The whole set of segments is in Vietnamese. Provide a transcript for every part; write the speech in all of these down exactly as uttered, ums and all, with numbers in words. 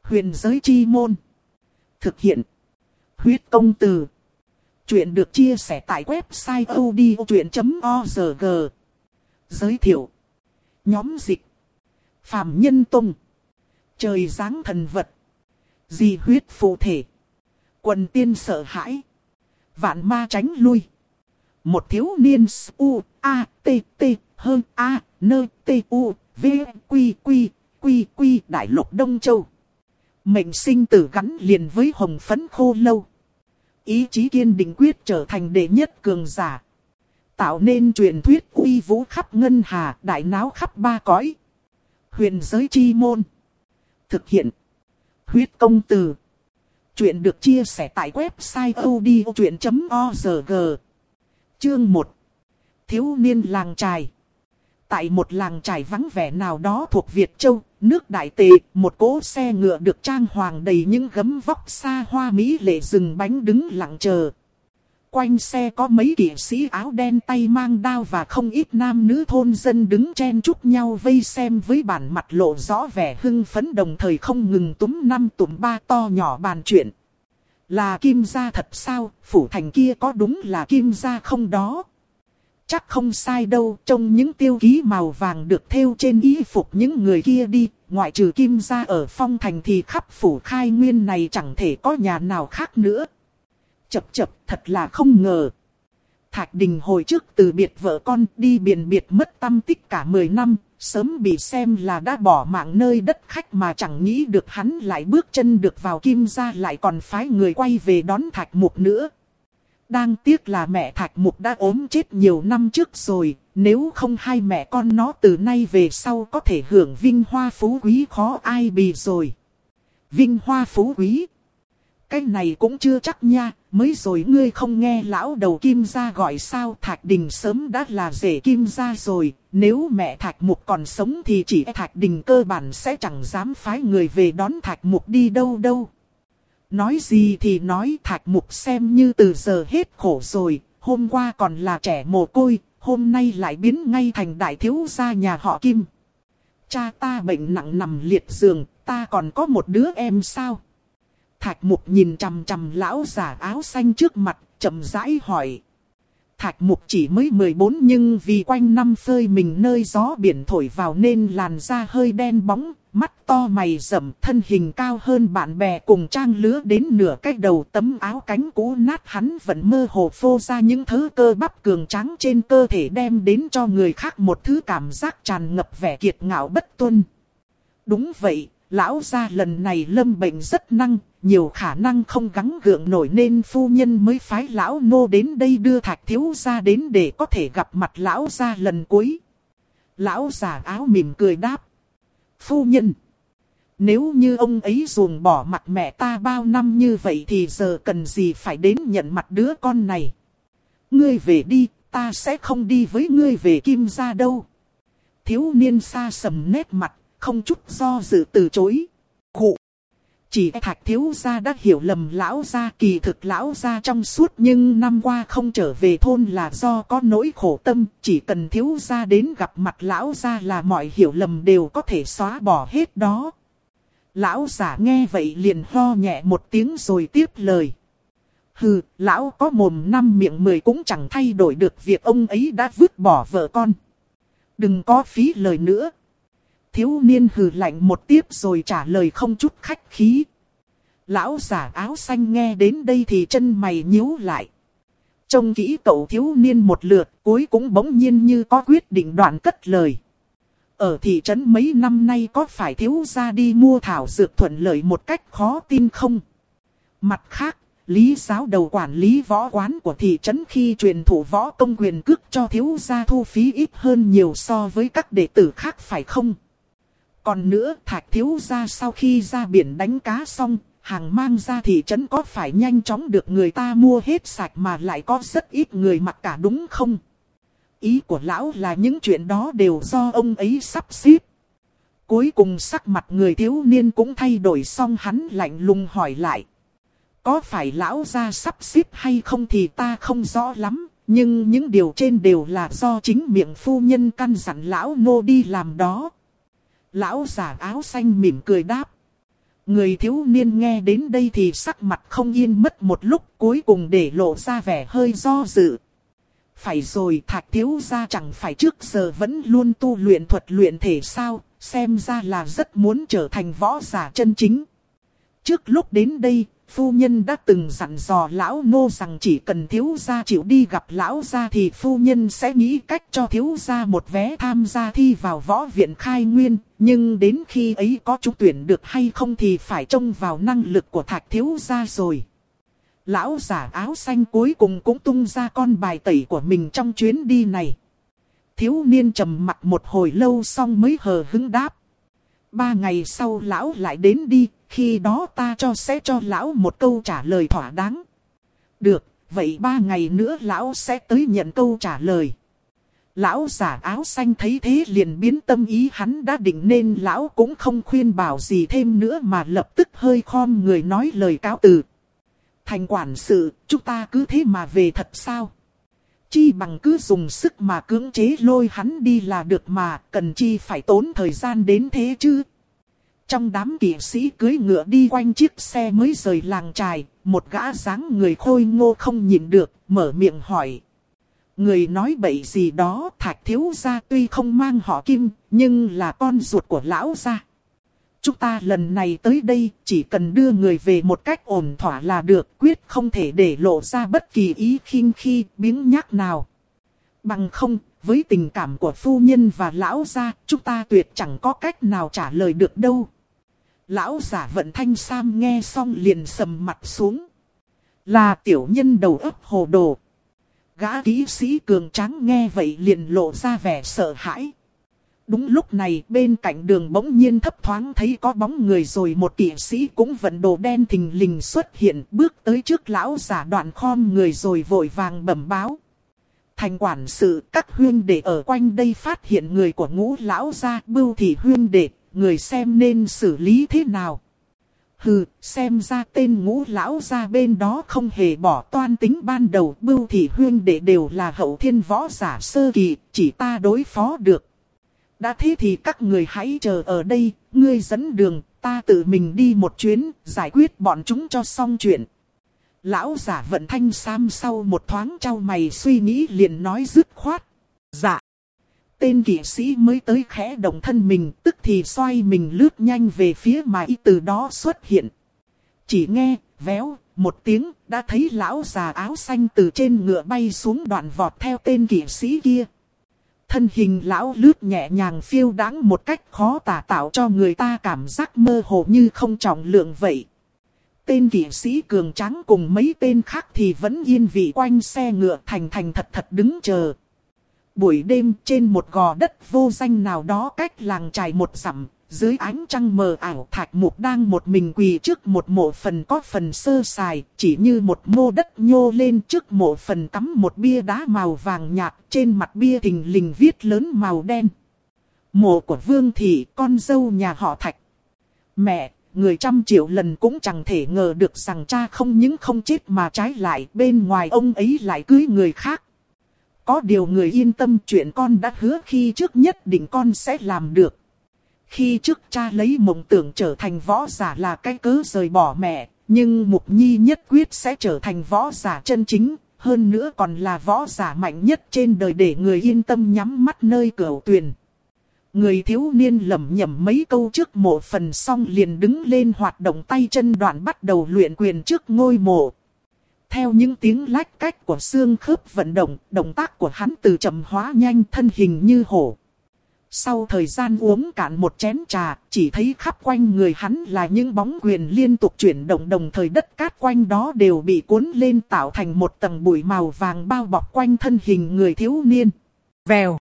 Huyền giới chi môn. Thực hiện. Huyết công từ. Chuyện được chia sẻ tại website odchuyện chấm org. Giới thiệu. Nhóm dịch. Phạm Nhân Tông. Trời giáng thần vật. Di huyết phụ thể. Quần tiên sợ hãi. Vạn ma tránh lui. Một thiếu niên U, A, T, T, hơn A, N, T, U, V, Quy, Quy, Quy, Quy, Đại lục Đông Châu. Mệnh sinh tử gắn liền với hồng phấn khô lâu. Ý chí kiên định quyết trở thành đệ nhất cường giả. Tạo nên truyền thuyết uy vũ khắp ngân hà, đại náo khắp ba cõi. Huyền giới chi môn. Thực hiện. Huyết công từ. Chuyện được chia sẻ tại website odchuyện chấm org. Chương một. Thiếu niên làng trài. Tại một làng trài vắng vẻ nào đó thuộc Việt Châu, nước Đại Tề, một cỗ xe ngựa được trang hoàng đầy những gấm vóc xa hoa mỹ lệ dừng bánh đứng lặng chờ. Quanh xe có mấy kỵ sĩ áo đen tay mang đao và không ít nam nữ thôn dân đứng chen chúc nhau vây xem với bản mặt lộ rõ vẻ hưng phấn, đồng thời không ngừng túm năm tụm ba to nhỏ bàn chuyện. Là Kim gia thật sao? Phủ thành kia có đúng là Kim gia không đó? Chắc không sai đâu, trông những tiêu ký màu vàng được thêu trên y phục những người kia đi, ngoại trừ Kim gia ở Phong thành thì khắp phủ Khai Nguyên này chẳng thể có nhà nào khác nữa. Chập chập, thật là không ngờ. Thạch Đình hồi trước từ biệt vợ con đi biển biệt mất tâm tích cả mười năm, sớm bị xem là đã bỏ mạng nơi đất khách mà chẳng nghĩ được hắn lại bước chân được vào Kim gia, lại còn phái người quay về đón Thạch Mục nữa. Đáng tiếc là mẹ Thạch Mục đã ốm chết nhiều năm trước rồi, nếu không hai mẹ con nó từ nay về sau có thể hưởng vinh hoa phú quý khó ai bì rồi. Vinh hoa phú quý? Cái này cũng chưa chắc nha, mới rồi ngươi không nghe lão đầu Kim gia gọi sao? Thạch Đình sớm đã là rể Kim gia rồi, nếu mẹ Thạch Mục còn sống thì chỉ Thạch Đình cơ bản sẽ chẳng dám phái người về đón Thạch Mục đi đâu đâu. Nói gì thì nói, Thạch Mục xem như từ giờ hết khổ rồi, hôm qua còn là trẻ mồ côi, hôm nay lại biến ngay thành đại thiếu gia nhà họ Kim. Cha ta bệnh nặng nằm liệt giường, ta còn có một đứa em sao? Thạch Mục nhìn chằm chằm lão già áo xanh trước mặt, chậm rãi hỏi. Thạch Mục chỉ mới mười bốn nhưng vì quanh năm phơi mình nơi gió biển thổi vào nên làn da hơi đen bóng, mắt to mày rậm, thân hình cao hơn bạn bè cùng trang lứa đến nửa cái đầu. Tấm áo cánh cũ nát hắn vẫn mơ hồ phô ra những thứ cơ bắp cường tráng trên cơ thể, đem đến cho người khác một thứ cảm giác tràn ngập vẻ kiệt ngạo bất tuân. Đúng vậy, lão gia lần này lâm bệnh rất năng, nhiều khả năng không gắng gượng nổi nên phu nhân mới phái lão nô đến đây đưa Thạch thiếu gia đến để có thể gặp mặt lão gia lần cuối. Lão già áo mỉm cười đáp. Phu nhân, nếu như ông ấy ruồng bỏ mặt mẹ ta bao năm như vậy thì giờ cần gì phải đến nhận mặt đứa con này. Ngươi về đi, ta sẽ không đi với ngươi về Kim gia đâu. Thiếu niên xa sầm nét mặt, không chút do dự từ chối. Khụ. Chỉ Thạch thiếu gia đã hiểu lầm lão gia, kỳ thực lão gia trong suốt nhưng năm qua không trở về thôn là do có nỗi khổ tâm, chỉ cần thiếu gia đến gặp mặt lão gia là mọi hiểu lầm đều có thể xóa bỏ hết đó. Lão giả nghe vậy liền ho nhẹ một tiếng rồi tiếp lời. Hừ, lão có mồm năm miệng mười cũng chẳng thay đổi được việc ông ấy đã vứt bỏ vợ con. Đừng có phí lời nữa. Thiếu niên hừ lạnh một tiếp rồi trả lời không chút khách khí. Lão giả áo xanh nghe đến đây thì chân mày nhíu lại. Trông kỹ cậu thiếu niên một lượt, cuối cũng bỗng nhiên như có quyết định đoạn cất lời. Ở thị trấn mấy năm nay có phải thiếu gia đi mua thảo dược thuận lợi một cách khó tin không? Mặt khác, lý giáo đầu quản lý võ quán của thị trấn khi truyền thụ võ công quyền cước cho thiếu gia thu phí ít hơn nhiều so với các đệ tử khác phải không? Còn nữa, Thạch thiếu gia sau khi ra biển đánh cá xong, hàng mang ra thị trấn có phải nhanh chóng được người ta mua hết sạch mà lại có rất ít người mặc cả đúng không? Ý của lão là những chuyện đó đều do ông ấy sắp xếp. Cuối cùng sắc mặt người thiếu niên cũng thay đổi, xong hắn lạnh lùng hỏi lại. Có phải lão gia sắp xếp hay không thì ta không rõ lắm, nhưng những điều trên đều là do chính miệng phu nhân căn dặn lão nô đi làm đó. Lão giả áo xanh mỉm cười đáp. Người thiếu niên nghe đến đây thì sắc mặt không yên mất một lúc, cuối cùng để lộ ra vẻ hơi do dự. Phải rồi, Thạch thiếu gia chẳng phải trước giờ vẫn luôn tu luyện thuật luyện thể sao, xem ra là rất muốn trở thành võ giả chân chính. Trước lúc đến đây, phu nhân đã từng dặn dò lão nô rằng chỉ cần thiếu gia chịu đi gặp lão gia thì phu nhân sẽ nghĩ cách cho thiếu gia một vé tham gia thi vào võ viện khai nguyên. Nhưng đến khi ấy có trúng tuyển được hay không thì phải trông vào năng lực của Thạch thiếu gia rồi. Lão giả áo xanh cuối cùng cũng tung ra con bài tẩy của mình trong chuyến đi này. Thiếu niên trầm mặt một hồi lâu xong mới hờ hững đáp. Ba ngày sau lão lại đến đi, khi đó ta cho sẽ cho lão một câu trả lời thỏa đáng. Được, vậy ba ngày nữa lão sẽ tới nhận câu trả lời. Lão giả áo xanh thấy thế liền biến tâm ý, hắn đã định nên lão cũng không khuyên bảo gì thêm nữa mà lập tức hơi khom người nói lời cáo từ. Thành quản sự, chúng ta cứ thế mà về thật sao? Chi bằng cứ dùng sức mà cưỡng chế lôi hắn đi là được mà, cần chi phải tốn thời gian đến thế chứ? Trong đám kỵ sĩ cưỡi ngựa đi quanh chiếc xe mới rời làng trài, một gã dáng người khôi ngô không nhịn được, mở miệng hỏi. Người nói bậy gì đó, Thạch thiếu gia tuy không mang họ Kim, nhưng là con ruột của lão gia. Chúng ta lần này tới đây chỉ cần đưa người về một cách ổn thỏa là được, quyết không thể để lộ ra bất kỳ ý khinh khi, biếng nhác nào. Bằng không, với tình cảm của phu nhân và lão gia, chúng ta tuyệt chẳng có cách nào trả lời được đâu. Lão giả Vận Thanh Sam nghe xong liền sầm mặt xuống. Là tiểu nhân đầu óc hồ đồ. Gã kỹ sĩ cường tráng nghe vậy liền lộ ra vẻ sợ hãi. Đúng lúc này bên cạnh đường bỗng nhiên thấp thoáng thấy có bóng người, rồi một kỵ sĩ cũng vận đồ đen thình lình xuất hiện, bước tới trước lão giả đoạn khom người rồi vội vàng bẩm báo. Thành quản sự, các huyên đệ ở quanh đây phát hiện người của Ngũ lão gia, Bưu Thị huyên đệ, người xem nên xử lý thế nào? Hừ, xem ra tên Ngũ lão gia bên đó không hề bỏ toan tính ban đầu, Bưu Thị huyên đệ đều là hậu thiên võ giả sơ kỳ, chỉ ta đối phó được. Đã thế thì các người hãy chờ ở đây, ngươi dẫn đường, ta tự mình đi một chuyến, giải quyết bọn chúng cho xong chuyện. Lão giả Vận Thanh Sam sau một thoáng trao mày suy nghĩ liền nói dứt khoát. Dạ. Tên kỵ sĩ mới tới khẽ động thân mình, tức thì xoay mình lướt nhanh về phía mà y từ đó xuất hiện. Chỉ nghe, véo, một tiếng, đã thấy lão già áo xanh từ trên ngựa bay xuống, đoạn vọt theo tên kỵ sĩ kia. Thân hình lão lướt nhẹ nhàng phiêu đáng một cách khó tả, tạo cho người ta cảm giác mơ hồ như không trọng lượng vậy. Tên kỵ sĩ cường tráng cùng mấy tên khác thì vẫn yên vị quanh xe ngựa thành thành thật thật đứng chờ. Buổi đêm trên một gò đất vô danh nào đó cách làng trài một dặm, dưới ánh trăng mờ ảo, Thạch Mục đang một mình quỳ trước một mộ phần có phần sơ sài, chỉ như một mô đất nhô lên. Trước mộ phần cắm một bia đá màu vàng nhạt, trên mặt bia thình lình viết lớn màu đen. Mộ của Vương Thị, con dâu nhà họ Thạch. Mẹ, người trăm triệu lần cũng chẳng thể ngờ được rằng cha không những không chết mà trái lại bên ngoài ông ấy lại cưới người khác. Có điều người yên tâm, chuyện con đã hứa khi trước nhất định con sẽ làm được. Khi trước cha lấy mộng tưởng trở thành võ giả là cái cớ rời bỏ mẹ, nhưng Mục Nhi nhất quyết sẽ trở thành võ giả chân chính, hơn nữa còn là võ giả mạnh nhất trên đời, để người yên tâm nhắm mắt nơi cửu tuyền. Người thiếu niên lẩm nhẩm mấy câu trước mộ phần xong liền đứng lên hoạt động tay chân, đoạn bắt đầu luyện quyền trước ngôi mộ. Theo những tiếng lách cách của xương khớp vận động, động tác của hắn từ chậm hóa nhanh, thân hình như hổ. Sau thời gian uống cạn một chén trà, chỉ thấy khắp quanh người hắn là những bóng quyền liên tục chuyển động, đồng thời đất cát quanh đó đều bị cuốn lên tạo thành một tầng bụi màu vàng bao bọc quanh thân hình người thiếu niên. Vèo!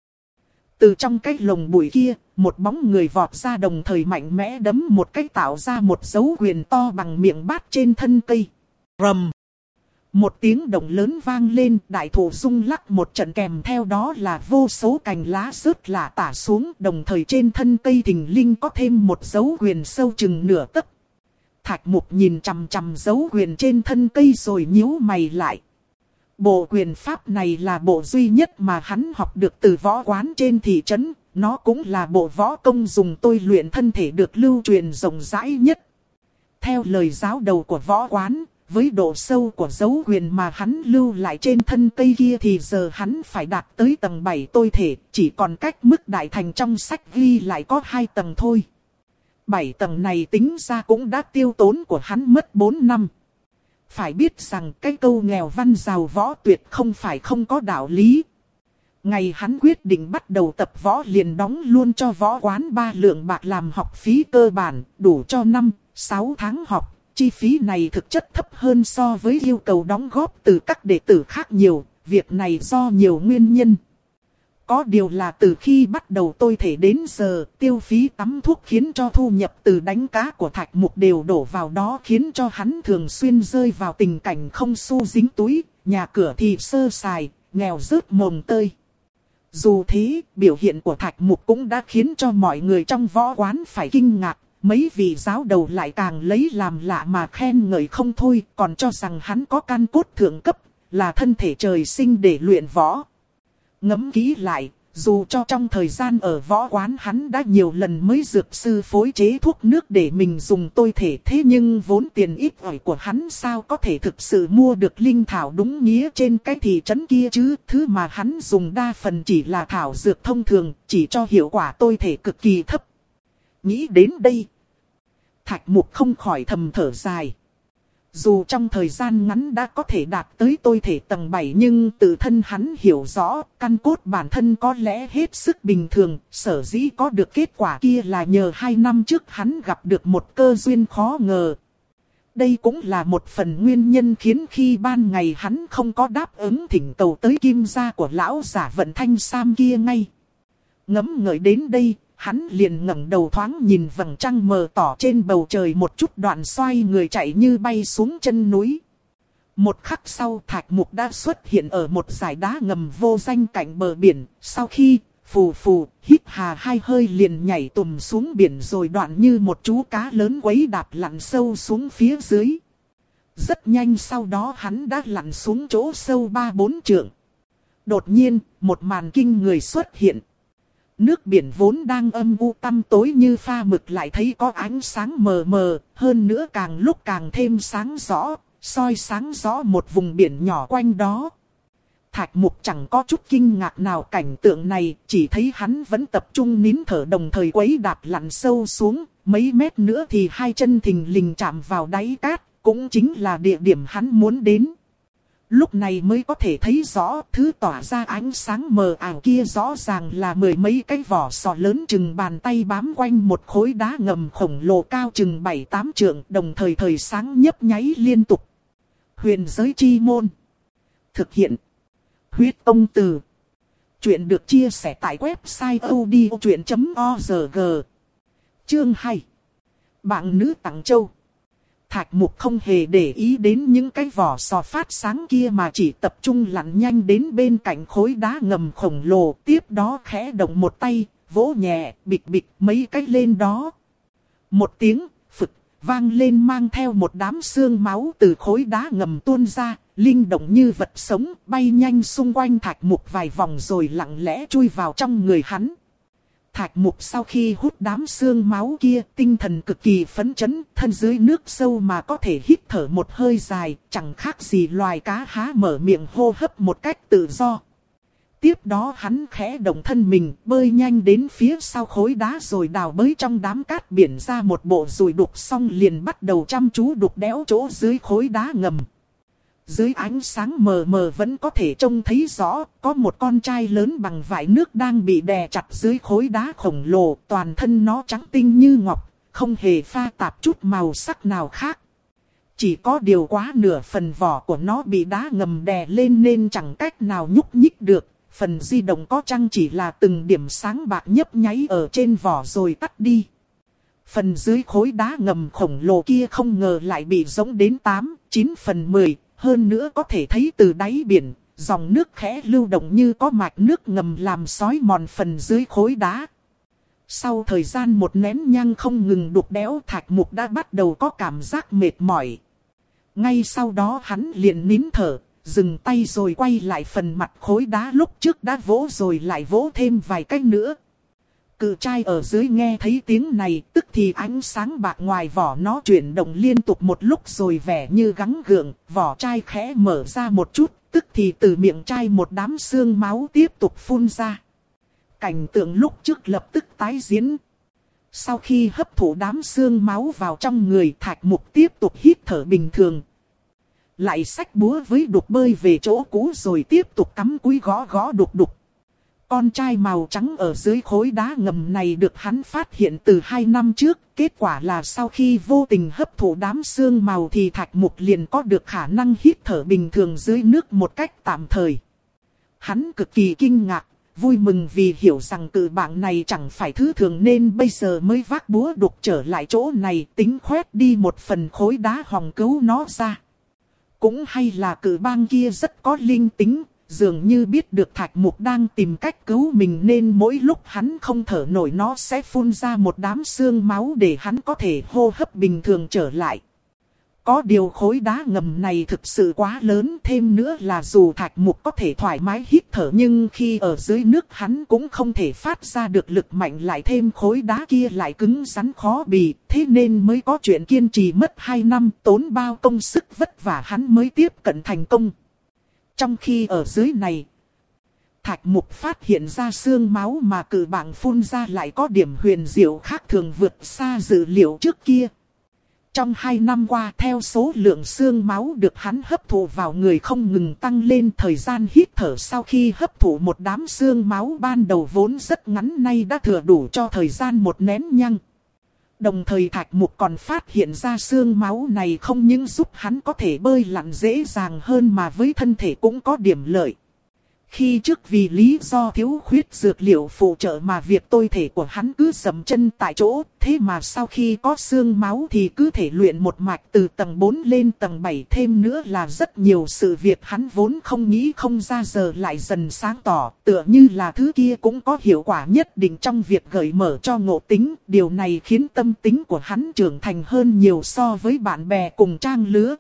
Từ trong cái lồng bụi kia, một bóng người vọt ra, đồng thời mạnh mẽ đấm một cái tạo ra một dấu quyền to bằng miệng bát trên thân cây. Rầm! Một tiếng động lớn vang lên, đại thụ rung lắc một trận, kèm theo đó là vô số cành lá rớt lả tả xuống, đồng thời trên thân cây thình lình có thêm một dấu quyền sâu chừng nửa tấc. Thạch Mục nhìn chằm chằm dấu quyền trên thân cây rồi nhíu mày lại. Bộ quyền pháp này là bộ duy nhất mà hắn học được từ võ quán trên thị trấn, nó cũng là bộ võ công dùng tôi luyện thân thể được lưu truyền rộng rãi nhất. theo lời giáo đầu của võ quán, với độ sâu của dấu quyền mà hắn lưu lại trên thân cây kia thì giờ hắn phải đạt tới tầng bảy tôi thể, chỉ còn cách mức đại thành trong sách ghi lại có hai tầng thôi. Bảy tầng này tính ra cũng đã tiêu tốn của hắn mất bốn năm. Phải biết rằng cái câu nghèo văn giàu võ tuyệt không phải không có đạo lý. Ngày hắn quyết định bắt đầu tập võ liền đóng luôn cho võ quán ba lượng bạc làm học phí cơ bản, đủ cho năm, sáu tháng học. Chi phí này thực chất thấp hơn so với yêu cầu đóng góp từ các đệ tử khác nhiều, việc này do nhiều nguyên nhân. Có điều là từ khi bắt đầu tôi thể đến giờ, tiêu phí tắm thuốc khiến cho thu nhập từ đánh cá của Thạch Mục đều đổ vào đó, khiến cho hắn thường xuyên rơi vào tình cảnh không xu dính túi, nhà cửa thì sơ sài, nghèo rớt mồng tơi. Dù thế, biểu hiện của Thạch Mục cũng đã khiến cho mọi người trong võ quán phải kinh ngạc. Mấy vị giáo đầu lại càng lấy làm lạ mà khen ngợi không thôi, còn cho rằng hắn có căn cốt thượng cấp, là thân thể trời sinh để luyện võ. Ngẫm kỹ lại, dù cho trong thời gian ở võ quán hắn đã nhiều lần mới dược sư phối chế thuốc nước để mình dùng tôi thể, thế nhưng vốn tiền ít ỏi của hắn sao có thể thực sự mua được linh thảo đúng nghĩa trên cái thị trấn kia chứ. Thứ mà hắn dùng đa phần chỉ là thảo dược thông thường, chỉ cho hiệu quả tôi thể cực kỳ thấp. Nghĩ đến đây, Thạch Mục không khỏi thầm thở dài. Dù trong thời gian ngắn đã có thể đạt tới tôi thể tầng bảy nhưng tự thân hắn hiểu rõ căn cốt bản thân có lẽ hết sức bình thường. Sở dĩ có được kết quả kia là nhờ hai năm trước hắn gặp được một cơ duyên khó ngờ. Đây cũng là một phần nguyên nhân khiến khi ban ngày hắn không có đáp ứng thỉnh cầu tới kim gia của lão giả Vận Thanh Sam kia ngay. Ngẫm ngợi đến đây, hắn liền ngẩng đầu thoáng nhìn vầng trăng mờ tỏ trên bầu trời một chút, đoạn xoay người chạy như bay xuống chân núi. Một khắc sau, Thạch Mục đã xuất hiện ở một dải đá ngầm vô danh cạnh bờ biển. Sau khi phù phù hít hà hai hơi liền nhảy tùm xuống biển, rồi đoạn như một chú cá lớn quấy đạp lặn sâu xuống phía dưới. Rất nhanh sau đó hắn đã lặn xuống chỗ sâu ba bốn trượng. Đột nhiên, một màn kinh người xuất hiện. Nước biển vốn đang âm u tăm tối như pha mực lại thấy có ánh sáng mờ mờ, hơn nữa càng lúc càng thêm sáng rõ, soi sáng rõ một vùng biển nhỏ quanh đó. Thạch Mục chẳng có chút kinh ngạc nào cảnh tượng này, chỉ thấy hắn vẫn tập trung nín thở đồng thời quấy đạp lặn sâu xuống, mấy mét nữa thì hai chân thình lình chạm vào đáy cát, cũng chính là địa điểm hắn muốn đến. Lúc này mới có thể thấy rõ thứ tỏa ra ánh sáng mờ ảo kia rõ ràng là mười mấy cái vỏ sò lớn chừng bàn tay bám quanh một khối đá ngầm khổng lồ cao chừng bảy tám trượng, đồng thời thời sáng nhấp nháy liên tục. Huyền giới chi môn. Thực hiện. Huyết Công Từ. Chuyện được chia sẻ tại website odchuyện chấm org. Chương hai. Bạn nữ tặng châu. Thạch Mục không hề để ý đến những cái vỏ sò phát sáng kia mà chỉ tập trung lặn nhanh đến bên cạnh khối đá ngầm khổng lồ. Tiếp đó khẽ động một tay, vỗ nhẹ, bịch bịch mấy cái lên đó. Một tiếng phực vang lên mang theo một đám xương máu từ khối đá ngầm tuôn ra, linh động như vật sống, bay nhanh xung quanh Thạch Mục vài vòng rồi lặng lẽ chui vào trong người hắn. Thạch Mục sau khi hút đám xương máu kia, tinh thần cực kỳ phấn chấn, thân dưới nước sâu mà có thể hít thở một hơi dài, chẳng khác gì loài cá há mở miệng hô hấp một cách tự do. Tiếp đó hắn khẽ động thân mình, bơi nhanh đến phía sau khối đá rồi đào bới trong đám cát biển ra một bộ dùi đục, xong liền bắt đầu chăm chú đục đẽo chỗ dưới khối đá ngầm. Dưới ánh sáng mờ mờ vẫn có thể trông thấy rõ, có một con trai lớn bằng vải nước đang bị đè chặt dưới khối đá khổng lồ, toàn thân nó trắng tinh như ngọc, không hề pha tạp chút màu sắc nào khác. Chỉ có điều quá nửa phần vỏ của nó bị đá ngầm đè lên nên chẳng cách nào nhúc nhích được, phần di động có chăng chỉ là từng điểm sáng bạc nhấp nháy ở trên vỏ rồi tắt đi. Phần dưới khối đá ngầm khổng lồ kia không ngờ lại bị rỗng đến tám, chín phần mười. Hơn nữa có thể thấy từ đáy biển, dòng nước khẽ lưu động như có mạch nước ngầm làm xói mòn phần dưới khối đá. Sau thời gian một nén nhang không ngừng đục đẽo, Thạch Mục đã bắt đầu có cảm giác mệt mỏi. Ngay sau đó hắn liền nín thở, dừng tay rồi quay lại phần mặt khối đá lúc trước đã vỗ rồi lại vỗ thêm vài cái nữa. Cự trai ở dưới nghe thấy tiếng này, tức thì ánh sáng bạc ngoài vỏ nó chuyển động liên tục một lúc rồi vẻ như gắng gượng, vỏ trai khẽ mở ra một chút, tức thì từ miệng trai một đám xương máu tiếp tục phun ra. Cảnh tượng lúc trước lập tức tái diễn. Sau khi hấp thụ đám xương máu vào trong người, Thạch Mục tiếp tục hít thở bình thường. Lại xách búa với đục bơi về chỗ cũ rồi tiếp tục cắm cúi gõ gõ đục đục. Con trai màu trắng ở dưới khối đá ngầm này được hắn phát hiện từ hai năm trước. Kết quả là sau khi vô tình hấp thụ đám xương màu thì Thạch Mục liền có được khả năng hít thở bình thường dưới nước một cách tạm thời. Hắn cực kỳ kinh ngạc, vui mừng vì hiểu rằng cự bảng này chẳng phải thứ thường nên bây giờ mới vác búa đục trở lại chỗ này tính khoét đi một phần khối đá hòng cứu nó ra. Cũng hay là cự bang kia rất có linh tính. Dường như biết được Thạch Mục đang tìm cách cứu mình nên mỗi lúc hắn không thở nổi nó sẽ phun ra một đám xương máu để hắn có thể hô hấp bình thường trở lại. Có điều khối đá ngầm này thực sự quá lớn, thêm nữa là dù Thạch Mục có thể thoải mái hít thở nhưng khi ở dưới nước hắn cũng không thể phát ra được lực mạnh, lại thêm khối đá kia lại cứng rắn khó bì, thế nên mới có chuyện kiên trì mất hai năm, tốn bao công sức vất vả hắn mới tiếp cận thành công. Trong khi ở dưới này, Thạch Mục phát hiện ra xương máu mà cự bảng phun ra lại có điểm huyền diệu khác thường vượt xa dự liệu trước kia. Trong hai năm qua, theo số lượng xương máu được hắn hấp thụ vào người không ngừng tăng lên, thời gian hít thở sau khi hấp thụ một đám xương máu ban đầu vốn rất ngắn nay đã thừa đủ cho thời gian một nén nhang. Đồng thời Thạch Mục còn phát hiện ra xương máu này không những giúp hắn có thể bơi lặn dễ dàng hơn mà với thân thể cũng có điểm lợi. Khi trước vì lý do thiếu khuyết dược liệu phụ trợ mà việc tôi thể của hắn cứ dậm chân tại chỗ, thế mà sau khi có xương máu thì cứ thể luyện một mạch từ tầng bốn lên tầng bảy, thêm nữa là rất nhiều sự việc hắn vốn không nghĩ không ra giờ lại dần sáng tỏ, tựa như là thứ kia cũng có hiệu quả nhất định trong việc gợi mở cho ngộ tính, điều này khiến tâm tính của hắn trưởng thành hơn nhiều so với bạn bè cùng trang lứa.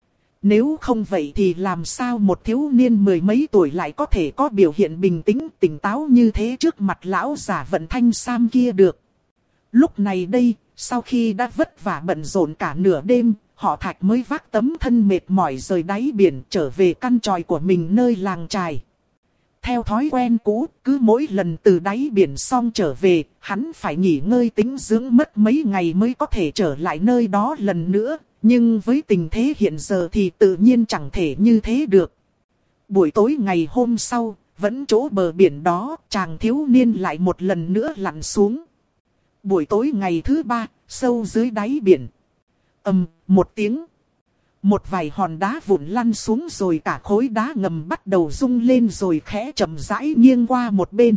Nếu không vậy thì làm sao một thiếu niên mười mấy tuổi lại có thể có biểu hiện bình tĩnh, tỉnh táo như thế trước mặt lão giả Vận Thanh Sam kia được. Lúc này đây, sau khi đã vất vả bận rộn cả nửa đêm, họ Thạch mới vác tấm thân mệt mỏi rời đáy biển trở về căn tròi của mình nơi làng chài. Theo thói quen cũ, cứ mỗi lần từ đáy biển xong trở về, hắn phải nghỉ ngơi tĩnh dưỡng mất mấy ngày mới có thể trở lại nơi đó lần nữa. Nhưng với tình thế hiện giờ thì tự nhiên chẳng thể như thế được. Buổi tối ngày hôm sau, vẫn chỗ bờ biển đó, chàng thiếu niên lại một lần nữa lặn xuống. Buổi tối ngày thứ ba, sâu dưới đáy biển. Ầm, một tiếng. Một vài hòn đá vụn lăn xuống rồi cả khối đá ngầm bắt đầu rung lên rồi khẽ chậm rãi nghiêng qua một bên.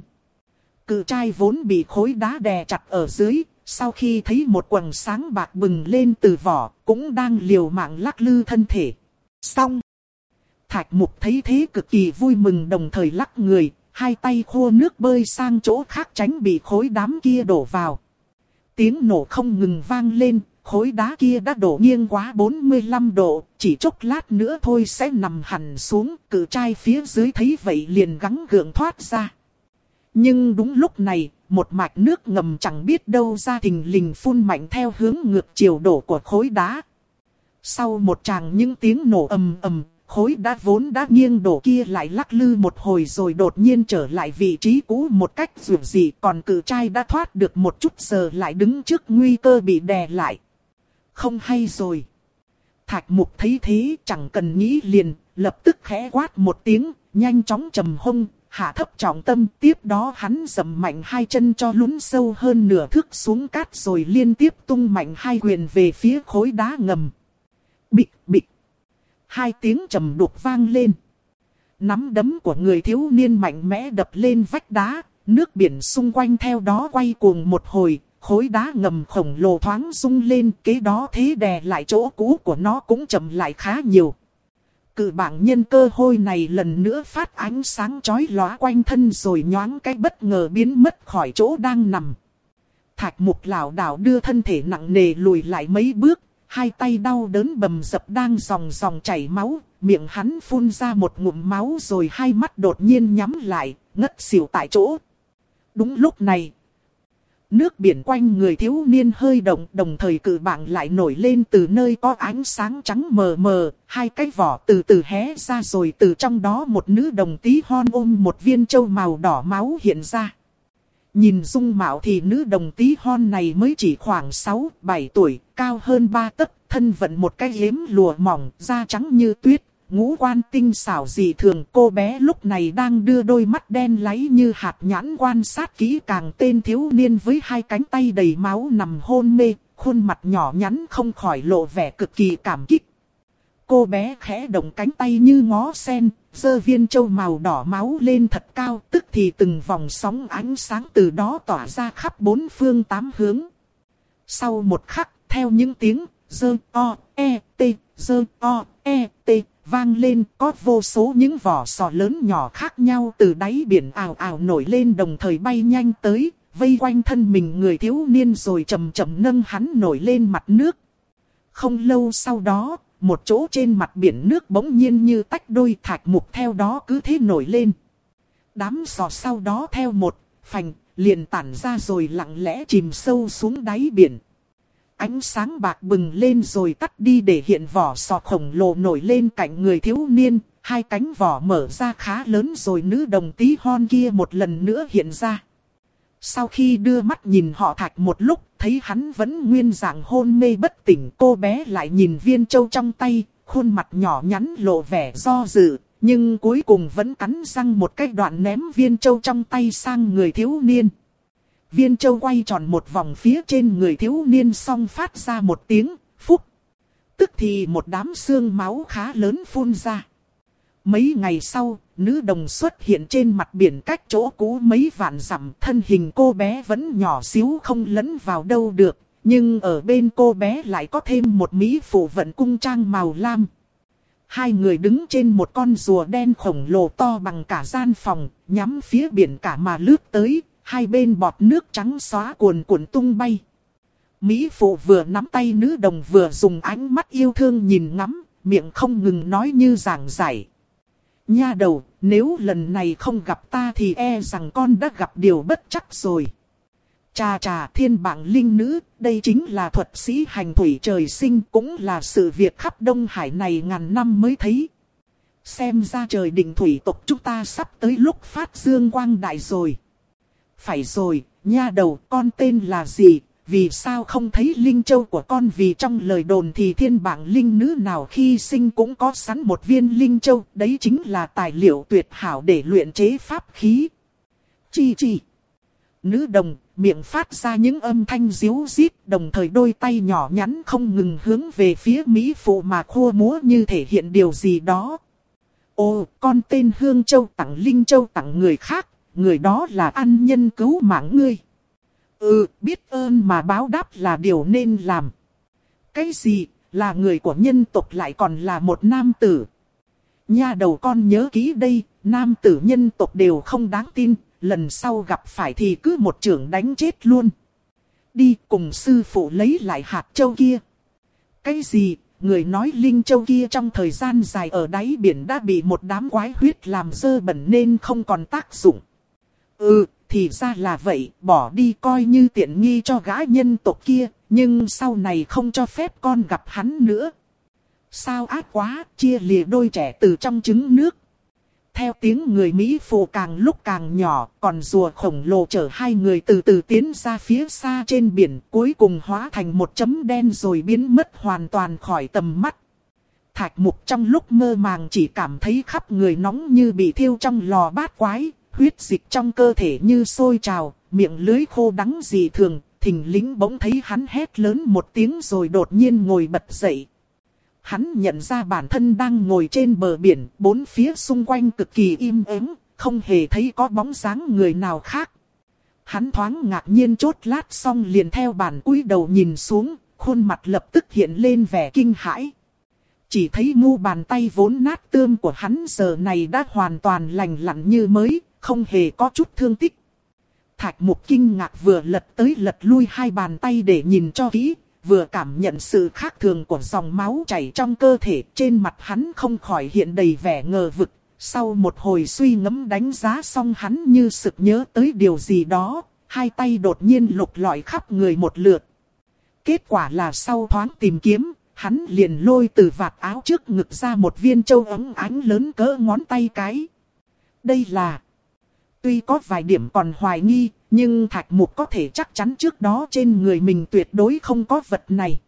Cự trai vốn bị khối đá đè chặt ở dưới. Sau khi thấy một quầng sáng bạc bừng lên từ vỏ, cũng đang liều mạng lắc lư thân thể. Xong. Thạch Mục thấy thế cực kỳ vui mừng đồng thời lắc người, hai tay khô nước bơi sang chỗ khác tránh bị khối đám kia đổ vào. Tiếng nổ không ngừng vang lên, khối đá kia đã đổ nghiêng quá bốn mươi lăm độ, chỉ chốc lát nữa thôi sẽ nằm hẳn xuống, cự trai phía dưới thấy vậy liền gắng gượng thoát ra. Nhưng đúng lúc này, một mạch nước ngầm chẳng biết đâu ra thình lình phun mạnh theo hướng ngược chiều đổ của khối đá. Sau một tràng những tiếng nổ ầm ầm, khối đá vốn đã nghiêng đổ kia lại lắc lư một hồi rồi đột nhiên trở lại vị trí cũ một cách dường dị, còn cự trai đã thoát được một chút giờ lại đứng trước nguy cơ bị đè lại. Không hay rồi. Thạch Mục thấy thế chẳng cần nghĩ liền, lập tức khẽ quát một tiếng, nhanh chóng trầm hông. Hạ thấp trọng tâm, tiếp đó hắn dầm mạnh hai chân cho lún sâu hơn nửa thước xuống cát rồi liên tiếp tung mạnh hai quyền về phía khối đá ngầm. Bịch bịch. Hai tiếng trầm đục vang lên. Nắm đấm của người thiếu niên mạnh mẽ đập lên vách đá, nước biển xung quanh theo đó quay cuồng một hồi, khối đá ngầm khổng lồ thoáng rung lên, kế đó thế đè lại chỗ cũ của nó cũng chậm lại khá nhiều. Cự bảng nhân cơ hội này lần nữa phát ánh sáng chói lóa quanh thân rồi nhoáng cái bất ngờ biến mất khỏi chỗ đang nằm. Thạch Mục lảo đảo đưa thân thể nặng nề lùi lại mấy bước, hai tay đau đớn bầm dập đang ròng ròng chảy máu, miệng hắn phun ra một ngụm máu rồi hai mắt đột nhiên nhắm lại, ngất xỉu tại chỗ. Đúng lúc này, Nước biển quanh người thiếu niên hơi động, đồng thời cự bảng lại nổi lên từ nơi có ánh sáng trắng mờ mờ, hai cái vỏ từ từ hé ra rồi từ trong đó một nữ đồng tí hon ôm một viên châu màu đỏ máu hiện ra. Nhìn dung mạo thì nữ đồng tí hon này mới chỉ khoảng sáu bảy tuổi, cao hơn ba tấc, thân vận một cái yếm lụa mỏng, da trắng như tuyết. Ngũ quan tinh xảo dị thường, cô bé lúc này đang đưa đôi mắt đen láy như hạt nhãn quan sát kỹ càng tên thiếu niên với hai cánh tay đầy máu nằm hôn mê, khuôn mặt nhỏ nhắn không khỏi lộ vẻ cực kỳ cảm kích. Cô bé khẽ động cánh tay như ngó sen, giơ viên châu màu đỏ máu lên thật cao, tức thì từng vòng sóng ánh sáng từ đó tỏa ra khắp bốn phương tám hướng. Sau một khắc, theo những tiếng dơ o e t, dơ o e t vang lên, có vô số những vỏ sò lớn nhỏ khác nhau từ đáy biển ào ào nổi lên đồng thời bay nhanh tới, vây quanh thân mình người thiếu niên rồi chậm chậm nâng hắn nổi lên mặt nước. Không lâu sau đó, một chỗ trên mặt biển nước bỗng nhiên như tách đôi, Thạch Mục theo đó cứ thế nổi lên. Đám sò sau đó theo một phành liền tản ra rồi lặng lẽ chìm sâu xuống đáy biển. Ánh sáng bạc bừng lên rồi tắt đi để hiện vỏ sò khổng lồ nổi lên cạnh người thiếu niên. Hai cánh vỏ mở ra khá lớn rồi nữ đồng tí hon kia một lần nữa hiện ra. Sau khi đưa mắt nhìn họ Thạch một lúc, thấy hắn vẫn nguyên dạng hôn mê bất tỉnh, cô bé lại nhìn viên châu trong tay, khuôn mặt nhỏ nhắn lộ vẻ do dự, nhưng cuối cùng vẫn cắn răng một cái đoạn ném viên châu trong tay sang người thiếu niên. Viên châu quay tròn một vòng phía trên người thiếu niên xong phát ra một tiếng phúc. Tức thì một đám xương máu khá lớn phun ra. Mấy ngày sau, nữ đồng xuất hiện trên mặt biển cách chỗ cũ mấy vạn dặm. Thân hình cô bé vẫn nhỏ xíu không lẫn vào đâu được. Nhưng ở bên cô bé lại có thêm một mỹ phụ vận cung trang màu lam. Hai người đứng trên một con rùa đen khổng lồ to bằng cả gian phòng, nhắm phía biển cả mà lướt tới. Hai bên bọt nước trắng xóa cuồn cuộn tung bay. Mỹ phụ vừa nắm tay nữ đồng vừa dùng ánh mắt yêu thương nhìn ngắm, miệng không ngừng nói như giảng giải. Nha đầu, nếu lần này không gặp ta thì e rằng con đã gặp điều bất chắc rồi. Chà chà, thiên bảng linh nữ, đây chính là thuật sĩ hành thủy trời sinh, cũng là sự việc khắp Đông Hải này ngàn năm mới thấy. Xem ra trời định thủy tộc chúng ta sắp tới lúc phát dương quang đại rồi. Phải rồi, nha đầu, con tên là gì? Vì sao không thấy linh châu của con? Vì trong lời đồn thì thiên bảng linh nữ nào khi sinh cũng có sẵn một viên linh châu. Đấy chính là tài liệu tuyệt hảo để luyện chế pháp khí. Chi chi. Nữ đồng, miệng phát ra những âm thanh ríu rít, đồng thời đôi tay nhỏ nhắn không ngừng hướng về phía Mỹ phụ mà khua múa như thể hiện điều gì đó. Ồ, con tên Hương Châu tặng linh châu tặng người khác. Người đó là ân nhân cứu mạng ngươi. Ừ, biết ơn mà báo đáp là điều nên làm. Cái gì, là người của nhân tộc lại còn là một nam tử? Nha đầu con nhớ kỹ đây, nam tử nhân tộc đều không đáng tin, lần sau gặp phải thì cứ một chưởng đánh chết luôn. Đi cùng sư phụ lấy lại hạt châu kia. Cái gì, người nói linh châu kia trong thời gian dài ở đáy biển đã bị một đám quái huyết làm dơ bẩn nên không còn tác dụng. Ừ, thì ra là vậy, bỏ đi coi như tiện nghi cho gã nhân tộc kia, nhưng sau này không cho phép con gặp hắn nữa. Sao ác quá, chia lìa đôi trẻ từ trong trứng nước. Theo tiếng người Mỹ phụ càng lúc càng nhỏ, còn rùa khổng lồ chở hai người từ từ tiến ra phía xa trên biển, cuối cùng hóa thành một chấm đen rồi biến mất hoàn toàn khỏi tầm mắt. Thạch Mục trong lúc mơ màng chỉ cảm thấy khắp người nóng như bị thiêu trong lò bát quái. Huyết dịch trong cơ thể như sôi trào, miệng lưỡi khô đắng dị thường, thình lình bỗng thấy hắn hét lớn một tiếng rồi đột nhiên ngồi bật dậy. Hắn nhận ra bản thân đang ngồi trên bờ biển, bốn phía xung quanh cực kỳ im ắng, không hề thấy có bóng dáng người nào khác. Hắn thoáng ngạc nhiên chốt lát xong liền theo bản cúi đầu nhìn xuống, khuôn mặt lập tức hiện lên vẻ kinh hãi. Chỉ thấy mu bàn tay vốn nát tươm của hắn giờ này đã hoàn toàn lành lặn như mới, không hề có chút thương tích. Thạch Mục kinh ngạc vừa lật tới lật lui hai bàn tay để nhìn cho kỹ, vừa cảm nhận sự khác thường của dòng máu chảy trong cơ thể. Trên mặt hắn không khỏi hiện đầy vẻ ngờ vực. Sau một hồi suy ngẫm đánh giá xong hắn như sực nhớ tới điều gì đó, hai tay đột nhiên lục lọi khắp người một lượt. Kết quả là sau thoáng tìm kiếm, hắn liền lôi từ vạt áo trước ngực ra một viên châu óng ánh lớn cỡ ngón tay cái. Đây là... Tuy có vài điểm còn hoài nghi, nhưng Thạch Mục có thể chắc chắn trước đó trên người mình tuyệt đối không có vật này.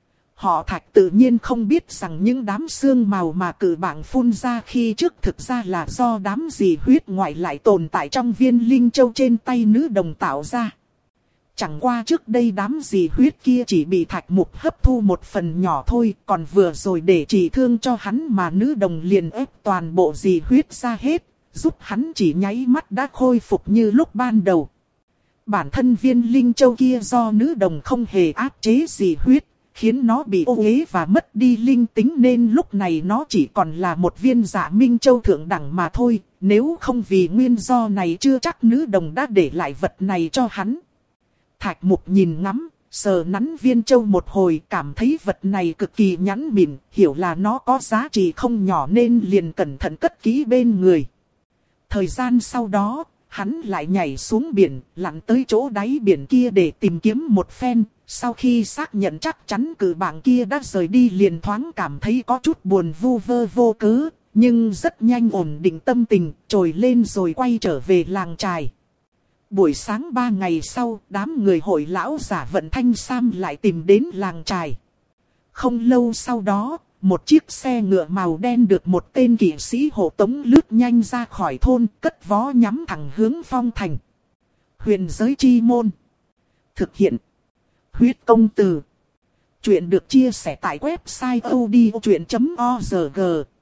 Họ Thạch tự nhiên không biết rằng những đám xương màu mà cự bảng phun ra khi trước thực ra là do đám dì huyết ngoại lại tồn tại trong viên linh châu trên tay nữ đồng tạo ra. Chẳng qua trước đây đám dì huyết kia chỉ bị Thạch Mục hấp thu một phần nhỏ thôi, còn vừa rồi để trị thương cho hắn mà nữ đồng liền ép toàn bộ dì huyết ra hết, giúp hắn chỉ nháy mắt đã khôi phục như lúc ban đầu. Bản thân viên linh châu kia do nữ đồng không hề áp chế dì huyết, khiến nó bị ô uế và mất đi linh tính nên lúc này nó chỉ còn là một viên Dạ Minh Châu thượng đẳng mà thôi, nếu không vì nguyên do này chưa chắc nữ đồng đã để lại vật này cho hắn. Thạch Mục nhìn ngắm, sờ nắn viên châu một hồi, cảm thấy vật này cực kỳ nhẵn mịn, hiểu là nó có giá trị không nhỏ nên liền cẩn thận cất kỹ bên người. Thời gian sau đó, hắn lại nhảy xuống biển, lặn tới chỗ đáy biển kia để tìm kiếm một phen. Sau khi xác nhận chắc chắn cự bảng kia đã rời đi liền thoáng cảm thấy có chút buồn vu vơ vô cớ, nhưng rất nhanh ổn định tâm tình, trồi lên rồi quay trở về làng chài. Buổi sáng ba ngày sau, đám người hội lão giả vận thanh sam lại tìm đến làng chài. Không lâu sau đó, một chiếc xe ngựa màu đen được một tên kỵ sĩ hộ tống lướt nhanh ra khỏi thôn, cất vó nhắm thẳng hướng Phong Thành. Huyền giới chi môn. Thực hiện. Huyết công từ. Chuyện được chia sẻ tại website odchuyện chấm org.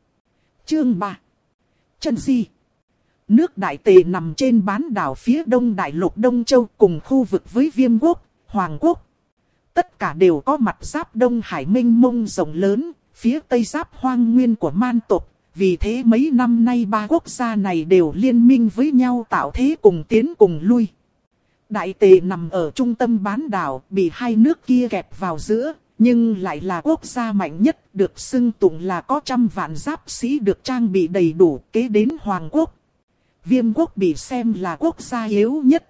Chương ba. Chân Di. Nước Đại Tề nằm trên bán đảo phía đông đại lục Đông Châu cùng khu vực với Viêm Quốc, Hoàng Quốc. Tất cả đều có mặt giáp Đông Hải mênh mông rộng lớn, phía tây giáp hoang nguyên của Man tộc. Vì thế mấy năm nay ba quốc gia này đều liên minh với nhau tạo thế cùng tiến cùng lui. Đại Tề nằm ở trung tâm bán đảo, bị hai nước kia kẹp vào giữa, nhưng lại là quốc gia mạnh nhất, được xưng tụng là có trăm vạn giáp sĩ được trang bị đầy đủ, kế đến Hoàng Quốc. Viêm Quốc bị xem là quốc gia yếu nhất.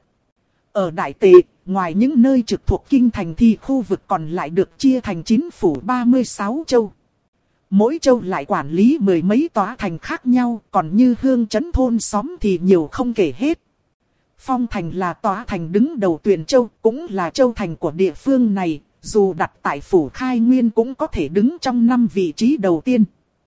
Ở Đại Tề, ngoài những nơi trực thuộc kinh thành thì khu vực còn lại được chia thành chín phủ ba mươi sáu châu. Mỗi châu lại quản lý mười mấy tòa thành khác nhau, còn như hương trấn thôn xóm thì nhiều không kể hết. Phong Thành là tòa thành đứng đầu Tuyền Châu, cũng là châu thành của địa phương này, dù đặt tại phủ Khai Nguyên cũng có thể đứng trong năm vị trí đầu tiên.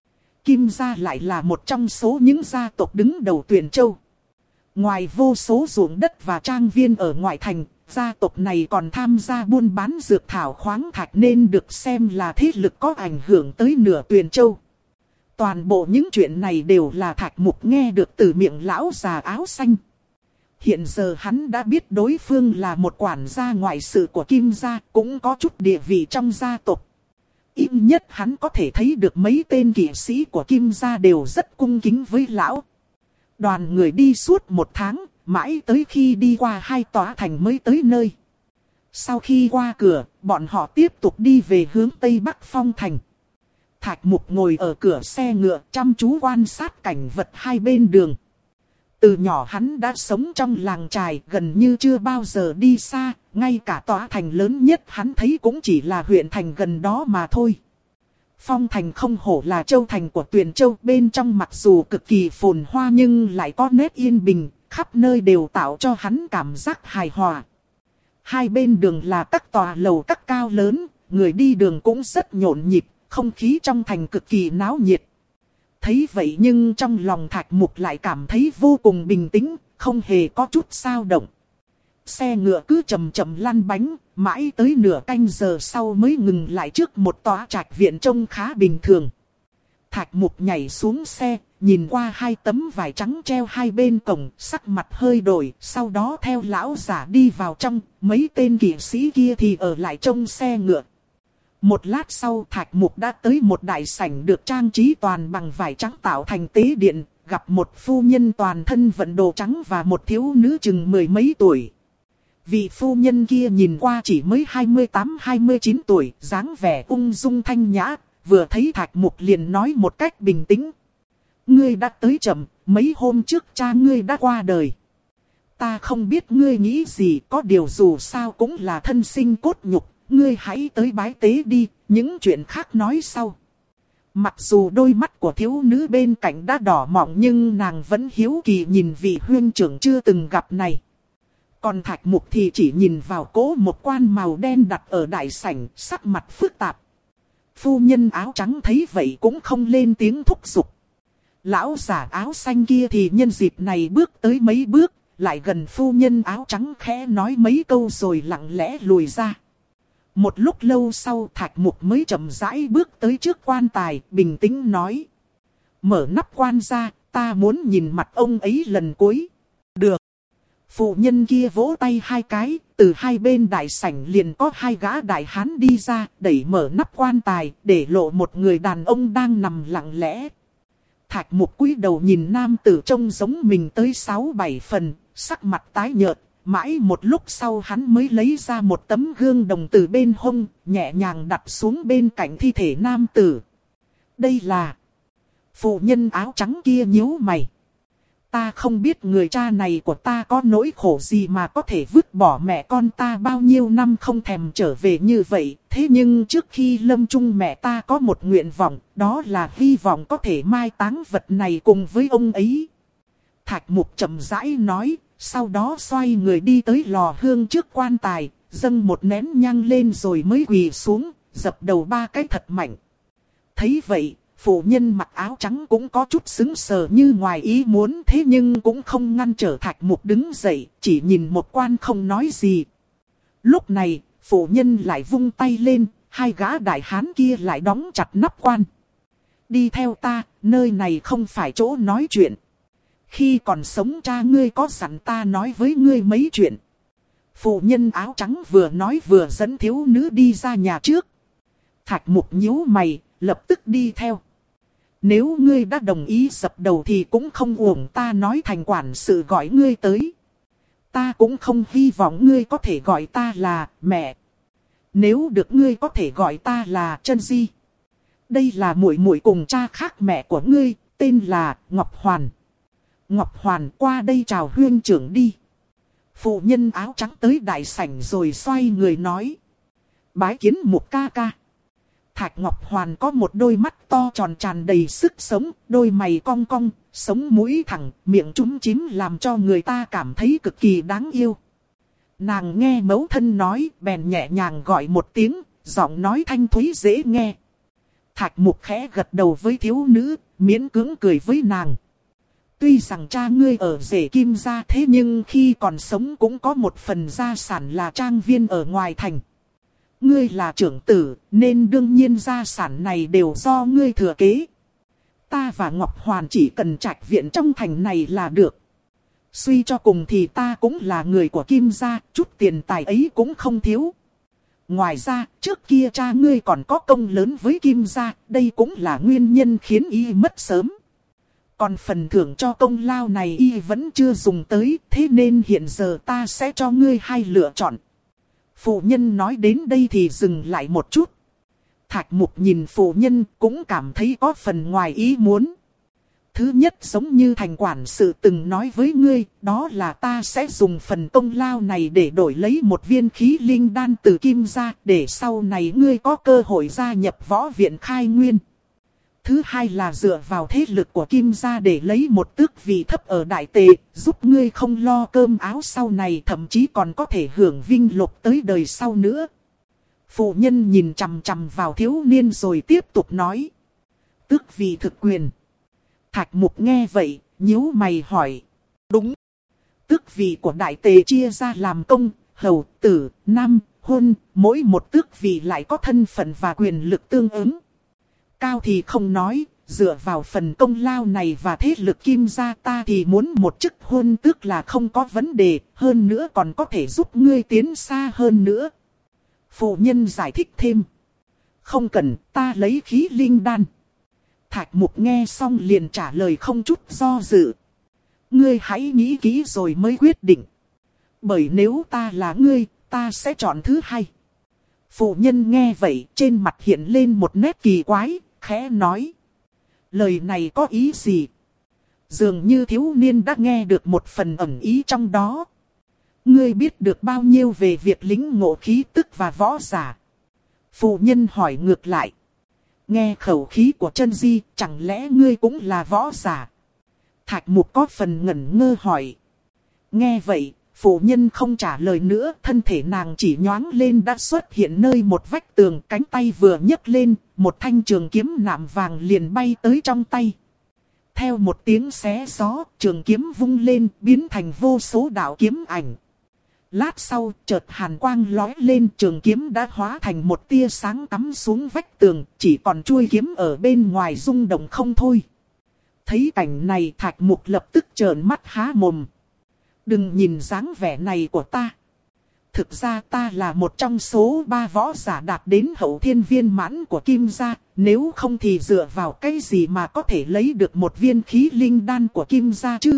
Kim gia lại là một trong số những gia tộc đứng đầu Tuyền Châu. Ngoài vô số ruộng đất và trang viên ở ngoại thành, gia tộc này còn tham gia buôn bán dược thảo khoáng thạch nên được xem là thế lực có ảnh hưởng tới nửa Tuyền Châu. Toàn bộ những chuyện này đều là Thạch Mục nghe được từ miệng lão già áo xanh. Hiện giờ hắn đã biết đối phương là một quản gia ngoại sự của Kim gia, cũng có chút địa vị trong gia tộc. Ít nhất hắn có thể thấy được mấy tên kỵ sĩ của Kim gia đều rất cung kính với lão. Đoàn người đi suốt một tháng, mãi tới khi đi qua hai tòa thành mới tới nơi. Sau khi qua cửa, bọn họ tiếp tục đi về hướng Tây Bắc Phong Thành. Thạch Mục ngồi ở cửa xe ngựa chăm chú quan sát cảnh vật hai bên đường. Từ nhỏ hắn đã sống trong làng chài, gần như chưa bao giờ đi xa, ngay cả tòa thành lớn nhất hắn thấy cũng chỉ là huyện thành gần đó mà thôi. Phong Thành không hổ là châu thành của Tuyền Châu, bên trong mặc dù cực kỳ phồn hoa nhưng lại có nét yên bình, khắp nơi đều tạo cho hắn cảm giác hài hòa. Hai bên đường là các tòa lầu các cao lớn, người đi đường cũng rất nhộn nhịp, không khí trong thành cực kỳ náo nhiệt. Thấy vậy nhưng trong lòng Thạch Mục lại cảm thấy vô cùng bình tĩnh, không hề có chút xao động. Xe ngựa cứ chậm chậm lăn bánh, mãi tới nửa canh giờ sau mới ngừng lại trước một tòa trạch viện trông khá bình thường. Thạch Mục nhảy xuống xe, nhìn qua hai tấm vải trắng treo hai bên cổng, sắc mặt hơi đổi, sau đó theo lão giả đi vào trong, mấy tên kỵ sĩ kia thì ở lại trông xe ngựa. Một lát sau Thạch Mục đã tới một đại sảnh được trang trí toàn bằng vải trắng tạo thành tế điện, gặp một phu nhân toàn thân vận đồ trắng và một thiếu nữ chừng mười mấy tuổi. Vị phu nhân kia nhìn qua chỉ mới hai mươi tám hai mươi chín tuổi, dáng vẻ ung dung thanh nhã, vừa thấy Thạch Mục liền nói một cách bình tĩnh. Ngươi đã tới chậm, mấy hôm trước cha ngươi đã qua đời. Ta không biết ngươi nghĩ gì, có điều dù sao cũng là thân sinh cốt nhục, ngươi hãy tới bái tế đi, những chuyện khác nói sau. Mặc dù đôi mắt của thiếu nữ bên cạnh đã đỏ mọng nhưng nàng vẫn hiếu kỳ nhìn vị huynh trưởng chưa từng gặp này. Còn Thạch Mục thì chỉ nhìn vào cỗ một quan màu đen đặt ở đại sảnh, sắc mặt phức tạp. Phu nhân áo trắng thấy vậy cũng không lên tiếng thúc giục. Lão giả áo xanh kia thì nhân dịp này bước tới mấy bước, lại gần phu nhân áo trắng khẽ nói mấy câu rồi lặng lẽ lùi ra. Một lúc lâu sau Thạch Mục mới chậm rãi bước tới trước quan tài, bình tĩnh nói. Mở nắp quan ra, ta muốn nhìn mặt ông ấy lần cuối. Được. Phụ nhân kia vỗ tay hai cái, từ hai bên đại sảnh liền có hai gã đại hán đi ra, đẩy mở nắp quan tài, để lộ một người đàn ông đang nằm lặng lẽ. Thạch Mục cúi đầu nhìn nam tử trông giống mình tới sáu bảy phần, sắc mặt tái nhợt, mãi một lúc sau hắn mới lấy ra một tấm gương đồng từ bên hông, nhẹ nhàng đặt xuống bên cạnh thi thể nam tử. Đây là... Phụ nhân áo trắng kia nhíu mày. Ta không biết người cha này của ta có nỗi khổ gì mà có thể vứt bỏ mẹ con ta bao nhiêu năm không thèm trở về như vậy. Thế nhưng trước khi lâm chung mẹ ta có một nguyện vọng, đó là hy vọng có thể mai táng vật này cùng với ông ấy. Thạch Mục chậm rãi nói, sau đó xoay người đi tới lò hương trước quan tài, dâng một nén nhang lên rồi mới quỳ xuống, dập đầu ba cái thật mạnh. Thấy vậy, phụ nhân mặc áo trắng cũng có chút sững sờ như ngoài ý muốn, thế nhưng cũng không ngăn trở Thạch Mục đứng dậy, chỉ nhìn một quan không nói gì. Lúc này, phụ nhân lại vung tay lên, hai gã đại hán kia lại đóng chặt nắp quan. Đi theo ta, nơi này không phải chỗ nói chuyện. Khi còn sống cha ngươi có dặn ta nói với ngươi mấy chuyện. Phụ nhân áo trắng vừa nói vừa dẫn thiếu nữ đi ra nhà trước. Thạch Mục nhíu mày, lập tức đi theo. Nếu ngươi đã đồng ý dập đầu thì cũng không uổng ta nói thành quản sự gọi ngươi tới. Ta cũng không hy vọng ngươi có thể gọi ta là mẹ. Nếu được ngươi có thể gọi ta là Chân Di. Đây là muội muội cùng cha khác mẹ của ngươi, tên là Ngọc Hoàn. Ngọc Hoàn, qua đây chào huynh trưởng đi. Phụ nhân áo trắng tới đại sảnh rồi xoay người nói. Bái kiến Mục ca ca. Thạch Ngọc Hoàn có một đôi mắt to tròn tràn đầy sức sống, đôi mày cong cong, sống mũi thẳng, miệng chúm chím làm cho người ta cảm thấy cực kỳ đáng yêu. Nàng nghe mẫu thân nói, bèn nhẹ nhàng gọi một tiếng, giọng nói thanh thúy dễ nghe. Thạch Mục khẽ gật đầu với thiếu nữ, miễn cưỡng cười với nàng. Tuy rằng cha ngươi ở rể Kim gia, thế nhưng khi còn sống cũng có một phần gia sản là trang viên ở ngoài thành. Ngươi là trưởng tử, nên đương nhiên gia sản này đều do ngươi thừa kế. Ta và Ngọc Hoàn chỉ cần trạch viện trong thành này là được. Suy cho cùng thì ta cũng là người của Kim gia, chút tiền tài ấy cũng không thiếu. Ngoài ra, trước kia cha ngươi còn có công lớn với Kim gia, đây cũng là nguyên nhân khiến y mất sớm. Còn phần thưởng cho công lao này y vẫn chưa dùng tới, thế nên hiện giờ ta sẽ cho ngươi hai lựa chọn. Phụ nhân nói đến đây thì dừng lại một chút. Thạch Mục nhìn phụ nhân cũng cảm thấy có phần ngoài ý muốn. Thứ nhất, giống như thành quản sự từng nói với ngươi, đó là ta sẽ dùng phần công lao này để đổi lấy một viên khí linh đan từ Kim gia, để sau này ngươi có cơ hội gia nhập võ viện khai nguyên. Thứ hai là dựa vào thế lực của Kim gia để lấy một tước vị thấp ở Đại Tề, giúp ngươi không lo cơm áo sau này, thậm chí còn có thể hưởng vinh lộc tới đời sau nữa. Phụ nhân nhìn chằm chằm vào thiếu niên rồi tiếp tục nói. Tước vị thực quyền. Thạch Mục nghe vậy, nhíu mày hỏi. Đúng. Tước vị của Đại Tề chia ra làm công, hầu, tử, nam, hôn, mỗi một tước vị lại có thân phận và quyền lực tương ứng. Cao thì không nói, dựa vào phần công lao này và thế lực Kim gia ta thì muốn một chức hôn tước là không có vấn đề, hơn nữa còn có thể giúp ngươi tiến xa hơn nữa. Phụ nhân giải thích thêm. Không cần, ta lấy khí linh đan. Thạch Mục nghe xong liền trả lời không chút do dự. Ngươi hãy nghĩ kỹ rồi mới quyết định. Bởi nếu ta là ngươi, ta sẽ chọn thứ hai. Phụ nhân nghe vậy, trên mặt hiện lên một nét kỳ quái, khẽ nói. Lời này có ý gì? Dường như thiếu niên đã nghe được một phần ẩn ý trong đó. Ngươi biết được bao nhiêu về việc lĩnh ngộ khí tức và võ giả? Phụ nhân hỏi ngược lại. Nghe khẩu khí của chân di, chẳng lẽ ngươi cũng là võ giả? Thạch Mục có phần ngẩn ngơ hỏi. Nghe vậy, phụ nhân không trả lời nữa, thân thể nàng chỉ nhoáng lên đã xuất hiện nơi một vách tường, cánh tay vừa nhấc lên, một thanh trường kiếm nạm vàng liền bay tới trong tay. Theo một tiếng xé gió, trường kiếm vung lên, biến thành vô số đạo kiếm ảnh. Lát sau, chợt hàn quang lóe lên, trường kiếm đã hóa thành một tia sáng cắm xuống vách tường, chỉ còn chuôi kiếm ở bên ngoài rung động không thôi. Thấy cảnh này, Thạch Mục lập tức trợn mắt há mồm. Đừng nhìn dáng vẻ này của ta. Thực ra ta là một trong số ba võ giả đạt đến hậu thiên viên mãn của Kim gia, nếu không thì dựa vào cái gì mà có thể lấy được một viên khí linh đan của Kim gia chứ?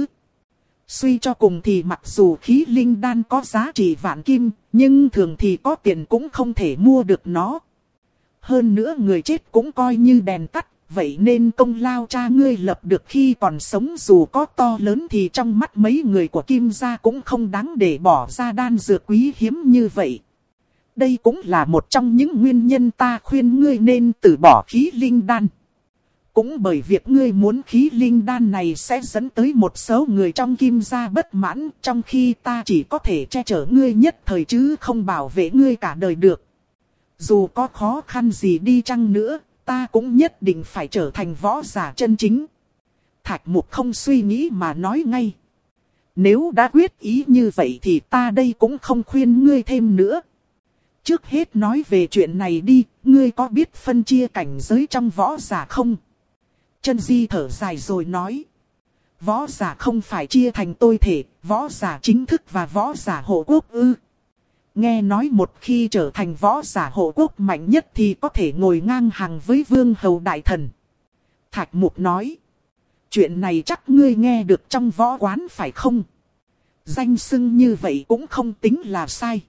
Suy cho cùng thì mặc dù khí linh đan có giá trị vạn kim, nhưng thường thì có tiền cũng không thể mua được nó. Hơn nữa người chết cũng coi như đèn tắt, vậy nên công lao cha ngươi lập được khi còn sống dù có to lớn thì trong mắt mấy người của Kim gia cũng không đáng để bỏ ra đan dược quý hiếm như vậy. Đây cũng là một trong những nguyên nhân ta khuyên ngươi nên từ bỏ khí linh đan. Cũng bởi việc ngươi muốn khí linh đan này sẽ dẫn tới một số người trong Kim gia bất mãn, trong khi ta chỉ có thể che chở ngươi nhất thời chứ không bảo vệ ngươi cả đời được. Dù có khó khăn gì đi chăng nữa, ta cũng nhất định phải trở thành võ giả chân chính. Thạch Mục không suy nghĩ mà nói ngay. Nếu đã quyết ý như vậy thì ta đây cũng không khuyên ngươi thêm nữa. Trước hết nói về chuyện này đi, ngươi có biết phân chia cảnh giới trong võ giả không? Chân Di thở dài rồi nói. Võ giả không phải chia thành tôi thể, võ giả chính thức và võ giả hộ quốc ư. Nghe nói một khi trở thành võ giả hộ quốc mạnh nhất thì có thể ngồi ngang hàng với vương hầu đại thần. Thạch Mục nói. Chuyện này chắc ngươi nghe được trong võ quán phải không? Danh xưng như vậy cũng không tính là sai.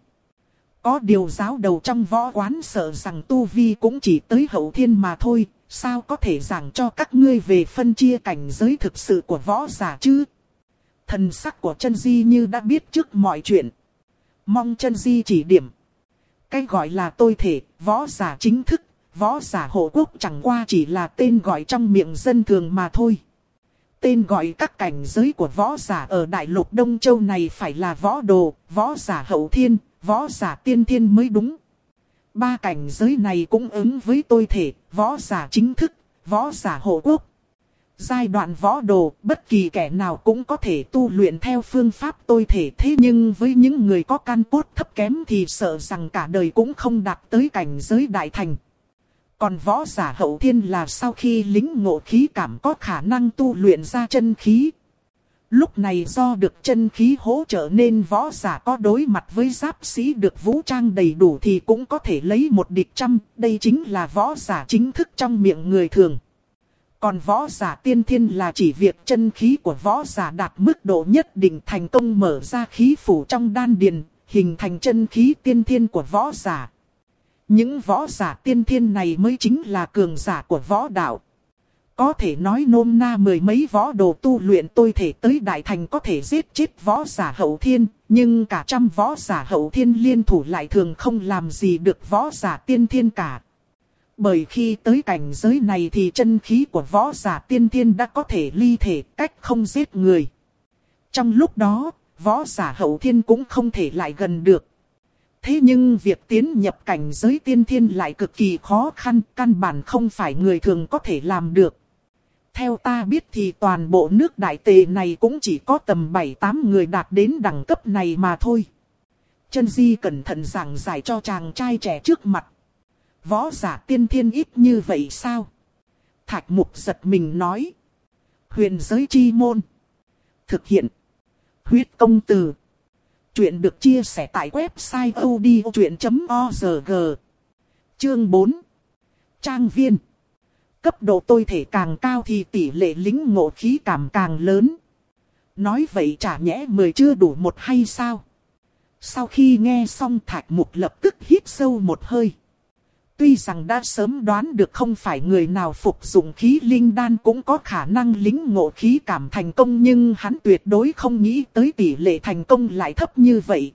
Có điều giáo đầu trong võ quán sợ rằng tu vi cũng chỉ tới hậu thiên mà thôi. Sao có thể giảng cho các ngươi về phân chia cảnh giới thực sự của võ giả chứ? Thần sắc của Chân Di như đã biết trước mọi chuyện. Mong Chân Di chỉ điểm. Cái gọi là tôi thể, võ giả chính thức, võ giả hộ quốc chẳng qua chỉ là tên gọi trong miệng dân thường mà thôi. Tên gọi các cảnh giới của võ giả ở Đại Lục Đông Châu này phải là võ đồ, võ giả hậu thiên, võ giả tiên thiên mới đúng. Ba cảnh giới này cũng ứng với tôi thể, võ giả chính thức, võ giả hộ quốc. Giai đoạn võ đồ, bất kỳ kẻ nào cũng có thể tu luyện theo phương pháp tôi thể. Thế nhưng với những người có căn cốt thấp kém thì sợ rằng cả đời cũng không đạt tới cảnh giới đại thành. Còn võ giả hậu thiên là sau khi lĩnh ngộ khí cảm có khả năng tu luyện ra chân khí. Lúc này do được chân khí hỗ trợ nên võ giả có đối mặt với giáp sĩ được vũ trang đầy đủ thì cũng có thể lấy một địch trăm. Đây chính là võ giả chính thức trong miệng người thường. Còn võ giả tiên thiên là chỉ việc chân khí của võ giả đạt mức độ nhất định thành công mở ra khí phủ trong đan điền, hình thành chân khí tiên thiên của võ giả. Những võ giả tiên thiên này mới chính là cường giả của võ đạo. Có thể nói nôm na mười mấy võ đồ tu luyện tôi thể tới đại thành có thể giết chết võ giả hậu thiên, nhưng cả trăm võ giả hậu thiên liên thủ lại thường không làm gì được võ giả tiên thiên cả. Bởi khi tới cảnh giới này thì chân khí của võ giả tiên thiên đã có thể ly thể cách không giết người. Trong lúc đó, võ giả hậu thiên cũng không thể lại gần được. Thế nhưng việc tiến nhập cảnh giới tiên thiên lại cực kỳ khó khăn, căn bản không phải người thường có thể làm được. Theo ta biết thì toàn bộ nước Đại Tề này cũng chỉ có tầm bảy tám người đạt đến đẳng cấp này mà thôi. Chân Di cẩn thận giảng giải cho chàng trai trẻ trước mặt. Võ giả tiên thiên ít như vậy sao? Thạch Mục giật mình nói. Huyền giới chi môn. Thực hiện. Huyết công từ. Chuyện được chia sẻ tại website odchuyện chấm org. Chương bốn. Trang viên. Cấp độ tôi thể càng cao thì tỷ lệ lĩnh ngộ khí cảm càng lớn. Nói vậy chả nhẽ mười chưa đủ một hay sao? Sau khi nghe xong Thạch Mục lập tức hít sâu một hơi. Tuy rằng đã sớm đoán được không phải người nào phục dụng khí linh đan cũng có khả năng lĩnh ngộ khí cảm thành công, nhưng hắn tuyệt đối không nghĩ tới tỷ lệ thành công lại thấp như vậy.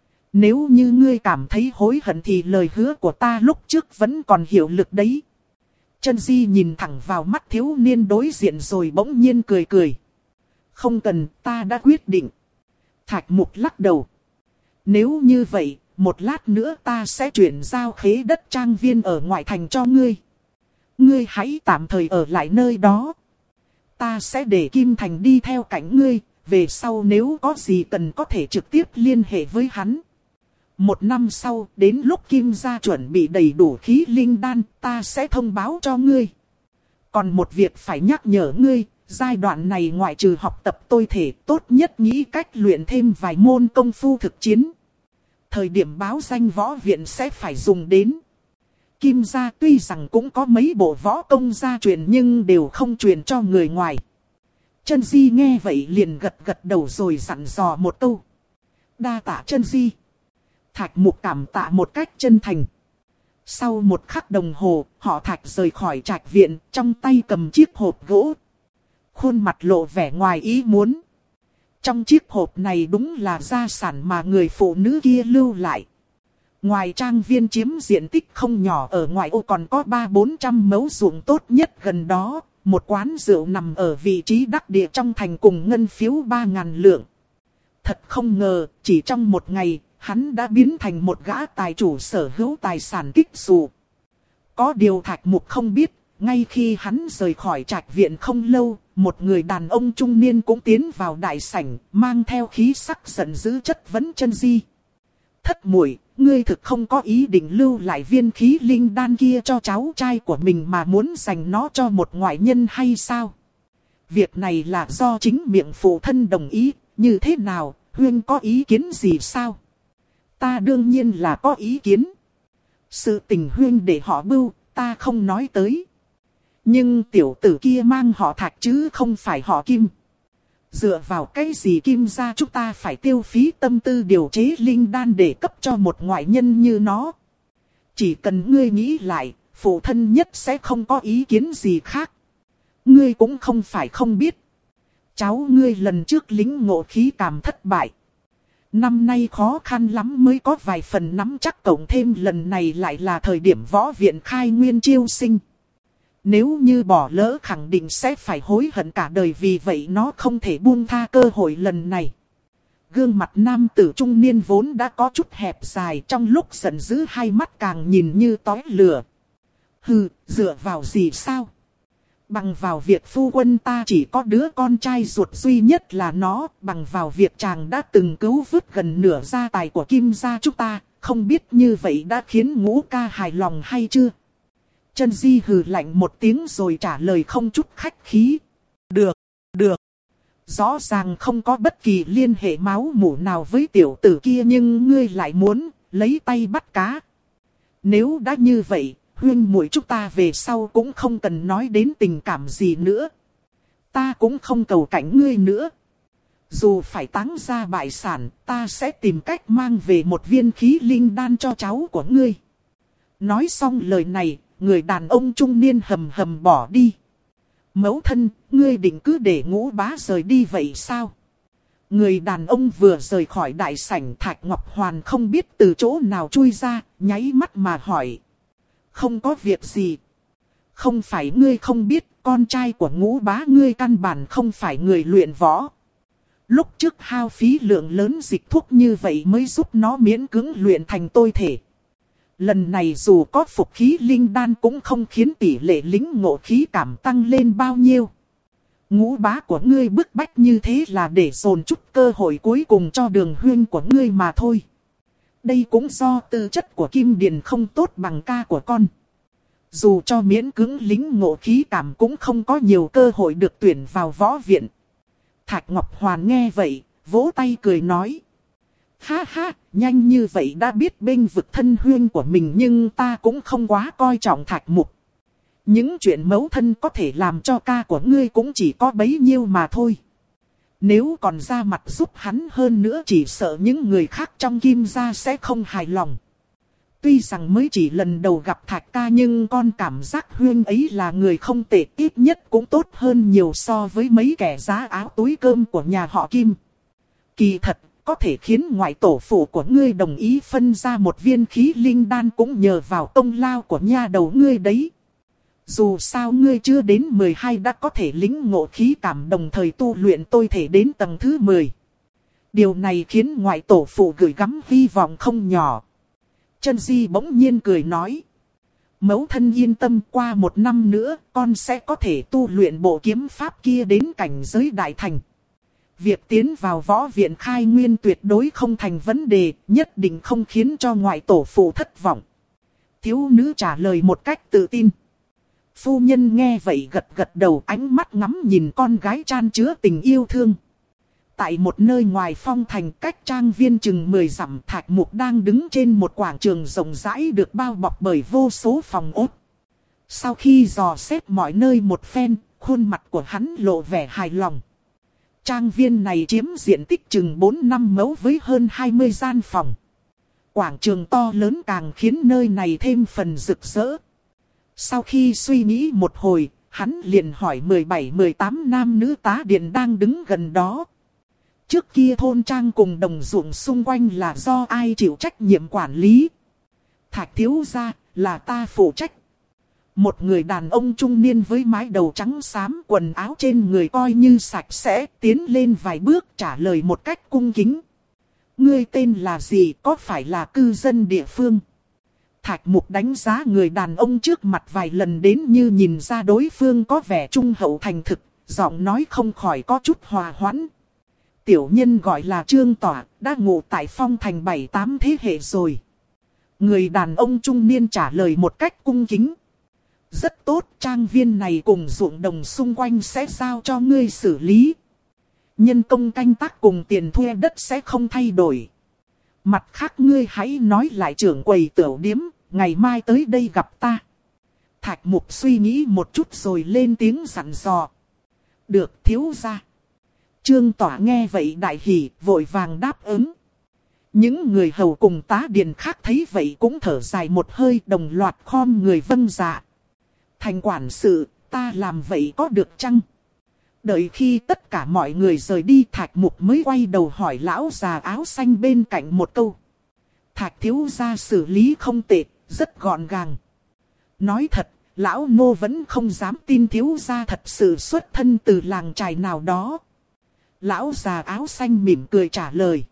Nếu như ngươi cảm thấy hối hận thì lời hứa của ta lúc trước vẫn còn hiệu lực đấy. Chân Di nhìn thẳng vào mắt thiếu niên đối diện rồi bỗng nhiên cười cười. Không cần, ta đã quyết định. Thạch Mục lắc đầu. Nếu như vậy, một lát nữa ta sẽ chuyển giao khế đất trang viên ở ngoại thành cho ngươi. Ngươi hãy tạm thời ở lại nơi đó. Ta sẽ để Kim Thành đi theo cạnh ngươi, về sau nếu có gì cần có thể trực tiếp liên hệ với hắn. Một năm sau, đến lúc Kim gia chuẩn bị đầy đủ khí linh đan, ta sẽ thông báo cho ngươi. Còn một việc phải nhắc nhở ngươi, giai đoạn này ngoại trừ học tập tôi thể, tốt nhất nghĩ cách luyện thêm vài môn công phu thực chiến. Thời điểm báo danh võ viện sẽ phải dùng đến. Kim gia tuy rằng cũng có mấy bộ võ công gia truyền nhưng đều không truyền cho người ngoài. Chân Di nghe vậy liền gật gật đầu rồi dặn dò một câu. Đa tạ Chân Di. Thạch Mục cảm tạ một cách chân thành. Sau một khắc đồng hồ, họ Thạch rời khỏi trạch viện, trong tay cầm chiếc hộp gỗ. Khuôn mặt lộ vẻ ngoài ý muốn. Trong chiếc hộp này đúng là gia sản mà người phụ nữ kia lưu lại. Ngoài trang viên chiếm diện tích không nhỏ ở ngoại ô còn có ba bốn trăm mẫu ruộng tốt nhất gần đó. Một quán rượu nằm ở vị trí đắc địa trong thành cùng ngân phiếu ba ngàn lượng. Thật không ngờ, chỉ trong một ngày, hắn đã biến thành một gã tài chủ sở hữu tài sản kích xù. Có điều Thạch Mục không biết, ngay khi hắn rời khỏi trạch viện không lâu, một người đàn ông trung niên cũng tiến vào đại sảnh, mang theo khí sắc giận dữ chất vấn Chân Di. Thất muội, ngươi thực không có ý định lưu lại viên khí linh đan kia cho cháu trai của mình mà muốn dành nó cho một ngoại nhân hay sao? Việc này là do chính miệng phụ thân đồng ý, như thế nào, huynh có ý kiến gì sao? Ta đương nhiên là có ý kiến. Sự tình huynh để họ bưu, ta không nói tới. Nhưng tiểu tử kia mang họ Thạch chứ không phải họ Kim. Dựa vào cái gì Kim gia chúng ta phải tiêu phí tâm tư điều chế linh đan để cấp cho một ngoại nhân như nó. Chỉ cần ngươi nghĩ lại, phụ thân nhất sẽ không có ý kiến gì khác. Ngươi cũng không phải không biết. Cháu ngươi lần trước lính ngộ khí cảm thất bại. Năm nay khó khăn lắm mới có vài phần nắm chắc, cộng thêm lần này lại là thời điểm võ viện khai nguyên chiêu sinh. Nếu như bỏ lỡ khẳng định sẽ phải hối hận cả đời, vì vậy nó không thể buông tha cơ hội lần này. Gương mặt nam tử trung niên vốn đã có chút hẹp dài, trong lúc giận dữ hai mắt càng nhìn như tói lửa. Hừ, dựa vào gì sao? Bằng vào việc phu quân ta chỉ có đứa con trai ruột duy nhất là nó, bằng vào việc chàng đã từng cứu vớt gần nửa gia tài của Kim gia chúng ta, không biết như vậy đã khiến Ngũ ca hài lòng hay chưa? Chân Di hừ lạnh một tiếng rồi trả lời không chút khách khí. Được, được. Rõ ràng không có bất kỳ liên hệ máu mủ nào với tiểu tử kia nhưng ngươi lại muốn lấy tay bắt cá. Nếu đã như vậy, huynh muội chúng ta về sau cũng không cần nói đến tình cảm gì nữa. Ta cũng không cầu cảnh ngươi nữa. Dù phải táng ra bại sản, ta sẽ tìm cách mang về một viên khí linh đan cho cháu của ngươi. Nói xong lời này, người đàn ông trung niên hầm hầm bỏ đi. Mẫu thân, ngươi định cứ để Ngũ bá rời đi vậy sao? Người đàn ông vừa rời khỏi đại sảnh, Thạch Ngọc Hoàn không biết từ chỗ nào chui ra, nháy mắt mà hỏi. Không có việc gì. Không phải ngươi không biết, con trai của Ngũ bá ngươi căn bản không phải người luyện võ. Lúc trước hao phí lượng lớn dịch thuốc như vậy mới giúp nó miễn cưỡng luyện thành tôi thể. Lần này dù có phục khí linh đan cũng không khiến tỷ lệ lính ngộ khí cảm tăng lên bao nhiêu. Ngũ bá của ngươi bức bách như thế là để dồn chút cơ hội cuối cùng cho Đường huynh của ngươi mà thôi. Đây cũng do tư chất của Kim Điền không tốt bằng ca của con. Dù cho miễn cưỡng lính ngộ khí cảm cũng không có nhiều cơ hội được tuyển vào võ viện. Thạch Ngọc Hoàn nghe vậy, vỗ tay cười nói. Ha ha, nhanh như vậy đã biết bênh vực thân huynh của mình, nhưng ta cũng không quá coi trọng Thạch Mục. Những chuyện mẫu thân có thể làm cho ca của ngươi cũng chỉ có bấy nhiêu mà thôi. Nếu còn ra mặt giúp hắn hơn nữa chỉ sợ những người khác trong Kim gia sẽ không hài lòng. Tuy rằng mới chỉ lần đầu gặp Thạch ca nhưng con cảm giác huyên ấy là người không tệ, ít nhất cũng tốt hơn nhiều so với mấy kẻ giá áo túi cơm của nhà họ Kim. Kỳ thật, có thể khiến ngoại tổ phụ của ngươi đồng ý phân ra một viên khí linh đan cũng nhờ vào công lao của nha đầu ngươi đấy. Dù sao ngươi chưa đến mười hai đã có thể lĩnh ngộ khí cảm đồng thời tu luyện tôi thể đến tầng thứ mười. Điều này khiến ngoại tổ phụ gửi gắm hy vọng không nhỏ. Chân Di bỗng nhiên cười nói. Mẫu thân yên tâm, qua một năm nữa con sẽ có thể tu luyện bộ kiếm pháp kia đến cảnh giới đại thành. Việc tiến vào võ viện khai nguyên tuyệt đối không thành vấn đề, nhất định không khiến cho ngoại tổ phụ thất vọng. Thiếu nữ trả lời một cách tự tin. Phu nhân nghe vậy gật gật đầu, ánh mắt ngắm nhìn con gái chan chứa tình yêu thương. Tại một nơi ngoài phong thành cách trang viên chừng mười dặm, Thạch Mục đang đứng trên một quảng trường rộng rãi được bao bọc bởi vô số phòng ốt. Sau khi dò xét mọi nơi một phen, khuôn mặt của hắn lộ vẻ hài lòng. Trang viên này chiếm diện tích chừng bốn năm mẫu với hơn hai mươi gian phòng. Quảng trường to lớn càng khiến nơi này thêm phần rực rỡ. Sau khi suy nghĩ một hồi, hắn liền hỏi mười bảy mười tám nam nữ tá điền đang đứng gần đó. Trước kia thôn trang cùng đồng ruộng xung quanh là do ai chịu trách nhiệm quản lý? Thạch thiếu gia, là ta phụ trách. Một người đàn ông trung niên với mái đầu trắng xám, quần áo trên người coi như sạch sẽ, tiến lên vài bước trả lời một cách cung kính. Ngươi tên là gì, có phải là cư dân địa phương? Thạch Mục đánh giá người đàn ông trước mặt vài lần đến như nhìn ra đối phương có vẻ trung hậu thành thực, giọng nói không khỏi có chút hòa hoãn. Tiểu nhân gọi là Trương Tỏa, đã ngụ tại phong thành bảy tám thế hệ rồi. Người đàn ông trung niên trả lời một cách cung kính. Rất tốt, trang viên này cùng ruộng đồng xung quanh sẽ giao cho ngươi xử lý. Nhân công canh tác cùng tiền thuê đất sẽ không thay đổi. Mặt khác ngươi hãy nói lại trưởng quầy tiểu điếm, ngày mai tới đây gặp ta. Thạch Mục suy nghĩ một chút rồi lên tiếng dặn dò. Được, thiếu gia. Trương Tỏa nghe vậy đại hỉ, vội vàng đáp ứng. Những người hầu cùng tá điền khác thấy vậy cũng thở dài một hơi, đồng loạt khom người vâng dạ. Thành quản sự, ta làm vậy có được chăng? Đợi khi tất cả mọi người rời đi, Thạch Mục mới quay đầu hỏi lão già áo xanh bên cạnh một câu. Thạch thiếu gia xử lý không tệ, rất gọn gàng. Nói thật, lão nô vẫn không dám tin thiếu gia thật sự xuất thân từ làng trài nào đó. Lão già áo xanh mỉm cười trả lời.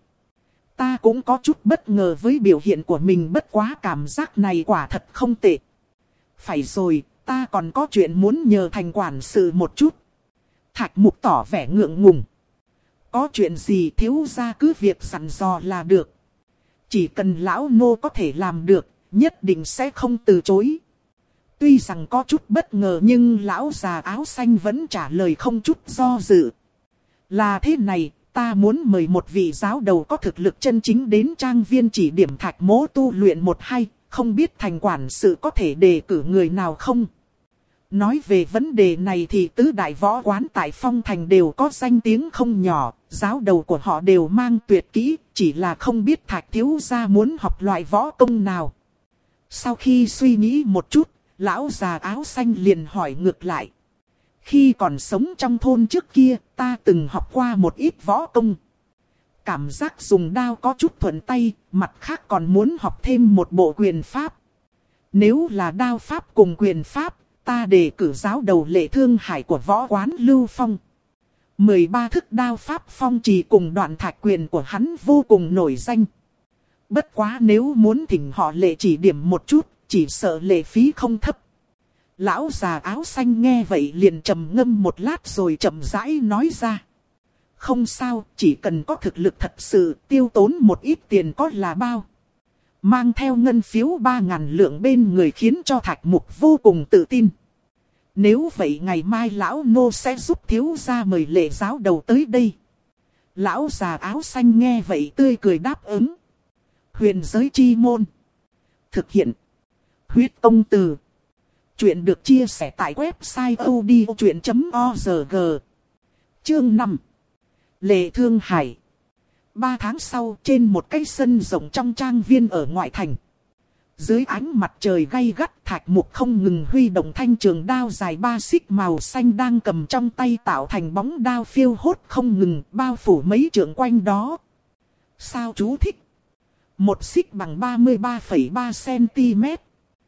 Ta cũng có chút bất ngờ với biểu hiện của mình, bất quá cảm giác này quả thật không tệ. Phải rồi, ta còn có chuyện muốn nhờ thành quản sự một chút. Thạch Mục tỏ vẻ ngượng ngùng. Có chuyện gì thiếu gia cứ việc dặn dò là được. Chỉ cần lão nô có thể làm được, nhất định sẽ không từ chối. Tuy rằng có chút bất ngờ nhưng lão già áo xanh vẫn trả lời không chút do dự. Là thế này, ta muốn mời một vị giáo đầu có thực lực chân chính đến trang viên chỉ điểm Thạch mỗ tu luyện một hai, không biết thành quản sự có thể đề cử người nào không? Nói về vấn đề này thì tứ đại võ quán tại Phong Thành đều có danh tiếng không nhỏ, giáo đầu của họ đều mang tuyệt kỹ, chỉ là không biết Thạch thiếu gia muốn học loại võ công nào. Sau khi suy nghĩ một chút, lão già áo xanh liền hỏi ngược lại. Khi còn sống trong thôn trước kia, ta từng học qua một ít võ công. Cảm giác dùng đao có chút thuận tay, mặt khác còn muốn học thêm một bộ quyền pháp. Nếu là đao pháp cùng quyền pháp, ta đề cử giáo đầu Lệ Thương Hải của võ quán Lưu Phong. mười ba thức đao pháp phong trì cùng đoạn thạch quyền của hắn vô cùng nổi danh. Bất quá nếu muốn thỉnh họ Lệ chỉ điểm một chút, chỉ sợ lệ phí không thấp. Lão già áo xanh nghe vậy liền trầm ngâm một lát rồi chậm rãi nói ra. Không sao, chỉ cần có thực lực thật sự, tiêu tốn một ít tiền có là bao. Mang theo ngân phiếu ba ngàn lượng bên người khiến cho Thạch Mục vô cùng tự tin. Nếu vậy ngày mai lão nô sẽ giúp thiếu gia mời Lệ giáo đầu tới đây. Lão già áo xanh nghe vậy tươi cười đáp ứng. Huyền giới chi môn. Thực hiện. Huyết công từ. Chuyện được chia sẻ tại website odchuyện chấm org. Chương năm. Lệ Thương Hải. Ba tháng sau, trên một cái sân rộng trong trang viên ở ngoại thành. Dưới ánh mặt trời gay gắt, Thạch Mục không ngừng huy động thanh trường đao dài ba xích màu xanh đang cầm trong tay tạo thành bóng đao phiêu hốt không ngừng bao phủ mấy trượng quanh đó. Sao chú thích? Một xích bằng ba mươi ba phẩy ba xăng-ti-mét.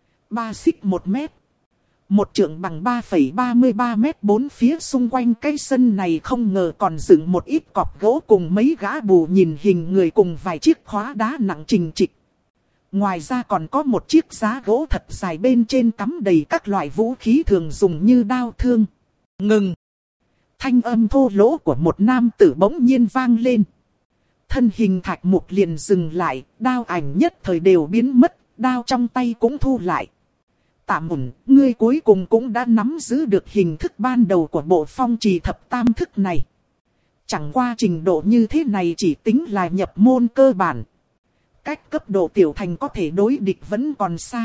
Ba xích một mét. Một trượng bằng ba phẩy ba mươi ba mét. Bốn phía xung quanh cái sân này không ngờ còn dựng một ít cọc gỗ cùng mấy gã bù nhìn hình người cùng vài chiếc khóa đá nặng trình trịch. Ngoài ra còn có một chiếc giá gỗ thật dài bên trên cắm đầy các loại vũ khí thường dùng như đao thương. Ngừng! Thanh âm thô lỗ của một nam tử bỗng nhiên vang lên. Thân hình Thạch Mục liền dừng lại, đao ảnh nhất thời đều biến mất, đao trong tay cũng thu lại. Tạm ổn, ngươi cuối cùng cũng đã nắm giữ được hình thức ban đầu của bộ phong trì thập tam thức này. Chẳng qua trình độ như thế này chỉ tính là nhập môn cơ bản. Cách cấp độ tiểu thành có thể đối địch vẫn còn xa.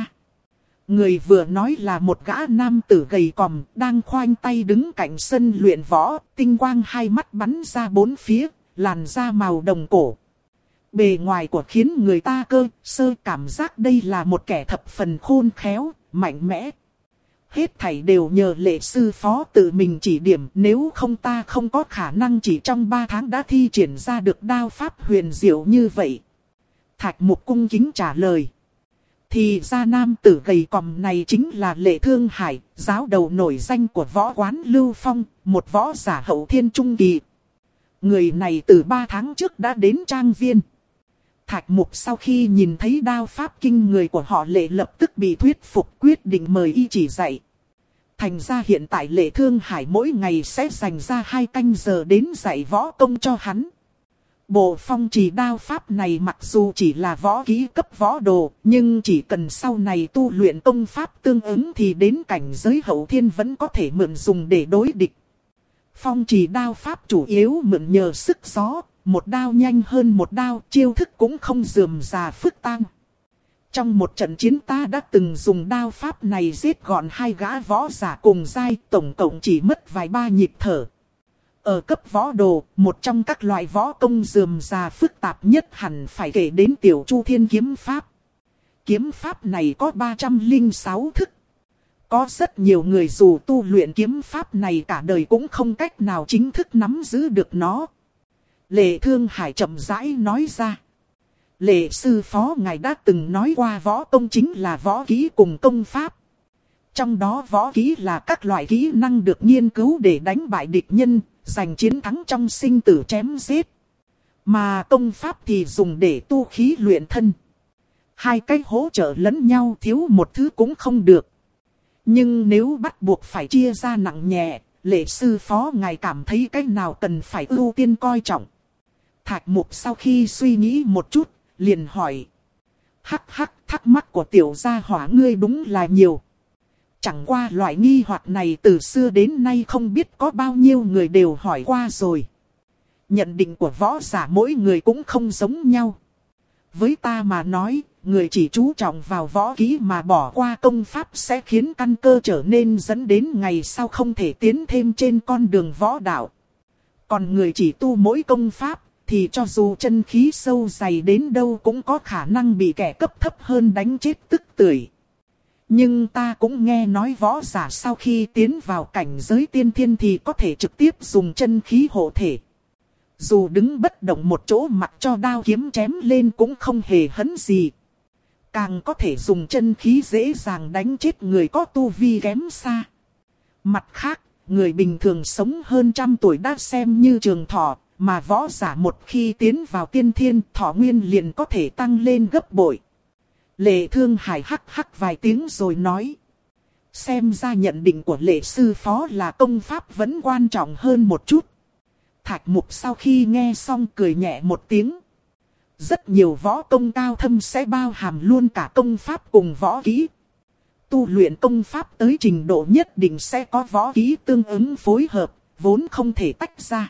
Người vừa nói là một gã nam tử gầy còm, đang khoanh tay đứng cạnh sân luyện võ, tinh quang hai mắt bắn ra bốn phía, làn da màu đồng cổ. Bề ngoài của khiến người ta cơ sơ cảm giác đây là một kẻ thập phần khôn khéo, mạnh mẽ. Hết thảy đều nhờ Lệ sư phó tự mình chỉ điểm, nếu không ta không có khả năng chỉ trong ba tháng đã thi triển ra được đao pháp huyền diệu như vậy. Thạch Mục cung kính trả lời. Thì ra nam tử gầy còm này chính là Lệ Thương Hải, giáo đầu nổi danh của võ quán Lưu Phong, một võ giả hậu thiên trung kỳ. Người này từ ba tháng trước đã đến trang viên. Thạch Mục sau khi nhìn thấy đao pháp kinh người của họ Lệ lập tức bị thuyết phục, quyết định mời y chỉ dạy. Thành ra hiện tại Lệ Thương Hải mỗi ngày sẽ dành ra hai canh giờ đến dạy võ công cho hắn. Bộ phong trì đao pháp này mặc dù chỉ là võ kỹ cấp võ đồ, nhưng chỉ cần sau này tu luyện công pháp tương ứng thì đến cảnh giới hậu thiên vẫn có thể mượn dùng để đối địch. Phong trì đao pháp chủ yếu mượn nhờ sức gió, một đao nhanh hơn một đao, chiêu thức cũng không rườm rà phức tạp. Trong một trận chiến ta đã từng dùng đao pháp này giết gọn hai gã võ giả cùng giai, tổng cộng chỉ mất vài ba nhịp thở. Ở cấp võ đồ, một trong các loại võ công rườm rà phức tạp nhất hẳn phải kể đến Tiểu Chu Thiên kiếm pháp. Kiếm pháp này có ba trăm lẻ sáu thức. Có rất nhiều người dù tu luyện kiếm pháp này cả đời cũng không cách nào chính thức nắm giữ được nó. Lệ Thương Hải chậm rãi nói ra. Lệ sư phó ngài đã từng nói qua võ công chính là võ kỹ cùng công pháp. Trong đó võ kỹ là các loại kỹ năng được nghiên cứu để đánh bại địch nhân, giành chiến thắng trong sinh tử chém giết. Mà công pháp thì dùng để tu khí luyện thân. Hai cách hỗ trợ lẫn nhau, thiếu một thứ cũng không được. Nhưng nếu bắt buộc phải chia ra nặng nhẹ, Lệ sư phó ngài cảm thấy cách nào cần phải ưu tiên coi trọng. Thạch Mục sau khi suy nghĩ một chút, liền hỏi. Hắc hắc, thắc mắc của tiểu gia hỏa ngươi đúng là nhiều. Chẳng qua loại nghi hoặc này từ xưa đến nay không biết có bao nhiêu người đều hỏi qua rồi. Nhận định của võ giả mỗi người cũng không giống nhau. Với ta mà nói, người chỉ chú trọng vào võ kỹ mà bỏ qua công pháp sẽ khiến căn cơ trở nên dẫn đến ngày sau không thể tiến thêm trên con đường võ đạo. Còn người chỉ tu mỗi công pháp, thì cho dù chân khí sâu dày đến đâu cũng có khả năng bị kẻ cấp thấp hơn đánh chết tức tưởi. Nhưng ta cũng nghe nói võ giả sau khi tiến vào cảnh giới tiên thiên thì có thể trực tiếp dùng chân khí hộ thể. Dù đứng bất động một chỗ mặc cho đao kiếm chém lên cũng không hề hấn gì. Càng có thể dùng chân khí dễ dàng đánh chết người có tu vi kém xa. Mặt khác, người bình thường sống hơn trăm tuổi đã xem như trường thọ, mà võ giả một khi tiến vào tiên thiên thọ nguyên liền có thể tăng lên gấp bội. Lệ Thương Hải hắc hắc vài tiếng rồi nói. Xem ra nhận định của Lệ sư phó là công pháp vẫn quan trọng hơn một chút. Thạch Mục sau khi nghe xong cười nhẹ một tiếng. Rất nhiều võ công cao thâm sẽ bao hàm luôn cả công pháp cùng võ kỹ. Tu luyện công pháp tới trình độ nhất định sẽ có võ kỹ tương ứng phối hợp, vốn không thể tách ra.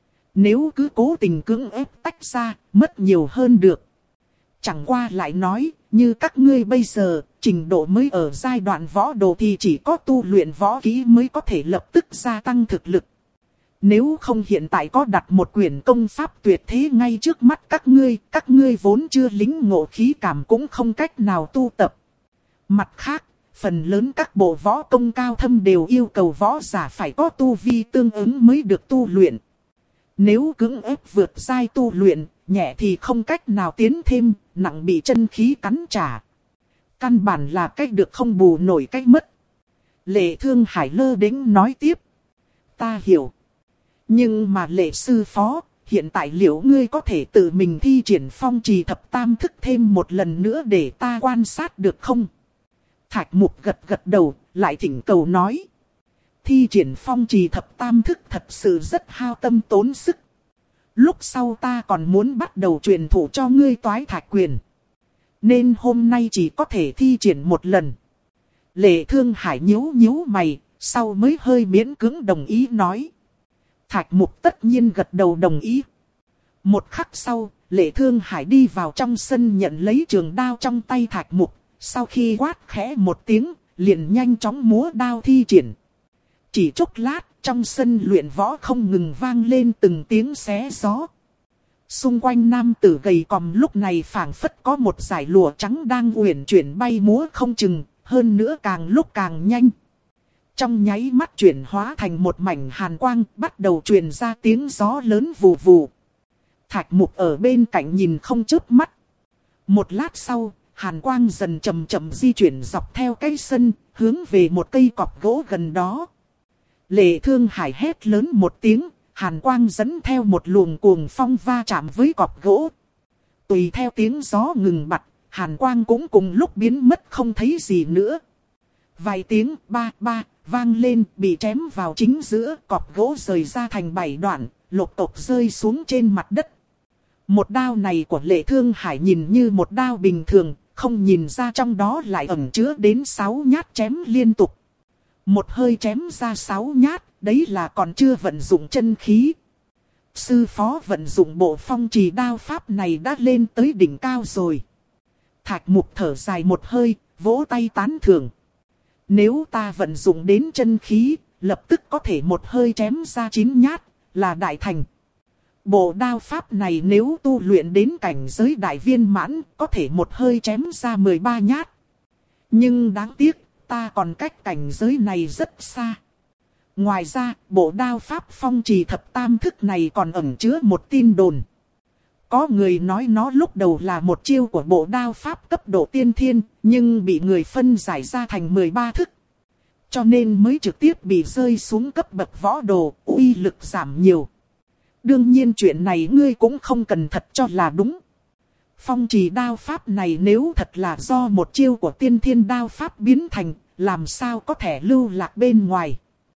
Nếu cứ cố tình cưỡng ép tách ra, mất nhiều hơn được. Chẳng qua lại nói, như các ngươi bây giờ, trình độ mới ở giai đoạn võ đồ thì chỉ có tu luyện võ kỹ mới có thể lập tức gia tăng thực lực. Nếu không hiện tại có đặt một quyển công pháp tuyệt thế ngay trước mắt các ngươi, các ngươi vốn chưa lính ngộ khí cảm cũng không cách nào tu tập. Mặt khác, phần lớn các bộ võ công cao thâm đều yêu cầu võ giả phải có tu vi tương ứng mới được tu luyện. Nếu cưỡng ép vượt giai tu luyện, nhẹ thì không cách nào tiến thêm, nặng bị chân khí cắn trả. Căn bản là cách được không bù nổi cách mất. Lệ Thương Hải lơ đễnh nói tiếp. Ta hiểu. Nhưng mà Lệ sư phó, hiện tại liệu ngươi có thể tự mình thi triển phong trì thập tam thức thêm một lần nữa để ta quan sát được không? Thạch Mục gật gật đầu, lại thỉnh cầu nói. Thi triển phong trì thập tam thức thật sự rất hao tâm tốn sức. Lúc sau ta còn muốn bắt đầu truyền thụ cho ngươi toái thạch quyền. Nên hôm nay chỉ có thể thi triển một lần. Lệ Thương Hải nhíu nhíu mày, sau mới hơi miễn cưỡng đồng ý nói. Thạch Mục tất nhiên gật đầu đồng ý. Một khắc sau, Lệ Thương Hải đi vào trong sân nhận lấy trường đao trong tay Thạch Mục. Sau khi quát khẽ một tiếng, liền nhanh chóng múa đao thi triển. Chỉ chốc lát, trong sân luyện võ không ngừng vang lên từng tiếng xé gió. Xung quanh nam tử gầy còm lúc này phảng phất có một dải lụa trắng đang uyển chuyển bay múa không chừng, hơn nữa càng lúc càng nhanh. Trong nháy mắt chuyển hóa thành một mảnh hàn quang, bắt đầu truyền ra tiếng gió lớn vù vù. Thạch Mục ở bên cạnh nhìn không chớp mắt. Một lát sau, hàn quang dần chậm chậm di chuyển dọc theo cái sân, hướng về một cây cọc gỗ gần đó. Lệ Thương Hải hét lớn một tiếng, hàn quang dẫn theo một luồng cuồng phong va chạm với cọc gỗ. Tùy theo tiếng gió ngừng bặt, hàn quang cũng cùng lúc biến mất không thấy gì nữa. Vài tiếng ba ba vang lên, bị chém vào chính giữa, cọc gỗ rời ra thành bảy đoạn, lột tộc rơi xuống trên mặt đất. Một đao này của Lệ Thương Hải nhìn như một đao bình thường, không nhìn ra trong đó lại ẩn chứa đến sáu nhát chém liên tục. Một hơi chém ra sáu nhát, đấy là còn chưa vận dụng chân khí. Sư phó vận dụng bộ phong trì đao pháp này đã lên tới đỉnh cao rồi. Thạch Mục thở dài một hơi, vỗ tay tán thưởng. Nếu ta vận dụng đến chân khí, lập tức có thể một hơi chém ra chín nhát, là đại thành. Bộ đao pháp này nếu tu luyện đến cảnh giới đại viên mãn, có thể một hơi chém ra mười ba nhát. Nhưng đáng tiếc, ta còn cách cảnh giới này rất xa. Ngoài ra, bộ đao pháp phong trì thập tam thức này còn ẩn chứa một tin đồn. Có người nói nó lúc đầu là một chiêu của bộ đao pháp cấp độ tiên thiên, nhưng bị người phân giải ra thành mười ba thức. Cho nên mới trực tiếp bị rơi xuống cấp bậc võ đồ, uy lực giảm nhiều. Đương nhiên chuyện này ngươi cũng không cần thật cho là đúng. Phong trì đao pháp này nếu thật là do một chiêu của tiên thiên đao pháp biến thành, làm sao có thể lưu lạc bên ngoài.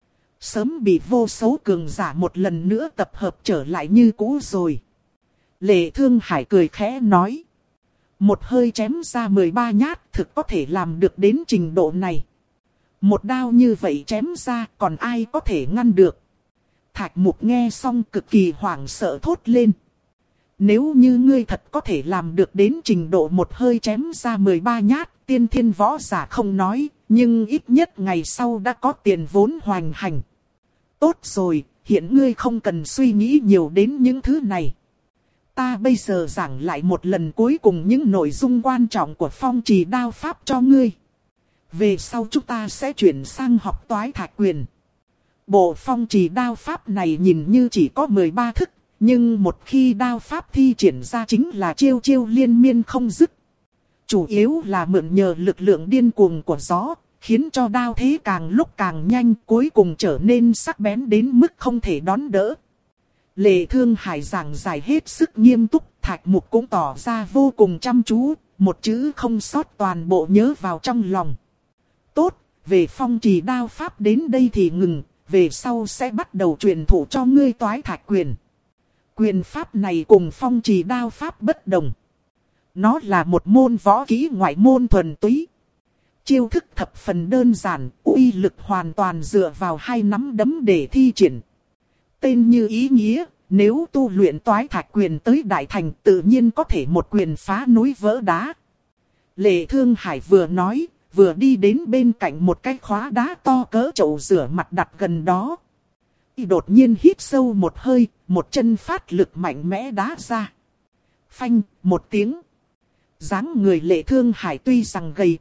Sớm bị vô số cường giả một lần nữa tập hợp trở lại như cũ rồi. Lệ Thương Hải cười khẽ nói. Một hơi chém ra mười ba nhát thực có thể làm được đến trình độ này. Một đao như vậy chém ra còn ai có thể ngăn được. Thạch Mục nghe xong cực kỳ hoảng sợ thốt lên. Nếu như ngươi thật có thể làm được đến trình độ một hơi chém ra mười ba nhát, tiên thiên võ giả không nói, nhưng ít nhất ngày sau đã có tiền vốn hoành hành. Tốt rồi, hiện ngươi không cần suy nghĩ nhiều đến những thứ này. Ta bây giờ giảng lại một lần cuối cùng những nội dung quan trọng của phong trì đao pháp cho ngươi. Về sau chúng ta sẽ chuyển sang học toái thạch quyền. Bộ phong trì đao pháp này nhìn như chỉ có mười ba thức, nhưng một khi đao pháp thi triển ra chính là chiêu chiêu liên miên không dứt. Chủ yếu là mượn nhờ lực lượng điên cuồng của gió, khiến cho đao thế càng lúc càng nhanh, cuối cùng trở nên sắc bén đến mức không thể đón đỡ. Lệ Thương Hải giảng giải hết sức nghiêm túc, Thạch Mục cũng tỏ ra vô cùng chăm chú, một chữ không sót toàn bộ nhớ vào trong lòng. Tốt, về phong trì đao pháp đến đây thì ngừng, về sau sẽ bắt đầu truyền thụ cho ngươi toái thạch quyền. Quyền pháp này cùng phong trì đao pháp bất đồng. Nó là một môn võ kỹ ngoại môn thuần túy. Chiêu thức thập phần đơn giản, uy lực hoàn toàn dựa vào hai nắm đấm để thi triển. Tên như ý nghĩa, nếu tu luyện toái thạch quyền tới đại thành tự nhiên có thể một quyền phá núi vỡ đá. Lệ Thương Hải vừa nói, vừa đi đến bên cạnh một cái khóa đá to cỡ chậu rửa mặt đặt gần đó. Y đột nhiên hít sâu một hơi, một chân phát lực mạnh mẽ đá ra. Phanh, một tiếng. Dáng người Lệ Thương Hải tuy rằng gầy còm,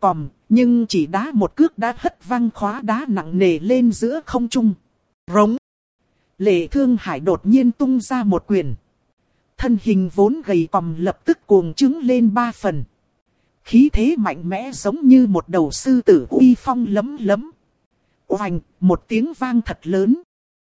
Nhưng chỉ đá một cước đã hất văng khóa đá nặng nề lên giữa không trung. Rống. Lệ Thương Hải đột nhiên tung ra một quyền. Thân hình vốn gầy còm lập tức cuồng trứng lên ba phần. Khí thế mạnh mẽ giống như một đầu sư tử uy phong lấm lấm. Oành, một tiếng vang thật lớn.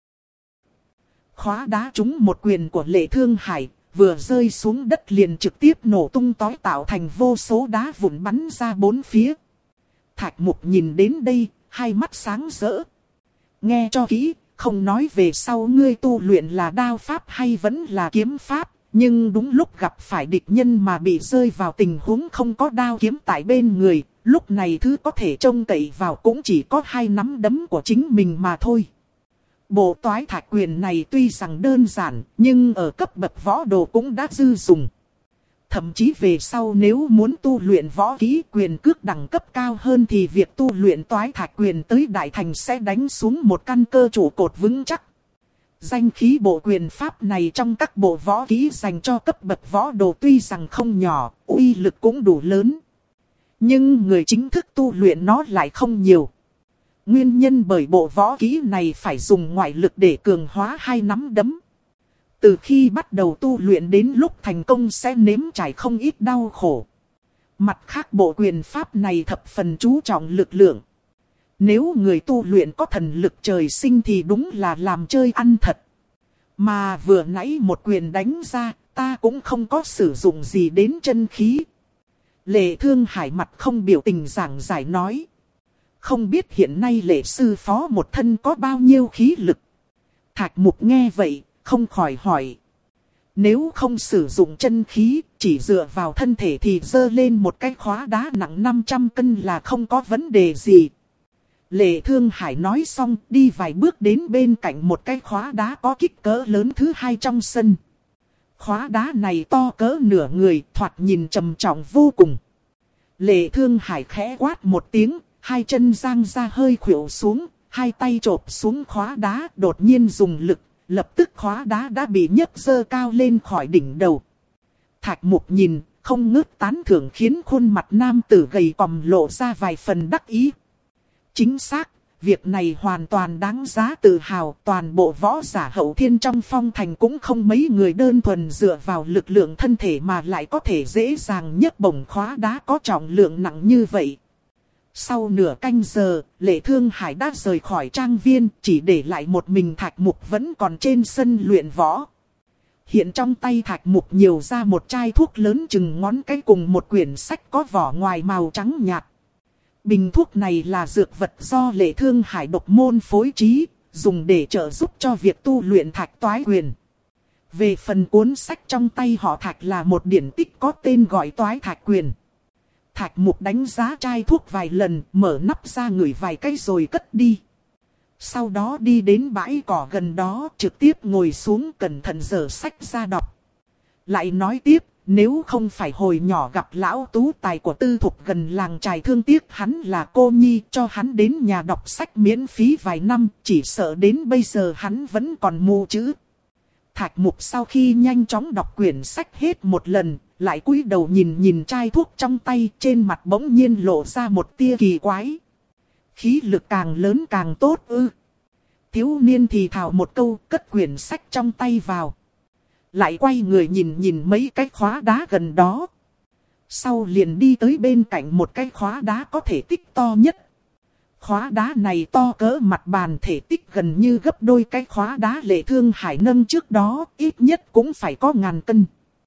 Khóa đá trúng một quyền của Lệ Thương Hải, vừa rơi xuống đất liền trực tiếp nổ tung tói tạo thành vô số đá vụn bắn ra bốn phía. Thạch Mục nhìn đến đây, hai mắt sáng rỡ. Nghe cho kỹ, không nói về sau ngươi tu luyện là đao pháp hay vẫn là kiếm pháp, nhưng đúng lúc gặp phải địch nhân mà bị rơi vào tình huống không có đao kiếm tại bên người, lúc này thứ có thể trông cậy vào cũng chỉ có hai nắm đấm của chính mình mà thôi. Bộ toái thạch quyền này tuy rằng đơn giản, nhưng ở cấp bậc võ đồ cũng đã dư dùng. Thậm chí về sau nếu muốn tu luyện võ kỹ quyền cước đẳng cấp cao hơn thì việc tu luyện toái thạch quyền tới đại thành sẽ đánh xuống một căn cơ trụ cột vững chắc. Danh khí bộ quyền pháp này trong các bộ võ kỹ dành cho cấp bậc võ đồ tuy rằng không nhỏ, uy lực cũng đủ lớn. Nhưng người chính thức tu luyện nó lại không nhiều. Nguyên nhân bởi bộ võ kỹ này phải dùng ngoại lực để cường hóa hai nắm đấm. Từ khi bắt đầu tu luyện đến lúc thành công sẽ nếm trải không ít đau khổ. Mặt khác bộ quyền pháp này thập phần chú trọng lực lượng. Nếu người tu luyện có thần lực trời sinh thì đúng là làm chơi ăn thật. Mà vừa nãy một quyền đánh ra, ta cũng không có sử dụng gì đến chân khí. Lệ Thương Hải mặt không biểu tình giảng giải nói. Không biết hiện nay Lệ sư phó một thân có bao nhiêu khí lực. Thạch Mục nghe vậy, không khỏi hỏi. Nếu không sử dụng chân khí, chỉ dựa vào thân thể thì giơ lên một cái khóa đá nặng năm trăm cân là không có vấn đề gì. Lệ Thương Hải nói xong đi vài bước đến bên cạnh một cái khóa đá có kích cỡ lớn thứ hai trong sân. Khóa đá này to cỡ nửa người, thoạt nhìn trầm trọng vô cùng. Lệ Thương Hải khẽ quát một tiếng, hai chân giang ra hơi khuỵu xuống, hai tay chộp xuống khóa đá, đột nhiên dùng lực, lập tức khóa đá đã bị nhấc dơ cao lên khỏi đỉnh đầu. Thạch Mục nhìn, không ngớt tán thưởng khiến khuôn mặt nam tử gầy còm lộ ra vài phần đắc ý. Chính xác, việc này hoàn toàn đáng giá tự hào, toàn bộ võ giả hậu thiên trong phong thành cũng không mấy người đơn thuần dựa vào lực lượng thân thể mà lại có thể dễ dàng nhấc bổng khóa đá có trọng lượng nặng như vậy. Sau nửa canh giờ, Lệ Thương Hải đã rời khỏi trang viên, chỉ để lại một mình Thạch Mục vẫn còn trên sân luyện võ. Hiện trong tay Thạch Mục nhiều ra một chai thuốc lớn chừng ngón cái cùng một quyển sách có vỏ ngoài màu trắng nhạt. Bình thuốc này là dược vật do Lệ Thương Hải độc môn phối trí, dùng để trợ giúp cho việc tu luyện thạch toái quyền. Về phần cuốn sách trong tay họ Thạch là một điển tích có tên gọi toái thạch quyền. Thạch Mục đánh giá chai thuốc vài lần, mở nắp ra ngửi vài cái rồi cất đi. Sau đó đi đến bãi cỏ gần đó, trực tiếp ngồi xuống cẩn thận dở sách ra đọc. Lại nói tiếp, nếu không phải hồi nhỏ gặp lão tú tài của Tư Thục gần làng Trài thương tiếc hắn là cô nhi cho hắn đến nhà đọc sách miễn phí vài năm, chỉ sợ đến bây giờ hắn vẫn còn mù chữ. Thạch Mục sau khi nhanh chóng đọc quyển sách hết một lần, lại cúi đầu nhìn nhìn chai thuốc trong tay, trên mặt bỗng nhiên lộ ra một tia kỳ quái. Khí lực càng lớn càng tốt ư. Thiếu niên thì thào một câu, cất quyển sách trong tay vào. Lại quay người nhìn nhìn mấy cái khóa đá gần đó. Sau liền đi tới bên cạnh một cái khóa đá có thể tích to nhất. Khóa đá này to cỡ mặt bàn, thể tích gần như gấp đôi cái khóa đá Lệ Thương Hải nâng trước đó, ít nhất cũng phải có ngàn cân.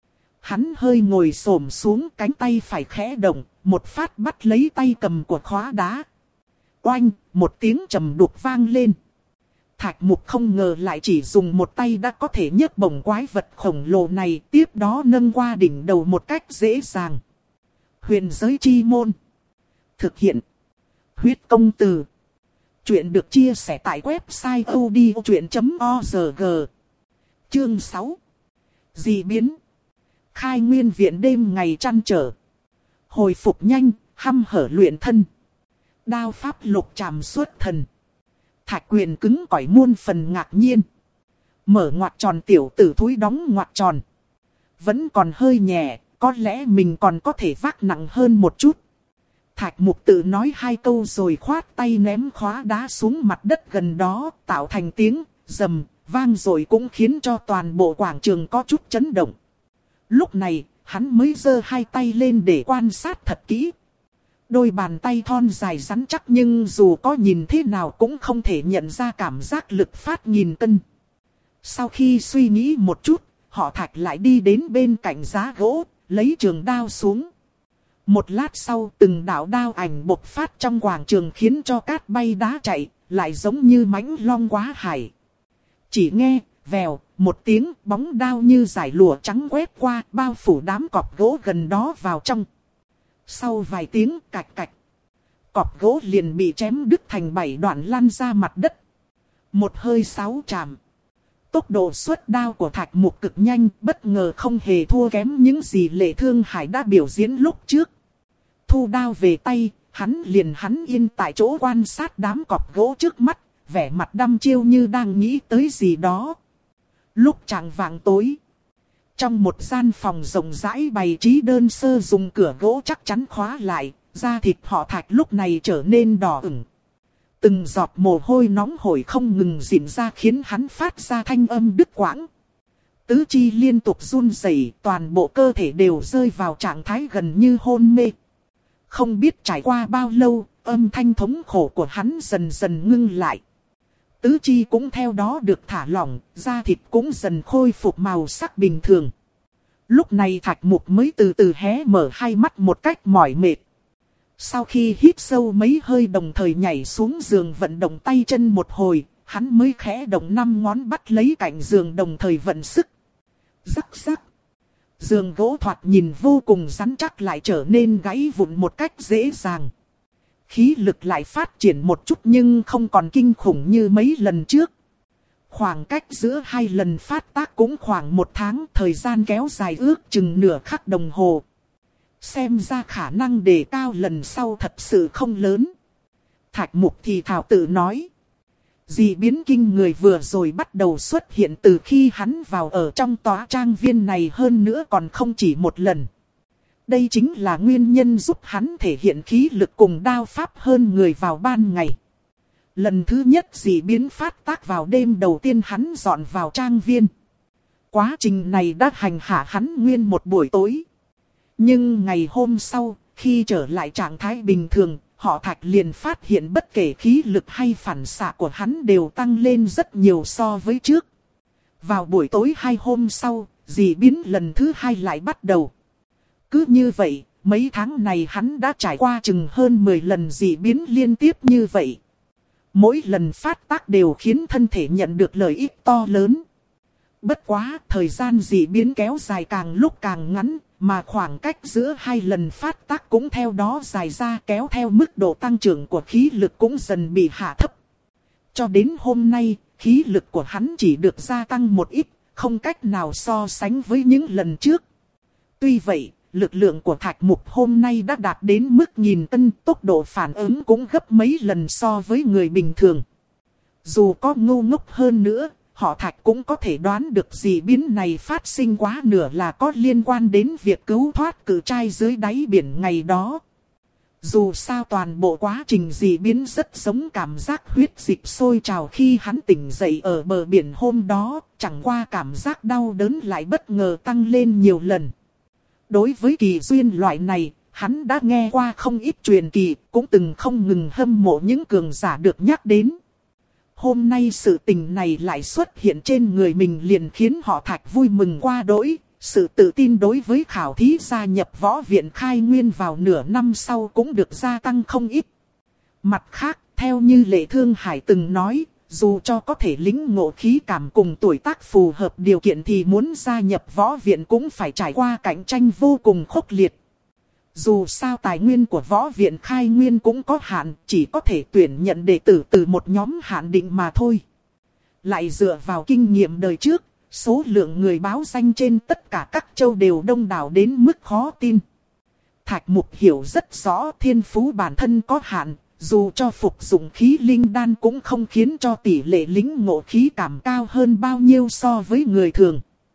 Hắn hơi ngồi xổm xuống, cánh tay phải khẽ động, một phát bắt lấy tay cầm của khóa đá. Oanh, một tiếng trầm đục vang lên. Thạch Mục không ngờ lại chỉ dùng một tay đã có thể nhấc bổng quái vật khổng lồ này, tiếp đó nâng qua đỉnh đầu một cách dễ dàng. Huyền giới chi môn. Thực hiện. Huyết công từ. Chuyện được chia sẻ tại website odchuyện chấm org. Chương sáu. Dị biến. Khai nguyên viện đêm ngày trăn trở. Hồi phục nhanh, hăm hở luyện thân. Đao pháp lục trảm xuất thần. Thạch quyền cứng cỏi muôn phần ngạc nhiên. Mở ngoặc tròn tiểu tử thúi đóng ngoặc tròn. Vẫn còn hơi nhẹ, có lẽ mình còn có thể vác nặng hơn một chút. Thạch Mục tự nói hai câu rồi khoát tay ném khóa đá xuống mặt đất gần đó, tạo thành tiếng rầm vang rồi cũng khiến cho toàn bộ quảng trường có chút chấn động. Lúc này, hắn mới giơ hai tay lên để quan sát thật kỹ. Đôi bàn tay thon dài rắn chắc nhưng dù có nhìn thế nào cũng không thể nhận ra cảm giác lực phát nghìn cân. Sau khi suy nghĩ một chút, họ Thạch lại đi đến bên cạnh giá gỗ, lấy trường đao xuống. Một lát sau từng đạo đao ảnh bộc phát trong quảng trường khiến cho cát bay đá chạy, lại giống như mãnh long quá hải. Chỉ nghe, vèo, một tiếng bóng đao như dải lụa trắng quét qua bao phủ đám cọp gỗ gần đó vào trong. Sau vài tiếng cạch cạch, cọp gỗ liền bị chém đứt thành bảy đoạn lăn ra mặt đất. Một hơi sáu chạm. Tốc độ xuất đao của Thạch Mục cực nhanh, bất ngờ không hề thua kém những gì Lệ Thương Hải đã biểu diễn lúc trước. Thu đao về tay, hắn liền hắn yên tại chỗ quan sát đám cọp gỗ trước mắt, vẻ mặt đăm chiêu như đang nghĩ tới gì đó. Lúc chạng vạng tối, trong một gian phòng rộng rãi bày trí đơn sơ dùng cửa gỗ chắc chắn khóa lại, da thịt họ Thạch lúc này trở nên đỏ ửng. Từng giọt mồ hôi nóng hổi không ngừng rỉn ra khiến hắn phát ra thanh âm đứt quãng. Tứ chi liên tục run rẩy, toàn bộ cơ thể đều rơi vào trạng thái gần như hôn mê. Không biết trải qua bao lâu, âm thanh thống khổ của hắn dần dần ngưng lại. Tứ chi cũng theo đó được thả lỏng, da thịt cũng dần khôi phục màu sắc bình thường. Lúc này Thạch Mục mới từ từ hé mở hai mắt một cách mỏi mệt. Sau khi hít sâu mấy hơi đồng thời nhảy xuống giường vận động tay chân một hồi, hắn mới khẽ động năm ngón bắt lấy cạnh giường đồng thời vận sức. Rắc rắc. Giường gỗ thoạt nhìn vô cùng rắn chắc lại trở nên gãy vụn một cách dễ dàng. Khí lực lại phát triển một chút nhưng không còn kinh khủng như mấy lần trước. Khoảng cách giữa hai lần phát tác cũng khoảng một tháng, thời gian kéo dài ước chừng nửa khắc đồng hồ. Xem ra khả năng đề cao lần sau thật sự không lớn. Thạch Mục thì thảo tự nói. Dị biến kinh người vừa rồi bắt đầu xuất hiện từ khi hắn vào ở trong tòa trang viên này, hơn nữa còn không chỉ một lần. Đây chính là nguyên nhân giúp hắn thể hiện khí lực cùng đao pháp hơn người vào ban ngày. Lần thứ nhất dị biến phát tác vào đêm đầu tiên hắn dọn vào trang viên. Quá trình này đã hành hạ hắn nguyên một buổi tối. Nhưng ngày hôm sau, khi trở lại trạng thái bình thường, họ Thạch liền phát hiện bất kể khí lực hay phản xạ của hắn đều tăng lên rất nhiều so với trước. Vào buổi tối hai hôm sau, dị biến lần thứ hai lại bắt đầu. Cứ như vậy, mấy tháng này hắn đã trải qua chừng hơn mười lần dị biến liên tiếp như vậy. Mỗi lần phát tác đều khiến thân thể nhận được lợi ích to lớn. Bất quá, thời gian dị biến kéo dài càng lúc càng ngắn, mà khoảng cách giữa hai lần phát tác cũng theo đó dài ra, kéo theo mức độ tăng trưởng của khí lực cũng dần bị hạ thấp. Cho đến hôm nay, khí lực của hắn chỉ được gia tăng một ít, không cách nào so sánh với những lần trước. Tuy vậy, lực lượng của Thạch Mục hôm nay đã đạt đến mức nghìn cân, tốc độ phản ứng cũng gấp mấy lần so với người bình thường. Dù có ngu ngốc hơn nữa, họ Thạch cũng có thể đoán được dị biến này phát sinh quá nửa là có liên quan đến việc cứu thoát cự trai dưới đáy biển ngày đó. Dù sao toàn bộ quá trình dị biến rất giống cảm giác huyết dịch sôi trào khi hắn tỉnh dậy ở bờ biển hôm đó, chẳng qua cảm giác đau đớn lại bất ngờ tăng lên nhiều lần. Đối với kỳ duyên loại này, hắn đã nghe qua không ít truyền kỳ, cũng từng không ngừng hâm mộ những cường giả được nhắc đến. Hôm nay sự tình này lại xuất hiện trên người mình liền khiến họ Thạch vui mừng qua đỗi. Sự tự tin đối với khảo thí gia nhập võ viện khai nguyên vào nửa năm sau cũng được gia tăng không ít. Mặt khác, theo như Lệ Thương Hải từng nói, dù cho có thể lĩnh ngộ khí cảm cùng tuổi tác phù hợp điều kiện thì muốn gia nhập võ viện cũng phải trải qua cạnh tranh vô cùng khốc liệt. Dù sao tài nguyên của võ viện khai nguyên cũng có hạn, chỉ có thể tuyển nhận đệ tử từ một nhóm hạn định mà thôi. Lại dựa vào kinh nghiệm đời trước, số lượng người báo danh trên tất cả các châu đều đông đảo đến mức khó tin. Thạch Mục hiểu rất rõ thiên phú bản thân có hạn, dù cho phục dụng khí linh đan cũng không khiến cho tỷ lệ lĩnh ngộ khí cảm cao hơn bao nhiêu so với người thường.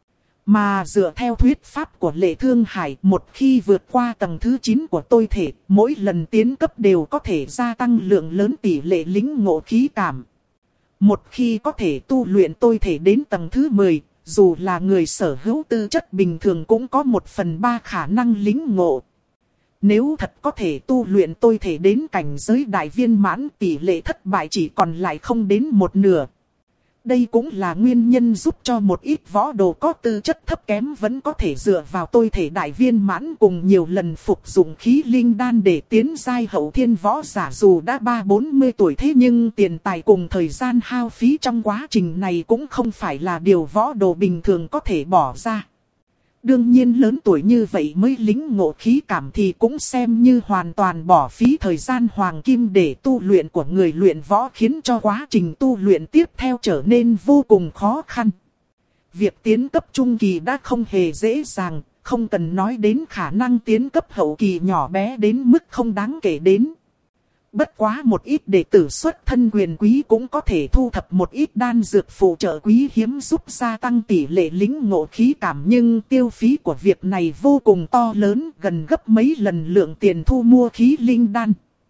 Mà dựa theo thuyết pháp của Lệ Thương Hải, một khi vượt qua tầng thứ chín của tôi thể, mỗi lần tiến cấp đều có thể gia tăng lượng lớn tỷ lệ lĩnh ngộ khí cảm. Một khi có thể tu luyện tôi thể đến tầng thứ mười, dù là người sở hữu tư chất bình thường cũng có một phần ba khả năng lĩnh ngộ. Nếu thật có thể tu luyện tôi thể đến cảnh giới đại viên mãn, tỷ lệ thất bại chỉ còn lại không đến một nửa. Đây cũng là nguyên nhân giúp cho một ít võ đồ có tư chất thấp kém vẫn có thể dựa vào tôi thể đại viên mãn cùng nhiều lần phục dụng khí linh đan để tiến giai hậu thiên võ giả, dù đã ba bốn mươi tuổi thế nhưng tiền tài cùng thời gian hao phí trong quá trình này cũng không phải là điều võ đồ bình thường có thể bỏ ra. Đương nhiên lớn tuổi như vậy mới lĩnh ngộ khí cảm thì cũng xem như hoàn toàn bỏ phí thời gian hoàng kim để tu luyện của người luyện võ, khiến cho quá trình tu luyện tiếp theo trở nên vô cùng khó khăn. Việc tiến cấp trung kỳ đã không hề dễ dàng, không cần nói đến khả năng tiến cấp hậu kỳ nhỏ bé đến mức không đáng kể đến. Bất quá một ít đệ tử xuất thân quyền quý cũng có thể thu thập một ít đan dược phụ trợ quý hiếm giúp gia tăng tỷ lệ lĩnh ngộ khí cảm, nhưng tiêu phí của việc này vô cùng to lớn, gần gấp mấy lần lượng tiền thu mua khí linh đan.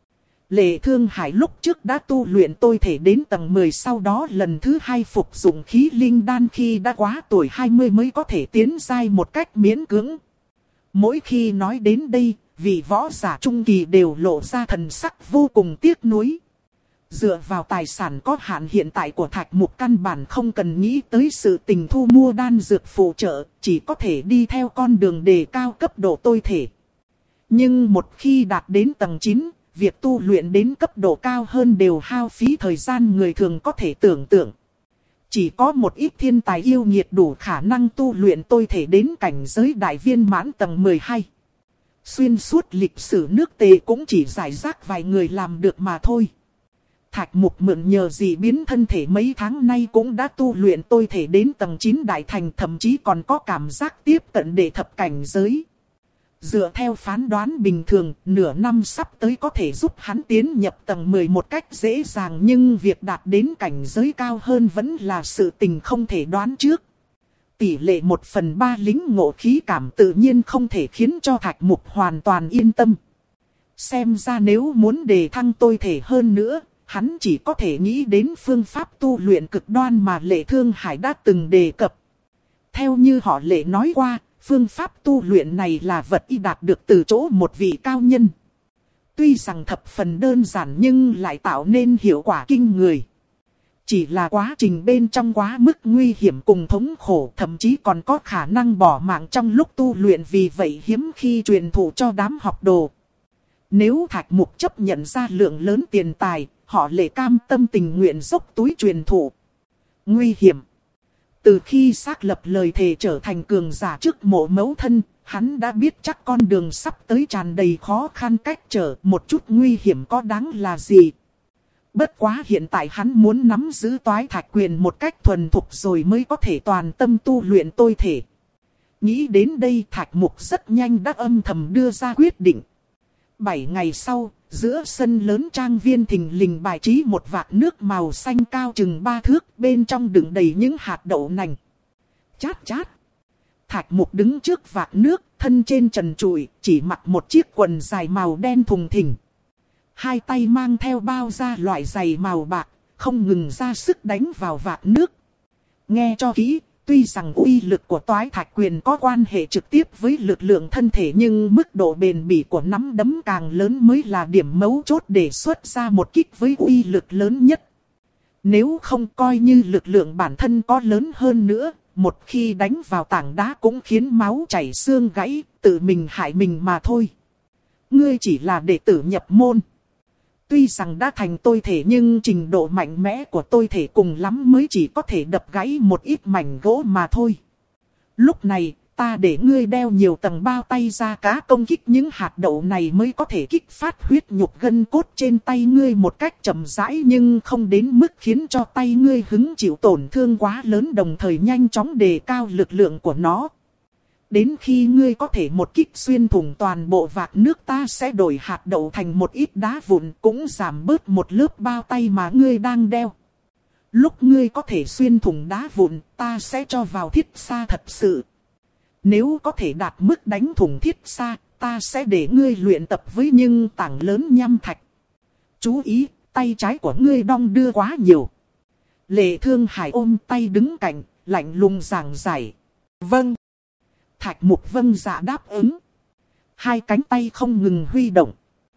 Lệ Thương Hải lúc trước đã tu luyện tôi thể đến tầng mười, sau đó lần thứ hai phục dụng khí linh đan khi đã quá tuổi hai mươi mới có thể tiến giai một cách miễn cưỡng. Mỗi khi nói đến đây, vị võ giả trung kỳ đều lộ ra thần sắc vô cùng tiếc nuối. Dựa vào tài sản có hạn hiện tại của Thạch Mục, căn bản không cần nghĩ tới sự tình thu mua đan dược phụ trợ, chỉ có thể đi theo con đường đề cao cấp độ tôi thể. Nhưng một khi đạt đến tầng chín, việc tu luyện đến cấp độ cao hơn đều hao phí thời gian người thường có thể tưởng tượng. Chỉ có một ít thiên tài yêu nghiệt đủ khả năng tu luyện tôi thể đến cảnh giới đại viên mãn tầng mười hai. Xuyên suốt lịch sử nước Tề cũng chỉ giải rác vài người làm được mà thôi. Thạch Mục mượn nhờ dị biến thân thể mấy tháng nay cũng đã tu luyện tôi thể đến tầng chín đại thành, thậm chí còn có cảm giác tiếp cận đệ thập cảnh giới. Dựa theo phán đoán bình thường, nửa năm sắp tới có thể giúp hắn tiến nhập tầng mười một cách dễ dàng, nhưng việc đạt đến cảnh giới cao hơn vẫn là sự tình không thể đoán trước. Tỷ lệ một phần ba lĩnh ngộ khí cảm tự nhiên không thể khiến cho Thạch Mục hoàn toàn yên tâm. Xem ra nếu muốn đề thăng tôi thể hơn nữa, hắn chỉ có thể nghĩ đến phương pháp tu luyện cực đoan mà Lệ Thương Hải đã từng đề cập. Theo như họ Lệ nói qua, phương pháp tu luyện này là vật y đạt được từ chỗ một vị cao nhân. Tuy rằng thập phần đơn giản nhưng lại tạo nên hiệu quả kinh người. Chỉ là quá trình bên trong quá mức nguy hiểm cùng thống khổ, thậm chí còn có khả năng bỏ mạng trong lúc tu luyện, vì vậy hiếm khi truyền thụ cho đám học đồ. Nếu Thạch Mục chấp nhận ra lượng lớn tiền tài, họ Lệ cam tâm tình nguyện dốc túi truyền thụ. Nguy hiểm. Từ khi xác lập lời thề trở thành cường giả trước mộ mẫu thân, hắn đã biết chắc con đường sắp tới tràn đầy khó khăn cách trở, một chút nguy hiểm có đáng là gì. Bất quá hiện tại hắn muốn nắm giữ toái thạch quyền một cách thuần thục rồi mới có thể toàn tâm tu luyện tôi thể. Nghĩ đến đây, Thạch Mục rất nhanh đã âm thầm đưa ra quyết định. Bảy ngày sau, giữa sân lớn trang viên thình lình bài trí một vạc nước màu xanh cao chừng ba thước, bên trong đựng đầy những hạt đậu nành. Chát chát. Thạch Mục đứng trước vạc nước, thân trên trần trụi, chỉ mặc một chiếc quần dài màu đen thùng thình. Hai tay mang theo bao da loại giày màu bạc, không ngừng ra sức đánh vào vạc nước. Nghe cho kỹ, tuy rằng uy lực của toái thạch quyền có quan hệ trực tiếp với lực lượng thân thể, nhưng mức độ bền bỉ của nắm đấm càng lớn mới là điểm mấu chốt để xuất ra một kích với uy lực lớn nhất. Nếu không, coi như lực lượng bản thân có lớn hơn nữa, một khi đánh vào tảng đá cũng khiến máu chảy xương gãy, tự mình hại mình mà thôi. Ngươi chỉ là đệ tử nhập môn. Tuy rằng đã thành tôi thể nhưng trình độ mạnh mẽ của tôi thể cùng lắm mới chỉ có thể đập gãy một ít mảnh gỗ mà thôi. Lúc này, ta để ngươi đeo nhiều tầng bao tay ra cá công kích những hạt đậu này mới có thể kích phát huyết nhục gân cốt trên tay ngươi một cách chậm rãi, nhưng không đến mức khiến cho tay ngươi hứng chịu tổn thương quá lớn, đồng thời nhanh chóng đề cao lực lượng của nó. Đến khi ngươi có thể một kích xuyên thủng toàn bộ vạc nước, ta sẽ đổi hạt đậu thành một ít đá vụn, cũng giảm bớt một lớp bao tay mà ngươi đang đeo. Lúc ngươi có thể xuyên thủng đá vụn, ta sẽ cho vào thiết xa thật sự. Nếu có thể đạt mức đánh thủng thiết xa, ta sẽ để ngươi luyện tập với những tảng lớn nham thạch. Chú ý, tay trái của ngươi đong đưa quá nhiều. Lệ Thương Hải ôm tay đứng cạnh, lạnh lùng giảng giải. Vâng. Thạch Mục vâng dạ đáp ứng. Hai cánh tay không ngừng huy động.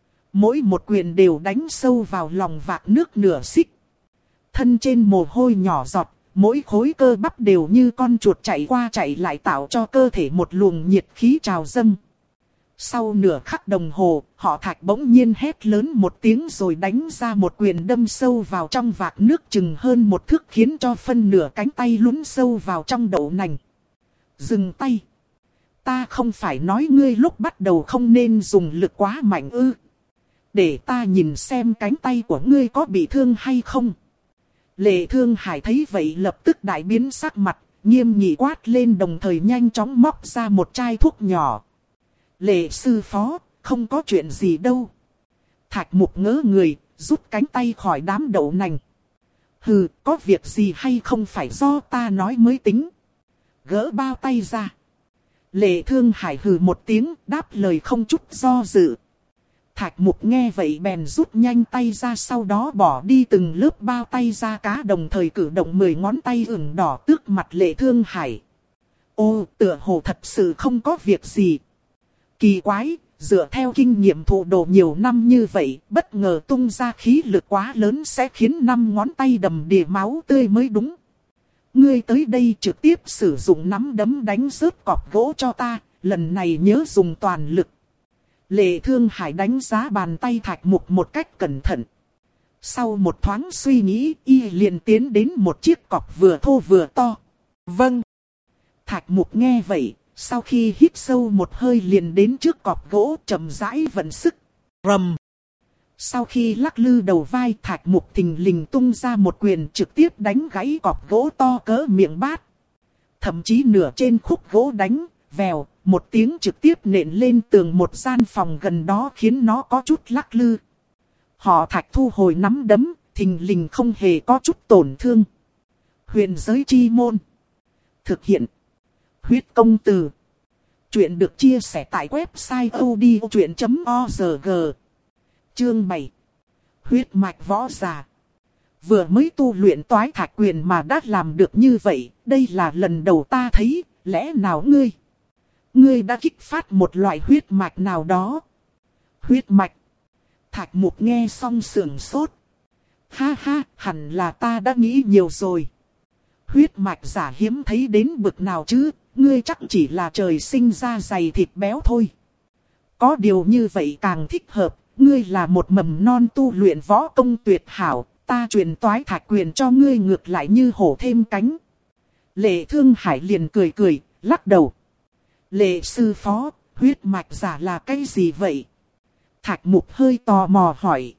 Mỗi một quyền đều đánh sâu vào lòng vạc nước nửa xích. Thân trên mồ hôi nhỏ giọt, mỗi khối cơ bắp đều như con chuột chạy qua chạy lại tạo cho cơ thể một luồng nhiệt khí trào dâng. Sau nửa khắc đồng hồ, họ Thạch bỗng nhiên hét lớn một tiếng rồi đánh ra một quyền đâm sâu vào trong vạc nước chừng hơn một thước, khiến cho phân nửa cánh tay lún sâu vào trong đậu nành. Dừng tay. Ta không phải nói ngươi lúc bắt đầu không nên dùng lực quá mạnh ư. Để ta nhìn xem cánh tay của ngươi có bị thương hay không. Lệ Thương Hải thấy vậy lập tức đại biến sắc mặt, nghiêm nghị quát lên, đồng thời nhanh chóng móc ra một chai thuốc nhỏ. Lệ sư phó, không có chuyện gì đâu. Thạch Mục ngỡ người, rút cánh tay khỏi đám đậu nành. Hừ, có việc gì hay không phải do ta nói mới tính. Gỡ bao tay ra. Lệ Thương Hải hừ một tiếng, đáp lời không chút do dự. Thạch Mục nghe vậy bèn rút nhanh tay ra, sau đó bỏ đi từng lớp bao tay da cá, đồng thời cử động mười ngón tay ửng đỏ tước mặt Lệ Thương Hải. Ô, tựa hồ thật sự không có việc gì. Kỳ quái, dựa theo kinh nghiệm thụ đồ nhiều năm như vậy, bất ngờ tung ra khí lực quá lớn sẽ khiến năm ngón tay đầm đìa máu tươi mới đúng. Ngươi tới đây trực tiếp sử dụng nắm đấm đánh rớt cọp gỗ cho ta, lần này nhớ dùng toàn lực. Lệ Thương Hải đánh giá bàn tay Thạch Mục một cách cẩn thận. Sau một thoáng suy nghĩ, y liền tiến đến một chiếc cọp vừa thô vừa to. Vâng. Thạch Mục nghe vậy, sau khi hít sâu một hơi liền đến trước cọp gỗ, chậm rãi vận sức. Rầm. Sau khi lắc lư đầu vai, Thạch Mục thình lình tung ra một quyền trực tiếp đánh gãy cọp gỗ to cỡ miệng bát. Thậm chí nửa trên khúc gỗ đánh, vèo, một tiếng trực tiếp nện lên tường một gian phòng gần đó, khiến nó có chút lắc lư. Họ Thạch thu hồi nắm đấm, thình lình không hề có chút tổn thương. Huyền giới chi môn. Thực hiện. Huyết công từ. Chuyện được chia sẻ tại website odchuyện chấm org. Chương bảy. Huyết mạch võ giả. Vừa mới tu luyện toái thạch quyền mà đã làm được như vậy, đây là lần đầu ta thấy, lẽ nào ngươi? Ngươi đã kích phát một loại huyết mạch nào đó? Huyết mạch. Thạch Mục nghe xong sườn sốt. Ha ha, hẳn là ta đã nghĩ nhiều rồi. Huyết mạch giả hiếm thấy đến bực nào chứ, ngươi chắc chỉ là trời sinh ra dày thịt béo thôi. Có điều như vậy càng thích hợp, ngươi là một mầm non tu luyện võ công tuyệt hảo, ta truyền toái thạch quyền cho ngươi ngược lại như hổ thêm cánh. Lệ Thương Hải liền cười cười, lắc đầu. Lệ sư phó, huyết mạch giả là cái gì vậy? Thạch Mục hơi tò mò hỏi.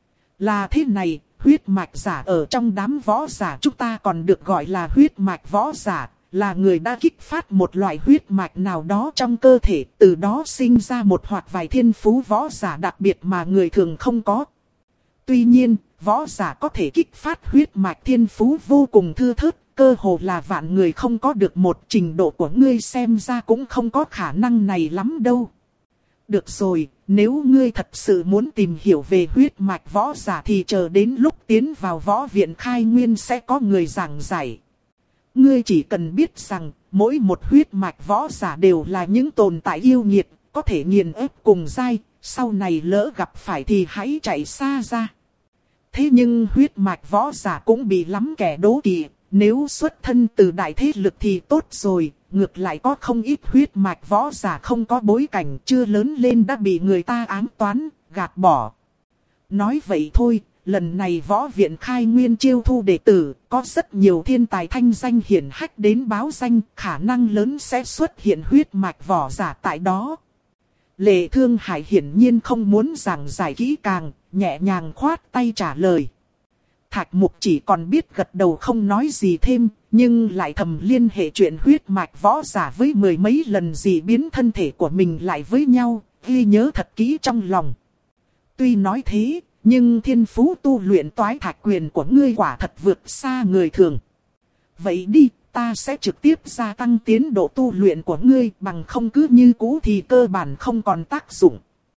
Là thế này, huyết mạch giả ở trong đám võ giả chúng ta còn được gọi là huyết mạch võ giả, là người đã kích phát một loại huyết mạch nào đó trong cơ thể, từ đó sinh ra một hoặc vài thiên phú võ giả đặc biệt mà người thường không có. Tuy nhiên, võ giả có thể kích phát huyết mạch thiên phú vô cùng thưa thớt, cơ hồ là vạn người không có được một. Trình độ của ngươi xem ra cũng không có khả năng này lắm đâu. Được rồi, nếu ngươi thật sự muốn tìm hiểu về huyết mạch võ giả thì chờ đến lúc tiến vào võ viện khai nguyên sẽ có người giảng giải. Ngươi chỉ cần biết rằng, mỗi một huyết mạch võ giả đều là những tồn tại yêu nghiệt, có thể nghiền ép cùng giai, sau này lỡ gặp phải thì hãy chạy xa ra. Thế nhưng huyết mạch võ giả cũng bị lắm kẻ đố kỵ, nếu xuất thân từ đại thế lực thì tốt rồi, ngược lại có không ít huyết mạch võ giả không có bối cảnh, chưa lớn lên đã bị người ta ám toán, gạt bỏ. Nói vậy thôi, lần này võ viện khai nguyên chiêu thu đệ tử, có rất nhiều thiên tài thanh danh hiển hách đến báo danh, khả năng lớn sẽ xuất hiện huyết mạch võ giả tại đó. Lệ Thương Hải hiển nhiên không muốn giảng giải kỹ càng, nhẹ nhàng khoát tay trả lời. Thạch Mục chỉ còn biết gật đầu không nói gì thêm, nhưng lại thầm liên hệ chuyện huyết mạch võ giả với mười mấy lần dị biến thân thể của mình lại với nhau, ghi nhớ thật kỹ trong lòng. Tuy nói thế, nhưng thiên phú tu luyện toái thạch quyền của ngươi quả thật vượt xa người thường. Vậy đi, ta sẽ trực tiếp gia tăng tiến độ tu luyện của ngươi, bằng không cứ như cũ thì cơ bản không còn tác dụng.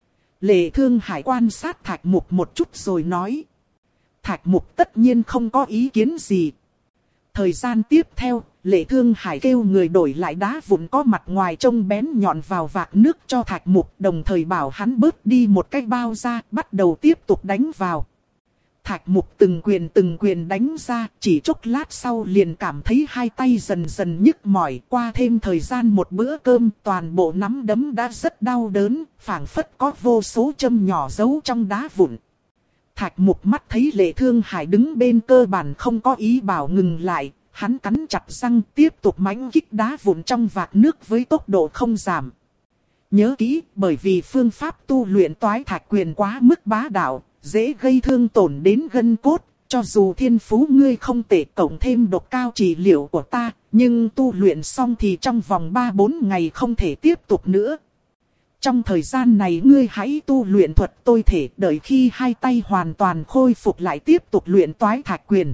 Lệ Thương Hải quan sát Thạch Mục một chút rồi nói. Thạch Mục tất nhiên không có ý kiến gì. Thời gian tiếp theo, Lệ Thương Hải kêu người đổi lại đá vụn có mặt ngoài trông bén nhọn vào vạc nước cho Thạch Mục, đồng thời bảo hắn bớt đi một cái bao ra, bắt đầu tiếp tục đánh vào. Thạch Mục từng quyền từng quyền đánh ra, chỉ chốc lát sau liền cảm thấy hai tay dần dần nhức mỏi. Qua thêm thời gian một bữa cơm, toàn bộ nắm đấm đã rất đau đớn, phảng phất có vô số châm nhỏ giấu trong đá vụn. Thạch Mục mắt thấy Lệ Thương Hải đứng bên cơ bản không có ý bảo ngừng lại, hắn cắn chặt răng tiếp tục mãnh kích đá vụn trong vạc nước với tốc độ không giảm. Nhớ kỹ, bởi vì phương pháp tu luyện toái thạch quyền quá mức bá đạo, dễ gây thương tổn đến gân cốt, cho dù thiên phú ngươi không tệ cộng thêm độc cao trị liệu của ta, nhưng tu luyện xong thì trong vòng ba bốn ngày không thể tiếp tục nữa. Trong thời gian này ngươi hãy tu luyện thuật tôi thể, đợi khi hai tay hoàn toàn khôi phục lại tiếp tục luyện toái thạch quyền.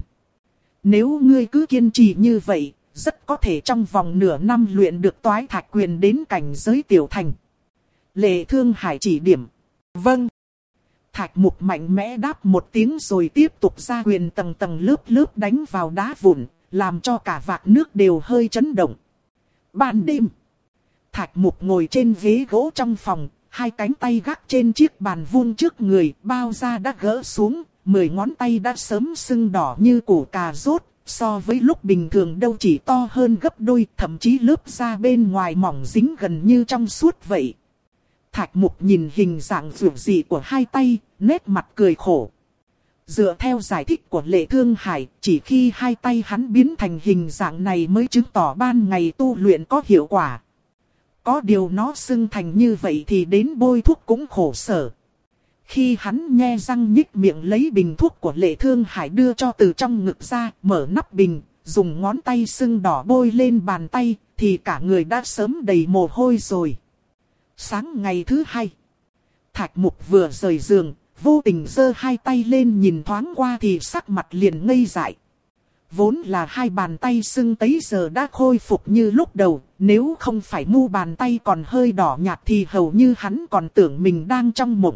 Nếu ngươi cứ kiên trì như vậy, rất có thể trong vòng nửa năm luyện được toái thạch quyền đến cảnh giới tiểu thành. Lệ Thương Hải chỉ điểm. Vâng. Thạch Mục mạnh mẽ đáp một tiếng rồi tiếp tục ra quyền tầng tầng lớp lớp đánh vào đá vụn, làm cho cả vạc nước đều hơi chấn động. Ban đêm, Thạch Mục ngồi trên ghế gỗ trong phòng, hai cánh tay gác trên chiếc bàn vuông trước người, bao da đã gỡ xuống, mười ngón tay đã sớm sưng đỏ như củ cà rốt, so với lúc bình thường đâu chỉ to hơn gấp đôi, thậm chí lớp da bên ngoài mỏng dính gần như trong suốt vậy. Thạch Mục nhìn hình dạng dữ dị của hai tay, nét mặt cười khổ. Dựa theo giải thích của Lệ Thương Hải, chỉ khi hai tay hắn biến thành hình dạng này mới chứng tỏ ban ngày tu luyện có hiệu quả. Có điều nó sưng thành như vậy thì đến bôi thuốc cũng khổ sở. Khi hắn nhe răng nhích miệng lấy bình thuốc của Lệ Thương Hải đưa cho từ trong ngực ra, mở nắp bình, dùng ngón tay sưng đỏ bôi lên bàn tay, thì cả người đã sớm đầy mồ hôi rồi. Sáng ngày thứ hai, Thạch Mục vừa rời giường, vô tình giơ hai tay lên nhìn thoáng qua thì sắc mặt liền ngây dại. Vốn là hai bàn tay sưng tấy giờ đã khôi phục như lúc đầu, nếu không phải mu bàn tay còn hơi đỏ nhạt thì hầu như hắn còn tưởng mình đang trong mộng.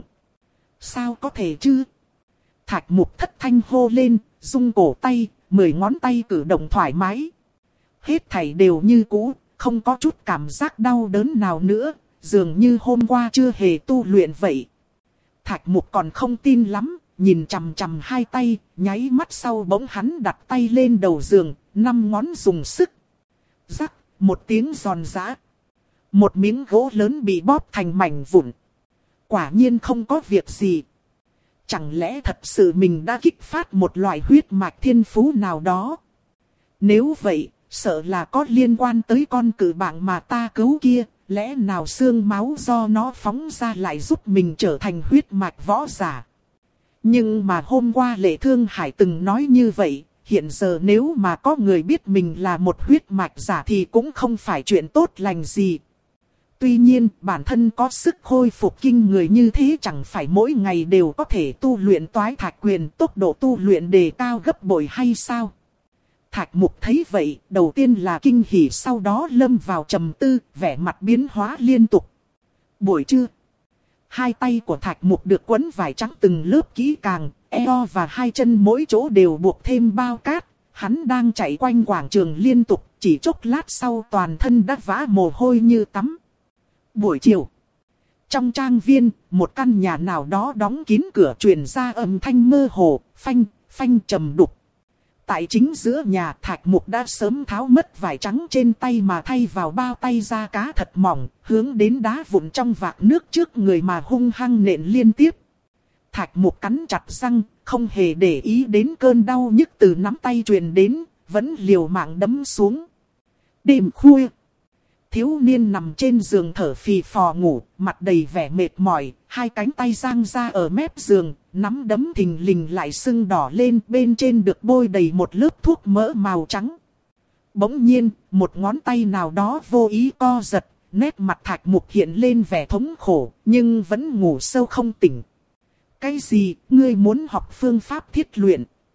Sao có thể chứ? Thạch Mục thất thanh hô lên, rung cổ tay, mười ngón tay cử động thoải mái. Hết thảy đều như cũ, không có chút cảm giác đau đớn nào nữa, dường như hôm qua chưa hề tu luyện vậy. Thạch Mục còn không tin lắm, nhìn chằm chằm hai tay, nháy mắt sau bỗng hắn đặt tay lên đầu giường, năm ngón dùng sức. Rắc, một tiếng giòn giã. Một miếng gỗ lớn bị bóp thành mảnh vụn. Quả nhiên không có việc gì. Chẳng lẽ thật sự mình đã kích phát một loại huyết mạch thiên phú nào đó? Nếu vậy, sợ là có liên quan tới con cự bảng mà ta cứu kia. Lẽ nào xương máu do nó phóng ra lại giúp mình trở thành huyết mạch võ giả? Nhưng mà hôm qua Lệ Thương Hải từng nói như vậy, hiện giờ nếu mà có người biết mình là một huyết mạch giả thì cũng không phải chuyện tốt lành gì. Tuy nhiên, bản thân có sức khôi phục kinh người như thế chẳng phải mỗi ngày đều có thể tu luyện toái thạch quyền, tốc độ tu luyện đề cao gấp bội hay sao? Thạch Mục thấy vậy, đầu tiên là kinh hỉ, sau đó lâm vào trầm tư, vẻ mặt biến hóa liên tục. Buổi trưa, hai tay của Thạch Mục được quấn vải trắng từng lớp kỹ càng, eo và hai chân mỗi chỗ đều buộc thêm bao cát. Hắn đang chạy quanh quảng trường liên tục, chỉ chốc lát sau toàn thân đã vã mồ hôi như tắm. Buổi chiều, trong trang viên, một căn nhà nào đó đóng kín cửa truyền ra âm thanh mơ hồ, phanh, phanh trầm đục. Tại chính giữa nhà, Thạch Mục đã sớm tháo mất vải trắng trên tay mà thay vào bao tay da cá thật mỏng, hướng đến đá vụn trong vạc nước trước người mà hung hăng nện liên tiếp. Thạch Mục cắn chặt răng, không hề để ý đến cơn đau nhức từ nắm tay truyền đến, vẫn liều mạng đấm xuống. Đêm khuya, thiếu niên nằm trên giường thở phì phò ngủ, mặt đầy vẻ mệt mỏi, hai cánh tay giang ra ở mép giường, nắm đấm thình lình lại sưng đỏ lên, bên trên được bôi đầy một lớp thuốc mỡ màu trắng. Bỗng nhiên, một ngón tay nào đó vô ý co giật, nét mặt Thạch Mục hiện lên vẻ thống khổ, nhưng vẫn ngủ sâu không tỉnh. Cái gì, ngươi muốn học phương pháp thiết luyện?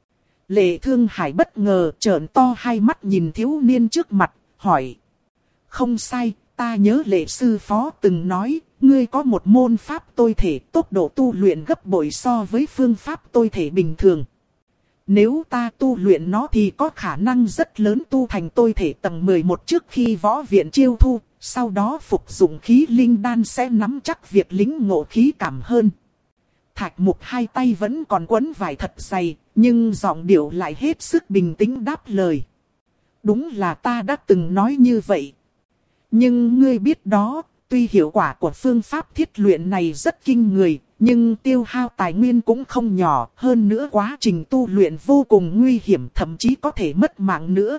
Lệ Thương Hải bất ngờ trợn to hai mắt nhìn thiếu niên trước mặt, hỏi. Không sai, ta nhớ Lệ sư phó từng nói, ngươi có một môn pháp tôi thể tốc độ tu luyện gấp bội so với phương pháp tôi thể bình thường. Nếu ta tu luyện nó thì có khả năng rất lớn tu thành tôi thể tầng mười một trước khi võ viện chiêu thu, sau đó phục dụng khí linh đan sẽ nắm chắc việc lĩnh ngộ khí cảm hơn. Thạch Mục hai tay vẫn còn quấn vải thật dày, nhưng giọng điệu lại hết sức bình tĩnh đáp lời. Đúng là ta đã từng nói như vậy. Nhưng ngươi biết đó, tuy hiệu quả của phương pháp thiết luyện này rất kinh người, nhưng tiêu hao tài nguyên cũng không nhỏ, hơn nữa quá trình tu luyện vô cùng nguy hiểm, thậm chí có thể mất mạng nữa.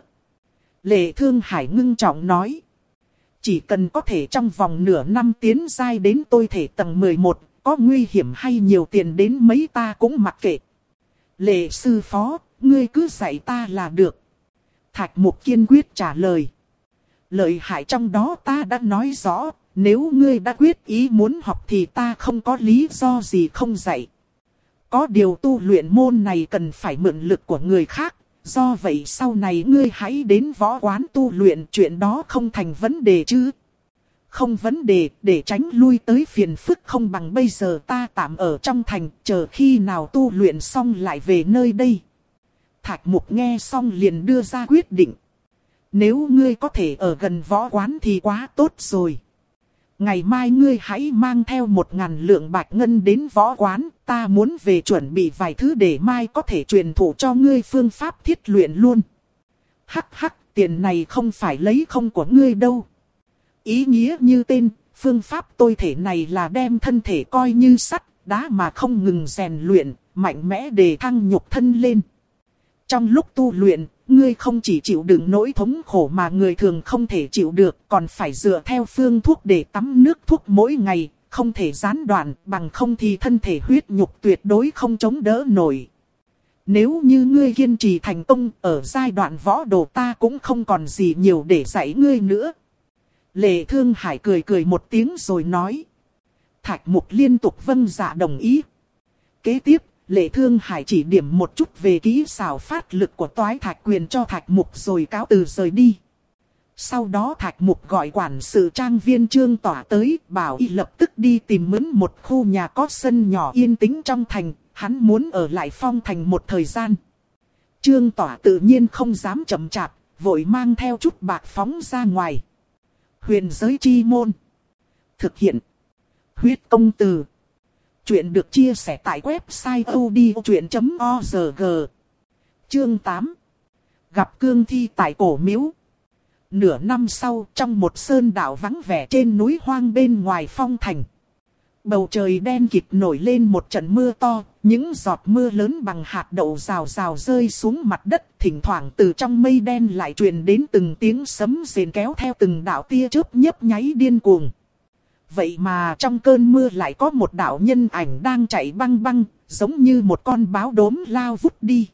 Lệ Thương Hải ngưng trọng nói. Chỉ cần có thể trong vòng nửa năm tiến giai đến tôi thể tầng mười một, có nguy hiểm hay nhiều tiền đến mấy ta cũng mặc kệ. Lệ sư phó, ngươi cứ dạy ta là được. Thạch Mục kiên quyết trả lời. Lợi hại trong đó ta đã nói rõ, nếu ngươi đã quyết ý muốn học thì ta không có lý do gì không dạy. Có điều tu luyện môn này cần phải mượn lực của người khác, do vậy sau này ngươi hãy đến võ quán tu luyện, chuyện đó không thành vấn đề chứ. Không vấn đề, để tránh lui tới phiền phức không bằng bây giờ ta tạm ở trong thành, chờ khi nào tu luyện xong lại về nơi đây. Thạch Mục nghe xong liền đưa ra quyết định. Nếu ngươi có thể ở gần võ quán thì quá tốt rồi. Ngày mai ngươi hãy mang theo một ngàn lượng bạch ngân đến võ quán, ta muốn về chuẩn bị vài thứ để mai có thể truyền thụ cho ngươi phương pháp thiết luyện luôn. Hắc hắc, tiền này không phải lấy không của ngươi đâu. Ý nghĩa như tên, phương pháp tôi thể này là đem thân thể coi như sắt, đá mà không ngừng rèn luyện, mạnh mẽ để thăng nhục thân lên. Trong lúc tu luyện, ngươi không chỉ chịu đựng nỗi thống khổ mà người thường không thể chịu được, còn phải dựa theo phương thuốc để tắm nước thuốc mỗi ngày, không thể gián đoạn, bằng không thì thân thể huyết nhục tuyệt đối không chống đỡ nổi. Nếu như ngươi kiên trì thành công, ở giai đoạn võ đồ ta cũng không còn gì nhiều để dạy ngươi nữa. Lệ Thương Hải cười cười một tiếng rồi nói. Thạch Mục liên tục vâng dạ đồng ý. Kế tiếp, Lệ Thương Hải chỉ điểm một chút về kỹ xảo phát lực của toái thạch quyền cho Thạch Mục rồi cáo từ rời đi. Sau đó Thạch Mục gọi quản sự trang viên Trương Tỏa tới, bảo y lập tức đi tìm mướn một khu nhà có sân nhỏ yên tĩnh trong thành, hắn muốn ở lại Phong Thành một thời gian. Trương Tỏa tự nhiên không dám chậm chạp, vội mang theo chút bạc phóng ra ngoài. Huyền giới chi môn. Thực hiện. Huyết công từ. Chuyện được chia sẻ tại website odchuyện chấm org. Chương tám. Gặp cương thi tại cổ miếu. Nửa năm sau, trong một sơn đảo vắng vẻ trên núi hoang bên ngoài Phong Thành. Bầu trời đen kịt nổi lên một trận mưa to, những giọt mưa lớn bằng hạt đậu rào rào rơi xuống mặt đất, thỉnh thoảng từ trong mây đen lại truyền đến từng tiếng sấm rền kéo theo từng đạo tia chớp nhấp nháy điên cuồng. Vậy mà trong cơn mưa lại có một đạo nhân ảnh đang chạy băng băng, giống như một con báo đốm lao vút đi.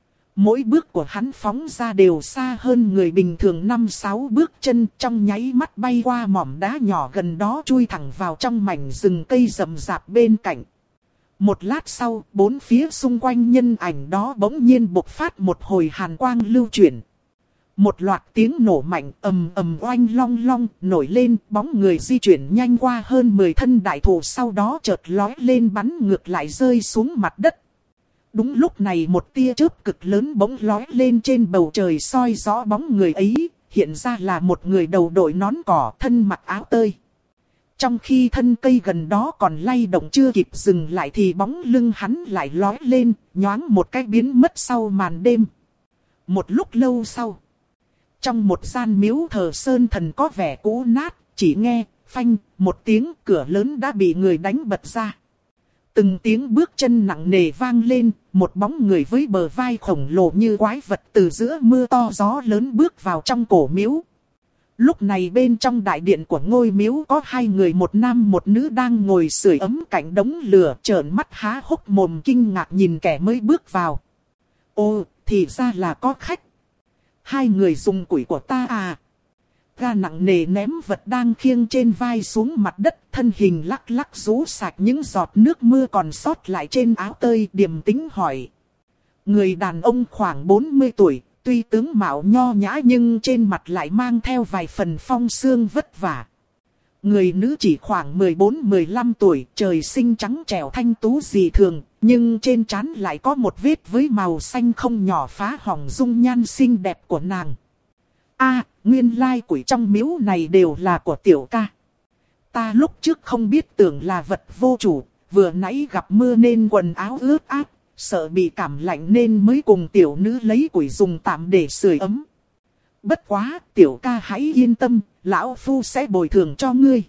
Mỗi bước của hắn phóng ra đều xa hơn người bình thường năm sáu bước chân, trong nháy mắt bay qua mỏm đá nhỏ gần đó chui thẳng vào trong mảnh rừng cây rậm rạp bên cạnh. Một lát sau, bốn phía xung quanh nhân ảnh đó bỗng nhiên bộc phát một hồi hàn quang lưu chuyển. Một loạt tiếng nổ mạnh ầm ầm oanh long long nổi lên, bóng người di chuyển nhanh qua hơn mười thân đại thụ, sau đó chợt lói lên bắn ngược lại rơi xuống mặt đất. Đúng lúc này một tia chớp cực lớn bỗng lói lên trên bầu trời soi rõ bóng người ấy, hiện ra là một người đầu đội nón cỏ, thân mặc áo tơi. Trong khi thân cây gần đó còn lay động chưa kịp dừng lại thì bóng lưng hắn lại lói lên, nhoáng một cái biến mất sau màn đêm. Một lúc lâu sau, trong một gian miếu thờ sơn thần có vẻ cũ nát, chỉ nghe phanh một tiếng, cửa lớn đã bị người đánh bật ra. Từng tiếng bước chân nặng nề vang lên, một bóng người với bờ vai khổng lồ như quái vật từ giữa mưa to gió lớn bước vào trong cổ miếu. Lúc này bên trong đại điện của ngôi miếu có hai người, một nam một nữ đang ngồi sưởi ấm cạnh đống lửa, trợn mắt há hốc mồm kinh ngạc nhìn kẻ mới bước vào. Ô, thì ra là có khách. Hai người dùng củi của ta à? Ga nặng nề ném vật đang khiêng trên vai xuống mặt đất, thân hình lắc lắc rú sạch những giọt nước mưa còn sót lại trên áo tơi, điềm tĩnh hỏi. Người đàn ông khoảng bốn mươi tuổi, tuy tướng mạo nho nhã nhưng trên mặt lại mang theo vài phần phong sương vất vả. Người nữ chỉ khoảng mười bốn mười lăm tuổi, trời sinh trắng trẻo thanh tú dị thường, nhưng trên trán lại có một vết với màu xanh không nhỏ phá hỏng dung nhan xinh đẹp của nàng. A, nguyên lai quỷ trong miếu này đều là của tiểu ca. Ta lúc trước không biết tưởng là vật vô chủ, vừa nãy gặp mưa nên quần áo ướt át, sợ bị cảm lạnh nên mới cùng tiểu nữ lấy củi dùng tạm để sưởi ấm. Bất quá, tiểu ca hãy yên tâm, lão phu sẽ bồi thường cho ngươi.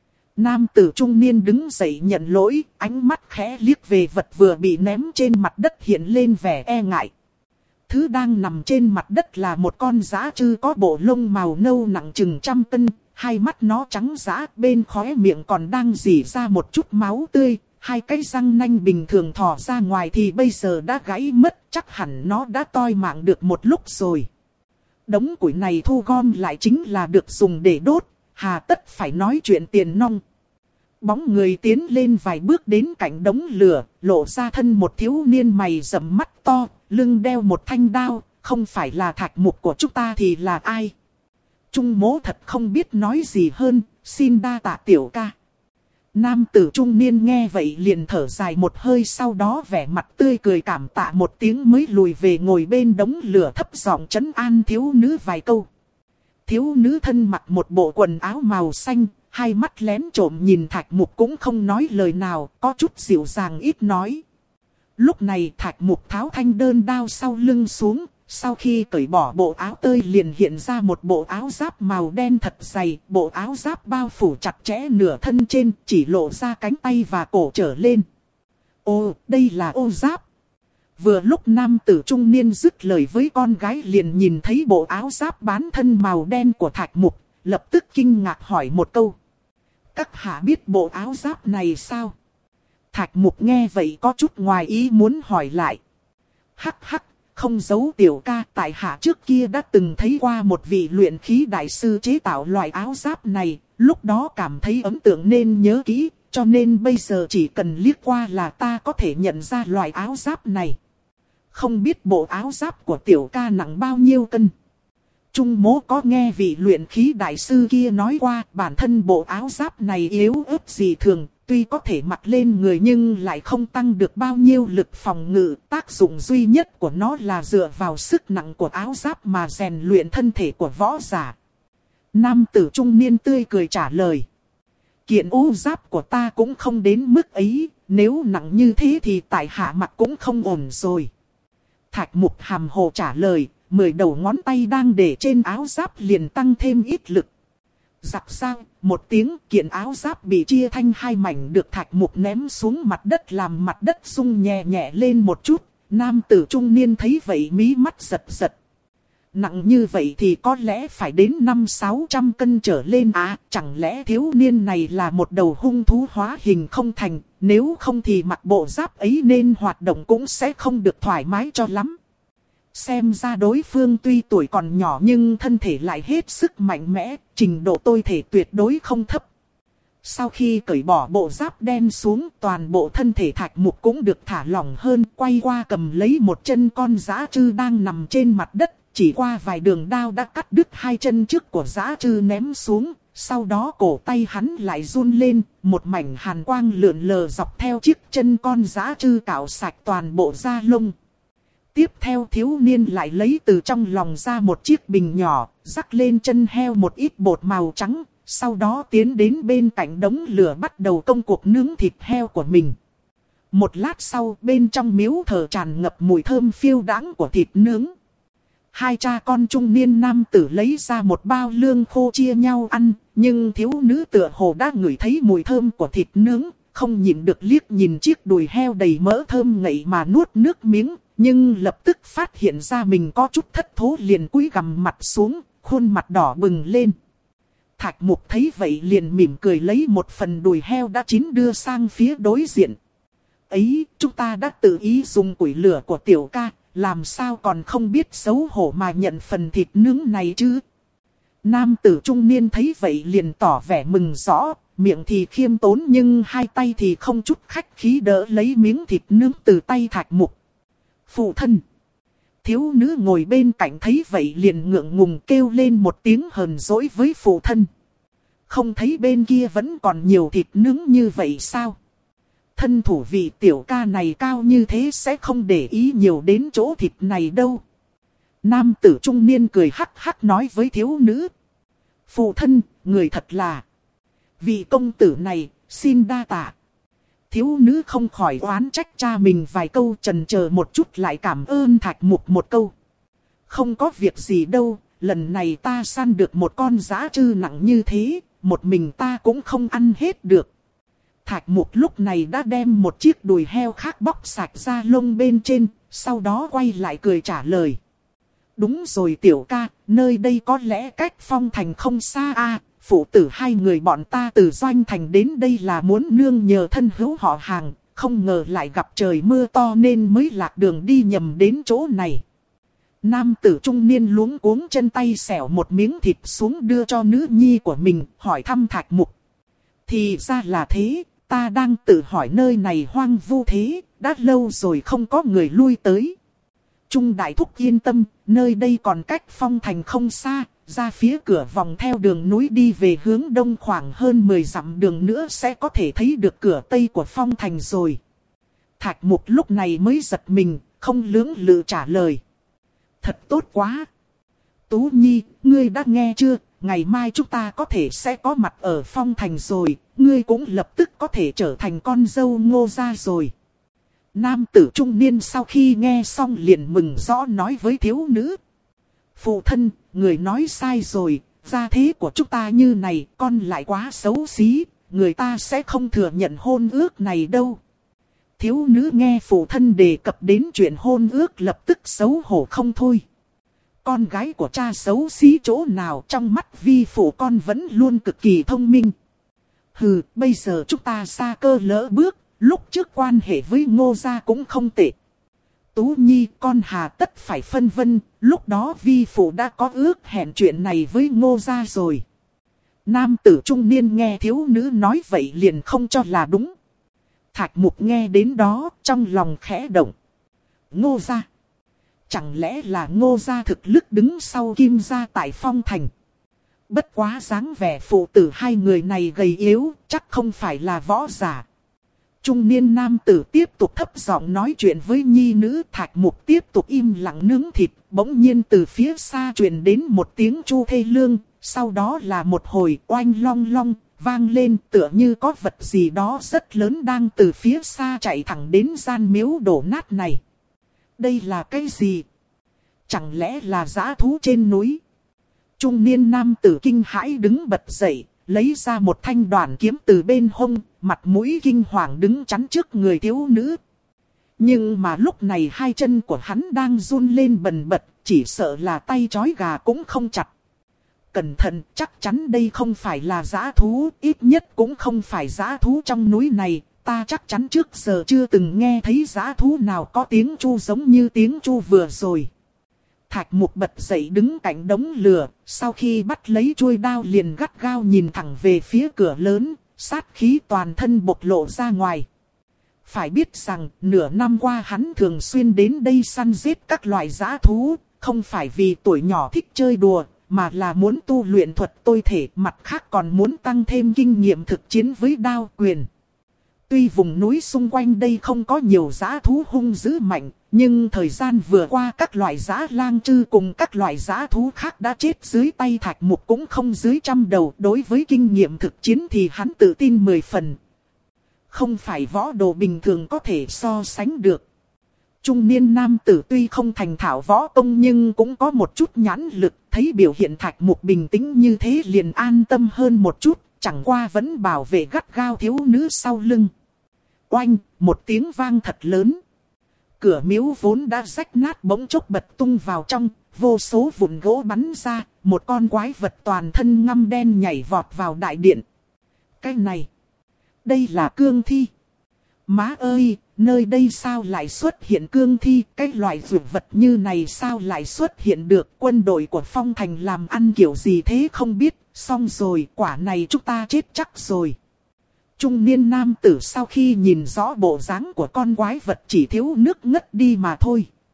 Nam tử trung niên đứng dậy nhận lỗi, ánh mắt khẽ liếc về vật vừa bị ném trên mặt đất hiện lên vẻ e ngại. Thứ đang nằm trên mặt đất là một con dã trư có bộ lông màu nâu nặng chừng trăm cân, hai mắt nó trắng dã, bên khóe miệng còn đang rỉ ra một chút máu tươi, hai cái răng nanh bình thường thò ra ngoài thì bây giờ đã gãy mất, chắc hẳn nó đã toi mạng được một lúc rồi. Đống củi này thu gom lại chính là được dùng để đốt, hà tất phải nói chuyện tiền nong. Bóng người tiến lên vài bước đến cạnh đống lửa, lộ ra thân một thiếu niên mày rậm mắt to, lưng đeo một thanh đao, không phải là Thạch Mục của chúng ta thì là ai? Trung Mỗ thật không biết nói gì hơn, xin đa tạ tiểu ca. Nam tử trung niên nghe vậy liền thở dài một hơi, sau đó vẻ mặt tươi cười cảm tạ một tiếng mới lùi về ngồi bên đống lửa, thấp giọng trấn an thiếu nữ vài câu. Thiếu nữ thân mặc một bộ quần áo màu xanh, hai mắt lén trộm nhìn Thạch Mục cũng không nói lời nào, có chút dịu dàng ít nói. Lúc này Thạch Mục tháo thanh đơn đao sau lưng xuống, sau khi cởi bỏ bộ áo tơi liền hiện ra một bộ áo giáp màu đen thật dày, bộ áo giáp bao phủ chặt chẽ nửa thân trên, chỉ lộ ra cánh tay và cổ trở lên. Ô, đây là ô giáp. Vừa lúc nam tử trung niên dứt lời với con gái liền nhìn thấy bộ áo giáp bán thân màu đen của Thạch Mục, lập tức kinh ngạc hỏi một câu. Các hạ biết bộ áo giáp này sao? Thạch Mục nghe vậy có chút ngoài ý muốn hỏi lại. Hắc hắc, không giấu tiểu ca, tại hạ trước kia đã từng thấy qua một vị luyện khí đại sư chế tạo loại áo giáp này, lúc đó cảm thấy ấn tượng nên nhớ kỹ, cho nên bây giờ chỉ cần liếc qua là ta có thể nhận ra loại áo giáp này. Không biết bộ áo giáp của tiểu ca nặng bao nhiêu cân? Trung Mỗ có nghe vị luyện khí đại sư kia nói qua, bản thân bộ áo giáp này yếu ớt dị thường, tuy có thể mặc lên người nhưng lại không tăng được bao nhiêu lực phòng ngự, tác dụng duy nhất của nó là dựa vào sức nặng của áo giáp mà rèn luyện thân thể của võ giả. Nam tử trung niên tươi cười trả lời. Kiện áo giáp của ta cũng không đến mức ấy, nếu nặng như thế thì tại hạ mặc cũng không ổn rồi. Thạch Mục hàm hồ trả lời, mười đầu ngón tay đang để trên áo giáp liền tăng thêm ít lực. Giặc sang, một tiếng, kiện áo giáp bị chia thành hai mảnh được Thạch Mục ném xuống mặt đất làm mặt đất rung nhẹ nhẹ lên một chút. Nam tử trung niên thấy vậy mí mắt giật giật. Nặng như vậy thì có lẽ phải đến năm sáu trăm cân trở lên à, chẳng lẽ thiếu niên này là một đầu hung thú hóa hình không thành, nếu không thì mặc bộ giáp ấy nên hoạt động cũng sẽ không được thoải mái cho lắm. Xem ra đối phương tuy tuổi còn nhỏ nhưng thân thể lại hết sức mạnh mẽ, trình độ tôi thể tuyệt đối không thấp. Sau khi cởi bỏ bộ giáp đen xuống, toàn bộ thân thể Thạch Mục cũng được thả lỏng hơn, quay qua cầm lấy một chân con dã trư đang nằm trên mặt đất, chỉ qua vài đường đao đã cắt đứt hai chân trước của dã trư ném xuống, sau đó cổ tay hắn lại run lên, một mảnh hàn quang lượn lờ dọc theo chiếc chân con dã trư cạo sạch toàn bộ da lông. Tiếp theo thiếu niên lại lấy từ trong lòng ra một chiếc bình nhỏ, rắc lên chân heo một ít bột màu trắng, sau đó tiến đến bên cạnh đống lửa bắt đầu công cuộc nướng thịt heo của mình. Một lát sau, bên trong miếu thờ tràn ngập mùi thơm phiêu đãng của thịt nướng. Hai cha con trung niên nam tử lấy ra một bao lương khô chia nhau ăn, nhưng thiếu nữ tựa hồ đã ngửi thấy mùi thơm của thịt nướng, không nhịn được liếc nhìn chiếc đùi heo đầy mỡ thơm ngậy mà nuốt nước miếng. Nhưng lập tức phát hiện ra mình có chút thất thố liền cúi gằm mặt xuống, khuôn mặt đỏ bừng lên. Thạch Mục thấy vậy liền mỉm cười lấy một phần đùi heo đã chín đưa sang phía đối diện. Ấy, chúng ta đã tự ý dùng củi lửa của tiểu ca, làm sao còn không biết xấu hổ mà nhận phần thịt nướng này chứ? Nam tử trung niên thấy vậy liền tỏ vẻ mừng rõ, miệng thì khiêm tốn nhưng hai tay thì không chút khách khí đỡ lấy miếng thịt nướng từ tay Thạch Mục. Phụ thân. Thiếu nữ ngồi bên cạnh thấy vậy liền ngượng ngùng kêu lên một tiếng hờn dỗi với phụ thân. Không thấy bên kia vẫn còn nhiều thịt nướng như vậy sao? Thân thủ vị tiểu ca này cao như thế sẽ không để ý nhiều đến chỗ thịt này đâu. Nam tử trung niên cười hắc hắc nói với thiếu nữ. Phụ thân, người thật là. Vị công tử này, xin đa tạ. Thiếu nữ không khỏi oán trách cha mình vài câu, chần chờ một chút lại cảm ơn Thạch Mục một câu. Không có việc gì đâu, lần này ta săn được một con dã trư nặng như thế, một mình ta cũng không ăn hết được. Thạch Mục lúc này đã đem một chiếc đùi heo khác bóc sạch ra lông bên trên, sau đó quay lại cười trả lời. Đúng rồi tiểu ca, nơi đây có lẽ cách Phong Thành không xa a. Phụ tử hai người bọn ta từ Doanh Thành đến đây là muốn nương nhờ thân hữu họ hàng, không ngờ lại gặp trời mưa to nên mới lạc đường đi nhầm đến chỗ này. Nam tử trung niên luống cuống chân tay xẻo một miếng thịt xuống đưa cho nữ nhi của mình, hỏi thăm Thạch Mục. Thì ra là thế, ta đang tự hỏi nơi này hoang vu thế, đã lâu rồi không có người lui tới. Trung đại thúc yên tâm, nơi đây còn cách Phong Thành không xa. Ra phía cửa vòng theo đường núi đi về hướng đông khoảng hơn mười dặm đường nữa sẽ có thể thấy được cửa tây của Phong Thành rồi. Thạch Mục lúc này mới giật mình, không lưỡng lự trả lời. Thật tốt quá. Tú Nhi, ngươi đã nghe chưa? Ngày mai chúng ta có thể sẽ có mặt ở Phong Thành rồi, ngươi cũng lập tức có thể trở thành con dâu Ngô gia rồi. Nam tử trung niên sau khi nghe xong liền mừng rõ nói với thiếu nữ. Phụ thân, người nói sai rồi, gia thế của chúng ta như này, con lại quá xấu xí, người ta sẽ không thừa nhận hôn ước này đâu. Thiếu nữ nghe phụ thân đề cập đến chuyện hôn ước lập tức xấu hổ không thôi. Con gái của cha xấu xí chỗ nào, trong mắt vi phụ con vẫn luôn cực kỳ thông minh. Hừ, bây giờ chúng ta xa cơ lỡ bước, lúc trước quan hệ với Ngô gia cũng không tệ. Tú Nhi, con hà tất phải phân vân, lúc đó vi phụ đã có ước hẹn chuyện này với Ngô gia rồi. Nam tử trung niên nghe thiếu nữ nói vậy liền không cho là đúng. Thạch Mục nghe đến đó, trong lòng khẽ động. Ngô gia? Chẳng lẽ là Ngô gia thực lực đứng sau Kim gia tại Phong Thành? Bất quá dáng vẻ phụ tử hai người này gầy yếu, chắc không phải là võ giả. Trung niên nam tử tiếp tục thấp giọng nói chuyện với nhi nữ. Thạch Mục tiếp tục im lặng nướng thịt. Bỗng nhiên từ phía xa truyền đến một tiếng chu thê lương. Sau đó là một hồi oanh long long vang lên, tựa như có vật gì đó rất lớn đang từ phía xa chạy thẳng đến gian miếu đổ nát này. Đây là cái gì? Chẳng lẽ là dã thú trên núi? Trung niên nam tử kinh hãi đứng bật dậy, lấy ra một thanh đoàn kiếm từ bên hông, mặt mũi kinh hoàng đứng chắn trước người thiếu nữ. Nhưng mà lúc này hai chân của hắn đang run lên bần bật, chỉ sợ là tay trói gà cũng không chặt. Cẩn thận, chắc chắn đây không phải là dã thú, ít nhất cũng không phải dã thú trong núi này. Ta chắc chắn trước giờ chưa từng nghe thấy dã thú nào có tiếng chu giống như tiếng chu vừa rồi. Thạch Mục bật dậy đứng cạnh đống lửa, sau khi bắt lấy chuôi đao liền gắt gao nhìn thẳng về phía cửa lớn, sát khí toàn thân bộc lộ ra ngoài. Phải biết rằng, nửa năm qua hắn thường xuyên đến đây săn giết các loại dã thú, không phải vì tuổi nhỏ thích chơi đùa, mà là muốn tu luyện thuật tôi thể, mặt khác còn muốn tăng thêm kinh nghiệm thực chiến với đao quyền. Tuy vùng núi xung quanh đây không có nhiều dã thú hung dữ mạnh, nhưng thời gian vừa qua các loại dã lang trư cùng các loại dã thú khác đã chết dưới tay Thạch Mục cũng không dưới trăm đầu. Đối với kinh nghiệm thực chiến thì hắn tự tin mười phần. Không phải võ đồ bình thường có thể so sánh được. Trung niên nam tử tuy không thành thạo võ công nhưng cũng có một chút nhãn lực. Thấy biểu hiện Thạch Mục bình tĩnh như thế liền an tâm hơn một chút. Chẳng qua vẫn bảo vệ gắt gao thiếu nữ sau lưng. Oanh, một tiếng vang thật lớn. Cửa miếu vốn đã rách nát bỗng chốc bật tung vào trong, vô số vụn gỗ bắn ra, một con quái vật toàn thân ngăm đen nhảy vọt vào đại điện. Cái này, đây là cương thi. Má ơi, nơi đây sao lại xuất hiện cương thi, cái loại dược vật như này sao lại xuất hiện được, quân đội của Phong Thành làm ăn kiểu gì thế không biết, xong rồi, quả này chúng ta chết chắc rồi. Trung niên nam tử sau khi nhìn rõ bộ dáng của con quái vật chỉ thiếu nước ngất đi mà thôi.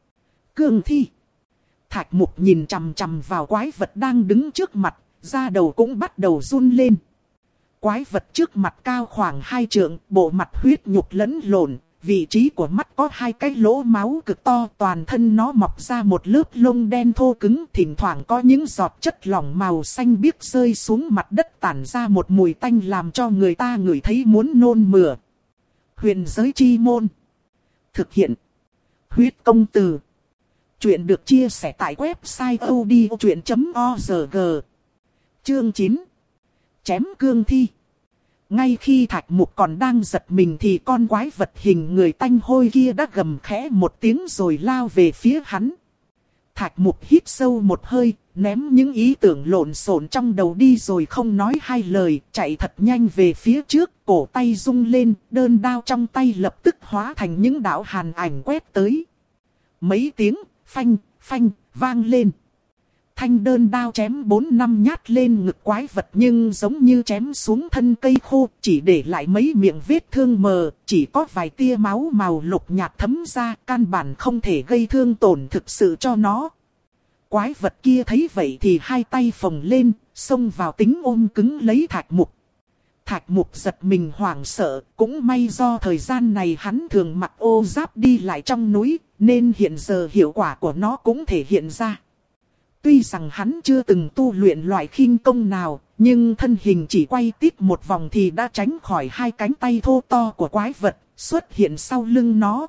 Cương thi. Thạch Mục nhìn chằm chằm vào quái vật đang đứng trước mặt, da đầu cũng bắt đầu run lên. Quái vật trước mặt cao khoảng hai trượng, bộ mặt huyết nhục lẫn lộn, vị trí của mắt có hai cái lỗ máu cực to, toàn thân nó mọc ra một lớp lông đen thô cứng, thỉnh thoảng có những giọt chất lỏng màu xanh biếc rơi xuống mặt đất tản ra một mùi tanh làm cho người ta ngửi thấy muốn nôn mửa. Huyền giới chi môn. Thực hiện. Huyết công từ. Chuyện được chia sẻ tại website odchuyện chấm org. Chương chín. Chém cương thi. Ngay khi Thạch Mục còn đang giật mình thì con quái vật hình người tanh hôi kia đã gầm khẽ một tiếng rồi lao về phía hắn. Thạch Mục hít sâu một hơi, ném những ý tưởng lộn xộn trong đầu đi rồi không nói hai lời, chạy thật nhanh về phía trước, cổ tay rung lên, đơn đao trong tay lập tức hóa thành những đạo hàn ảnh quét tới. Mấy tiếng, phanh, phanh, vang lên. Thanh đơn đao chém bốn năm nhát lên ngực quái vật nhưng giống như chém xuống thân cây khô, chỉ để lại mấy miệng vết thương mờ, chỉ có vài tia máu màu lục nhạt thấm ra, căn bản không thể gây thương tổn thực sự cho nó. Quái vật kia thấy vậy thì hai tay phồng lên, xông vào tính ôm cứng lấy Thạch Mục. Thạch Mục giật mình hoảng sợ, cũng may do thời gian này hắn thường mặc ô giáp đi lại trong núi, nên hiện giờ hiệu quả của nó cũng thể hiện ra. Tuy rằng hắn chưa từng tu luyện loại khinh công nào, nhưng thân hình chỉ quay tít một vòng thì đã tránh khỏi hai cánh tay thô to của quái vật, xuất hiện sau lưng nó.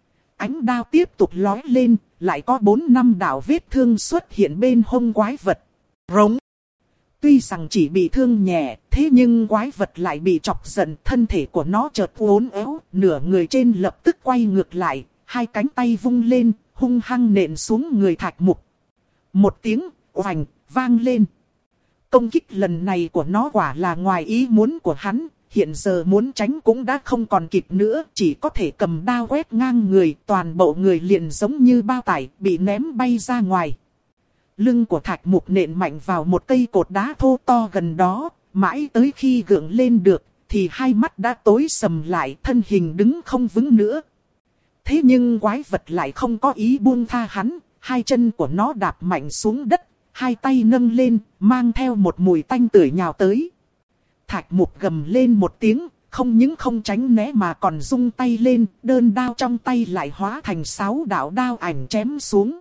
Ánh đao tiếp tục lói lên, lại có bốn năm đạo vết thương xuất hiện bên hông quái vật. Rống! Tuy rằng chỉ bị thương nhẹ, thế nhưng quái vật lại bị chọc giận, thân thể của nó chợt uốn éo, nửa người trên lập tức quay ngược lại, hai cánh tay vung lên, hung hăng nện xuống người Thạch Mục. Một tiếng oành vang lên. Công kích lần này của nó quả là ngoài ý muốn của hắn, hiện giờ muốn tránh cũng đã không còn kịp nữa, chỉ có thể cầm đao quét ngang người, toàn bộ người liền giống như bao tải bị ném bay ra ngoài. Lưng của Thạch Mục nện mạnh vào một cây cột đá thô to gần đó, mãi tới khi gượng lên được thì hai mắt đã tối sầm lại, thân hình đứng không vững nữa. Thế nhưng quái vật lại không có ý buông tha hắn. Hai chân của nó đạp mạnh xuống đất, hai tay nâng lên, mang theo một mùi tanh tưởi nhào tới. Thạch Mục gầm lên một tiếng, không những không tránh né mà còn rung tay lên, đơn đao trong tay lại hóa thành sáu đạo đao ảnh chém xuống.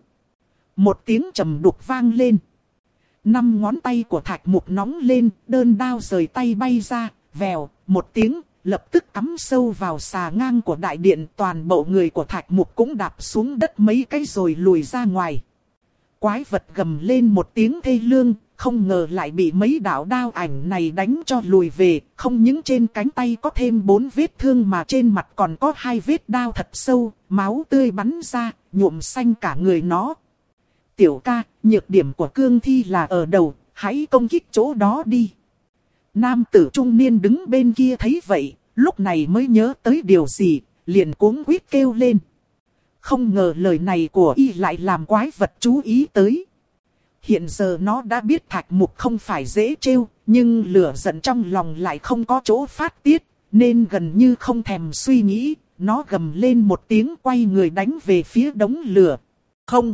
Một tiếng trầm đục vang lên. Năm ngón tay của Thạch Mục nóng lên, đơn đao rời tay bay ra, vèo, một tiếng. Lập tức cắm sâu vào xà ngang của đại điện, toàn bộ người của Thạch Mục cũng đạp xuống đất mấy cái rồi lùi ra ngoài. Quái vật gầm lên một tiếng thê lương, không ngờ lại bị mấy đạo đao ảnh này đánh cho lùi về, không những trên cánh tay có thêm bốn vết thương mà trên mặt còn có hai vết đao thật sâu, máu tươi bắn ra, nhuộm xanh cả người nó. Tiểu ca, nhược điểm của cương thi là ở đầu, hãy công kích chỗ đó đi. Nam tử trung niên đứng bên kia thấy vậy, lúc này mới nhớ tới điều gì, liền cuống quýt kêu lên. Không ngờ lời này của y lại làm quái vật chú ý tới. Hiện giờ nó đã biết Thạch Mục không phải dễ trêu, nhưng lửa giận trong lòng lại không có chỗ phát tiết, nên gần như không thèm suy nghĩ, nó gầm lên một tiếng quay người đánh về phía đống lửa. Không!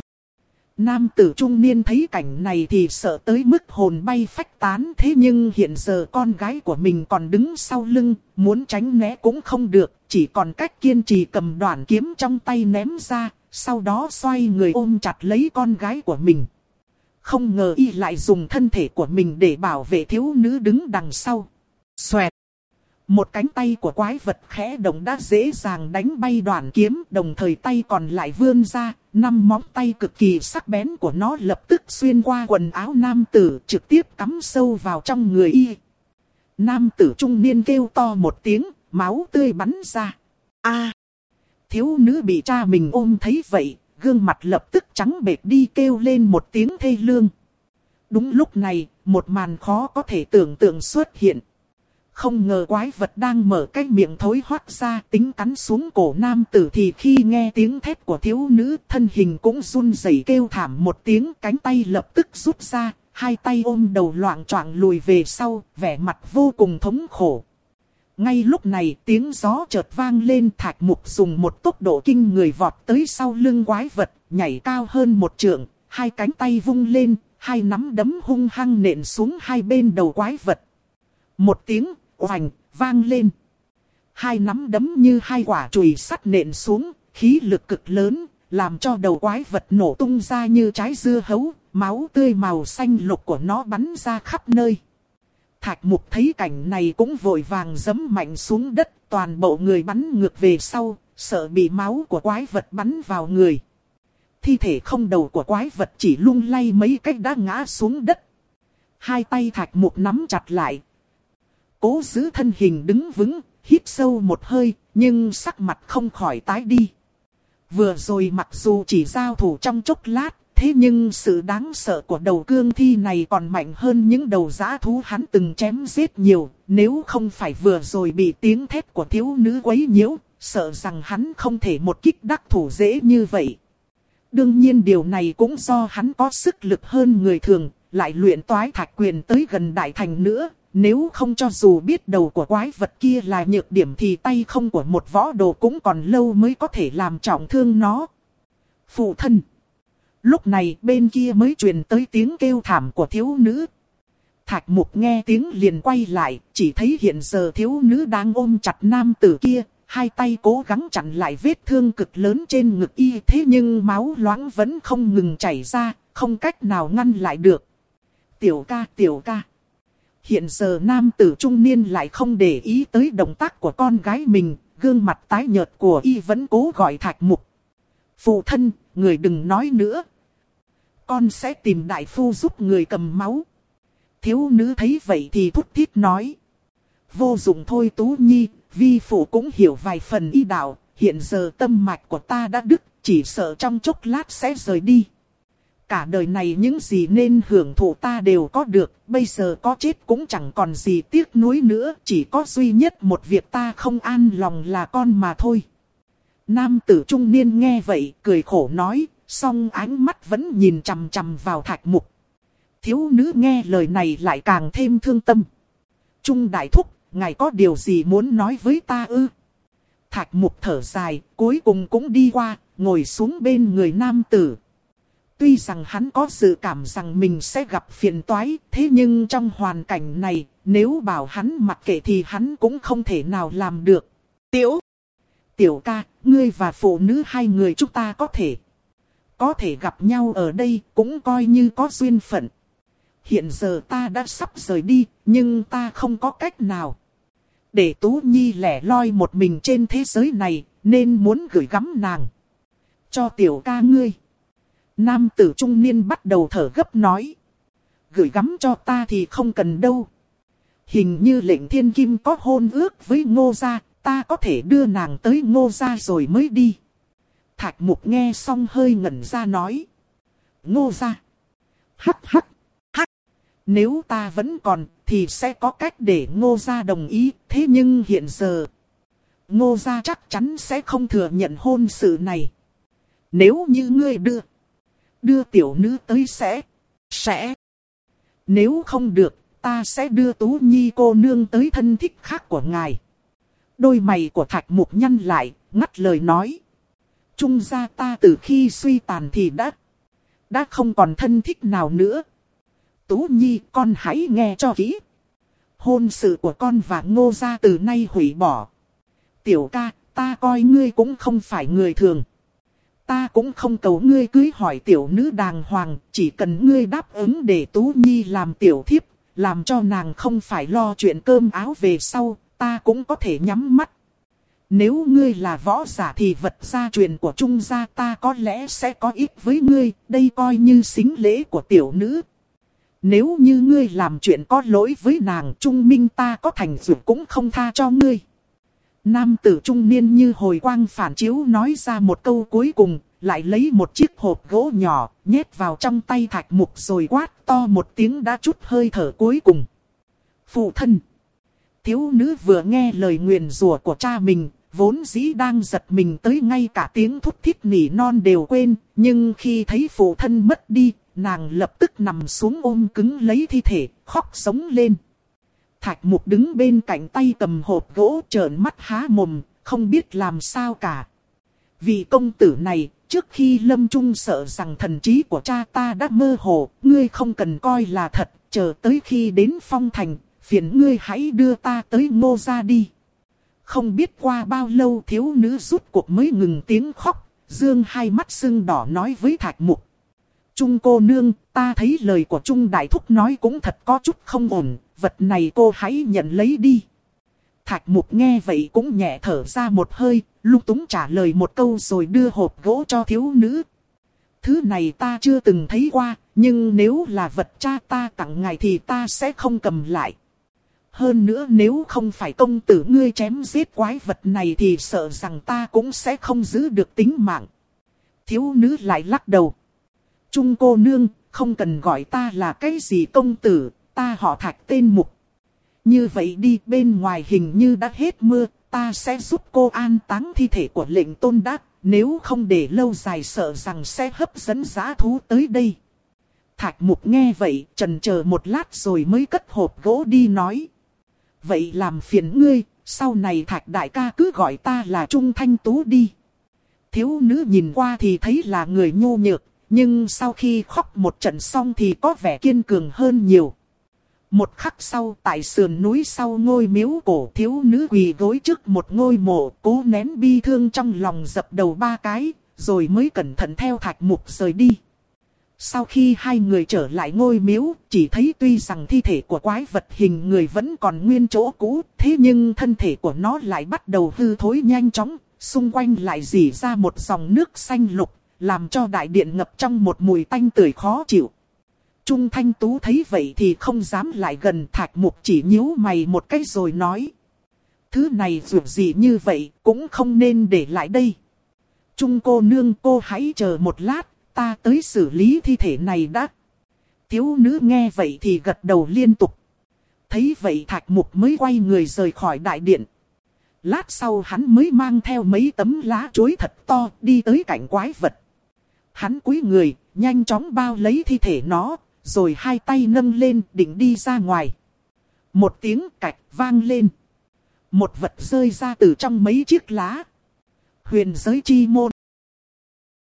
Nam tử trung niên thấy cảnh này thì sợ tới mức hồn bay phách tán, thế nhưng hiện giờ con gái của mình còn đứng sau lưng, muốn tránh né cũng không được, chỉ còn cách kiên trì cầm đoạn kiếm trong tay ném ra, sau đó xoay người ôm chặt lấy con gái của mình. Không ngờ y lại dùng thân thể của mình để bảo vệ thiếu nữ đứng đằng sau. Xoẹt! Một cánh tay của quái vật khẽ động đã dễ dàng đánh bay đoạn kiếm, đồng thời tay còn lại vươn ra, năm móng tay cực kỳ sắc bén của nó lập tức xuyên qua quần áo nam tử, trực tiếp cắm sâu vào trong người y. Nam tử trung niên kêu to một tiếng, máu tươi bắn ra. A! Thiếu nữ bị cha mình ôm thấy vậy, gương mặt lập tức trắng bệch đi, kêu lên một tiếng thê lương. Đúng lúc này, một màn khó có thể tưởng tượng xuất hiện. Không ngờ quái vật đang mở cái miệng thối hoắt ra tính cắn xuống cổ nam tử thì khi nghe tiếng thét của thiếu nữ, thân hình cũng run rẩy kêu thảm một tiếng, cánh tay lập tức rút ra, hai tay ôm đầu loạng choạng lùi về sau, vẻ mặt vô cùng thống khổ. Ngay lúc này tiếng gió chợt vang lên, Thạch Mục dùng một tốc độ kinh người vọt tới sau lưng quái vật, nhảy cao hơn một trượng, hai cánh tay vung lên, hai nắm đấm hung hăng nện xuống hai bên đầu quái vật. Một tiếng oành vang lên. Hai nắm đấm như hai quả chùy sắt nện xuống, khí lực cực lớn, làm cho đầu quái vật nổ tung ra như trái dưa hấu, máu tươi màu xanh lục của nó bắn ra khắp nơi. Thạch Mục thấy cảnh này cũng vội vàng giẫm mạnh xuống đất, toàn bộ người bắn ngược về sau, sợ bị máu của quái vật bắn vào người. Thi thể không đầu của quái vật chỉ lung lay mấy cách đã ngã xuống đất. Hai tay Thạch Mục nắm chặt lại, cố giữ thân hình đứng vững, hít sâu một hơi, nhưng sắc mặt không khỏi tái đi. Vừa rồi mặc dù chỉ giao thủ trong chốc lát, thế nhưng sự đáng sợ của đầu cương thi này còn mạnh hơn những đầu dã thú hắn từng chém giết nhiều. Nếu không phải vừa rồi bị tiếng thét của thiếu nữ quấy nhiễu, sợ rằng hắn không thể một kích đắc thủ dễ như vậy. Đương nhiên điều này cũng do hắn có sức lực hơn người thường, lại luyện toái thạch quyền tới gần đại thành nữa. Nếu không cho dù biết đầu của quái vật kia là nhược điểm thì tay không của một võ đồ cũng còn lâu mới có thể làm trọng thương nó. Phụ thân. Lúc này bên kia mới truyền tới tiếng kêu thảm của thiếu nữ. Thạch Mục nghe tiếng liền quay lại, chỉ thấy hiện giờ thiếu nữ đang ôm chặt nam tử kia, hai tay cố gắng chặn lại vết thương cực lớn trên ngực y, thế nhưng máu loãng vẫn không ngừng chảy ra, không cách nào ngăn lại được. Tiểu ca, tiểu ca. Hiện giờ nam tử trung niên lại không để ý tới động tác của con gái mình, gương mặt tái nhợt của y vẫn cố gọi Thạch Mục. Phụ thân, người đừng nói nữa. Con sẽ tìm đại phu giúp người cầm máu. Thiếu nữ thấy vậy thì thút thít nói. Vô dụng thôi Tú Nhi, vi phụ cũng hiểu vài phần y đạo, hiện giờ tâm mạch của ta đã đứt, chỉ sợ trong chốc lát sẽ rời đi. Cả đời này những gì nên hưởng thụ ta đều có được, bây giờ có chết cũng chẳng còn gì tiếc nuối nữa, chỉ có duy nhất một việc ta không an lòng là con mà thôi. Nam tử trung niên nghe vậy, cười khổ nói, song ánh mắt vẫn nhìn chằm chằm vào Thạch Mục. Thiếu nữ nghe lời này lại càng thêm thương tâm. Trung đại thúc, ngài có điều gì muốn nói với ta ư? Thạch Mục thở dài, cuối cùng cũng đi qua, ngồi xuống bên người nam tử. Tuy rằng hắn có dự cảm rằng mình sẽ gặp phiền toái, thế nhưng trong hoàn cảnh này, nếu bảo hắn mặc kệ thì hắn cũng không thể nào làm được. Tiểu, tiểu ca, ngươi và phụ nữ hai người chúng ta có thể, có thể gặp nhau ở đây, cũng coi như có duyên phận. Hiện giờ ta đã sắp rời đi, nhưng ta không có cách nào. Để Tú Nhi lẻ loi một mình trên thế giới này, nên muốn gửi gắm nàng cho tiểu ca ngươi. Nam tử trung niên bắt đầu thở gấp nói. Gửi gắm cho ta thì không cần đâu. Hình như lệnh thiên kim có hôn ước với Ngô gia, ta có thể đưa nàng tới Ngô gia rồi mới đi. Thạch Mục nghe xong hơi ngẩn ra nói. Ngô gia. Hắc hắc. Hắc. Nếu ta vẫn còn thì sẽ có cách để Ngô gia đồng ý. Thế nhưng hiện giờ Ngô gia chắc chắn sẽ không thừa nhận hôn sự này. Nếu như ngươi đưa Đưa tiểu nữ tới sẽ Sẽ Nếu không được, ta sẽ đưa Tú Nhi cô nương tới thân thích khác của ngài. Đôi mày của Thạch Mục nhăn lại, ngắt lời nói. Trung gia ta từ khi suy tàn thì đã Đã không còn thân thích nào nữa. Tú Nhi, con hãy nghe cho kỹ. Hôn sự của con và Ngô gia từ nay hủy bỏ. Tiểu ca, ta coi ngươi cũng không phải người thường. Ta cũng không cầu ngươi cưới hỏi tiểu nữ đàng hoàng, chỉ cần ngươi đáp ứng để Tú Nhi làm tiểu thiếp, làm cho nàng không phải lo chuyện cơm áo về sau, ta cũng có thể nhắm mắt. Nếu ngươi là võ giả thì vật gia truyền của Trung gia ta có lẽ sẽ có ích với ngươi, đây coi như sính lễ của tiểu nữ. Nếu như ngươi làm chuyện có lỗi với nàng, Trung Minh ta có thành dược cũng không tha cho ngươi. Nam tử trung niên như hồi quang phản chiếu nói ra một câu cuối cùng, lại lấy một chiếc hộp gỗ nhỏ, nhét vào trong tay Thạch Mục rồi quát to một tiếng đã trút hơi thở cuối cùng. Phụ thân. Thiếu nữ vừa nghe lời nguyền rủa của cha mình, vốn dĩ đang giật mình tới ngay cả tiếng thút thít nỉ non đều quên, nhưng khi thấy phụ thân mất đi, nàng lập tức nằm xuống ôm cứng lấy thi thể, khóc sống lên. Thạch Mục đứng bên cạnh tay cầm hộp gỗ trợn mắt há mồm, không biết làm sao cả. Vị công tử này, trước khi lâm chung sợ rằng thần trí của cha ta đã mơ hồ, ngươi không cần coi là thật, chờ tới khi đến Phong Thành, phiền ngươi hãy đưa ta tới Ngô gia đi. Không biết qua bao lâu thiếu nữ rút cuộc mới ngừng tiếng khóc, dương hai mắt sưng đỏ nói với Thạch Mục. Trung cô nương, ta thấy lời của Trung đại thúc nói cũng thật có chút không ổn, vật này cô hãy nhận lấy đi. Thạch Mục nghe vậy cũng nhẹ thở ra một hơi, lung túng trả lời một câu rồi đưa hộp gỗ cho thiếu nữ. Thứ này ta chưa từng thấy qua, nhưng nếu là vật cha ta tặng ngài thì ta sẽ không cầm lại. Hơn nữa nếu không phải công tử ngươi chém giết quái vật này thì sợ rằng ta cũng sẽ không giữ được tính mạng. Thiếu nữ lại lắc đầu. Trung cô nương, không cần gọi ta là cái gì công tử, ta họ Thạch tên Mục. Như vậy đi, bên ngoài hình như đã hết mưa, ta sẽ giúp cô an táng thi thể của lệnh tôn đắc, nếu không để lâu dài sợ rằng sẽ hấp dẫn dã thú tới đây. Thạch Mục nghe vậy, chần chờ một lát rồi mới cất hộp gỗ đi nói. Vậy làm phiền ngươi, sau này Thạch đại ca cứ gọi ta là Trung Thanh Tú đi. Thiếu nữ nhìn qua thì thấy là người nhu nhược, nhưng sau khi khóc một trận xong thì có vẻ kiên cường hơn nhiều. Một khắc sau, tại sườn núi sau ngôi miếu cổ, thiếu nữ quỳ gối trước một ngôi mộ, cố nén bi thương trong lòng dập đầu ba cái, rồi mới cẩn thận theo Thạch Mục rời đi. Sau khi hai người trở lại ngôi miếu, chỉ thấy tuy rằng thi thể của quái vật hình người vẫn còn nguyên chỗ cũ, thế nhưng thân thể của nó lại bắt đầu hư thối nhanh chóng, xung quanh lại rỉ ra một dòng nước xanh lục, làm cho đại điện ngập trong một mùi tanh tưởi khó chịu. Trung Thanh Tú thấy vậy thì không dám lại gần. Thạch Mục chỉ nhíu mày một cái rồi nói. Thứ này dù gì như vậy cũng không nên để lại đây. Trung cô nương, cô hãy chờ một lát, ta tới xử lý thi thể này đã. Thiếu nữ nghe vậy thì gật đầu liên tục. Thấy vậy Thạch Mục mới quay người rời khỏi đại điện. Lát sau hắn mới mang theo mấy tấm lá chuối thật to đi tới cạnh quái vật. Hắn cúi người, nhanh chóng bao lấy thi thể nó, rồi hai tay nâng lên định đi ra ngoài. Một tiếng cạch vang lên. Một vật rơi ra từ trong mấy chiếc lá. Huyền giới chi môn.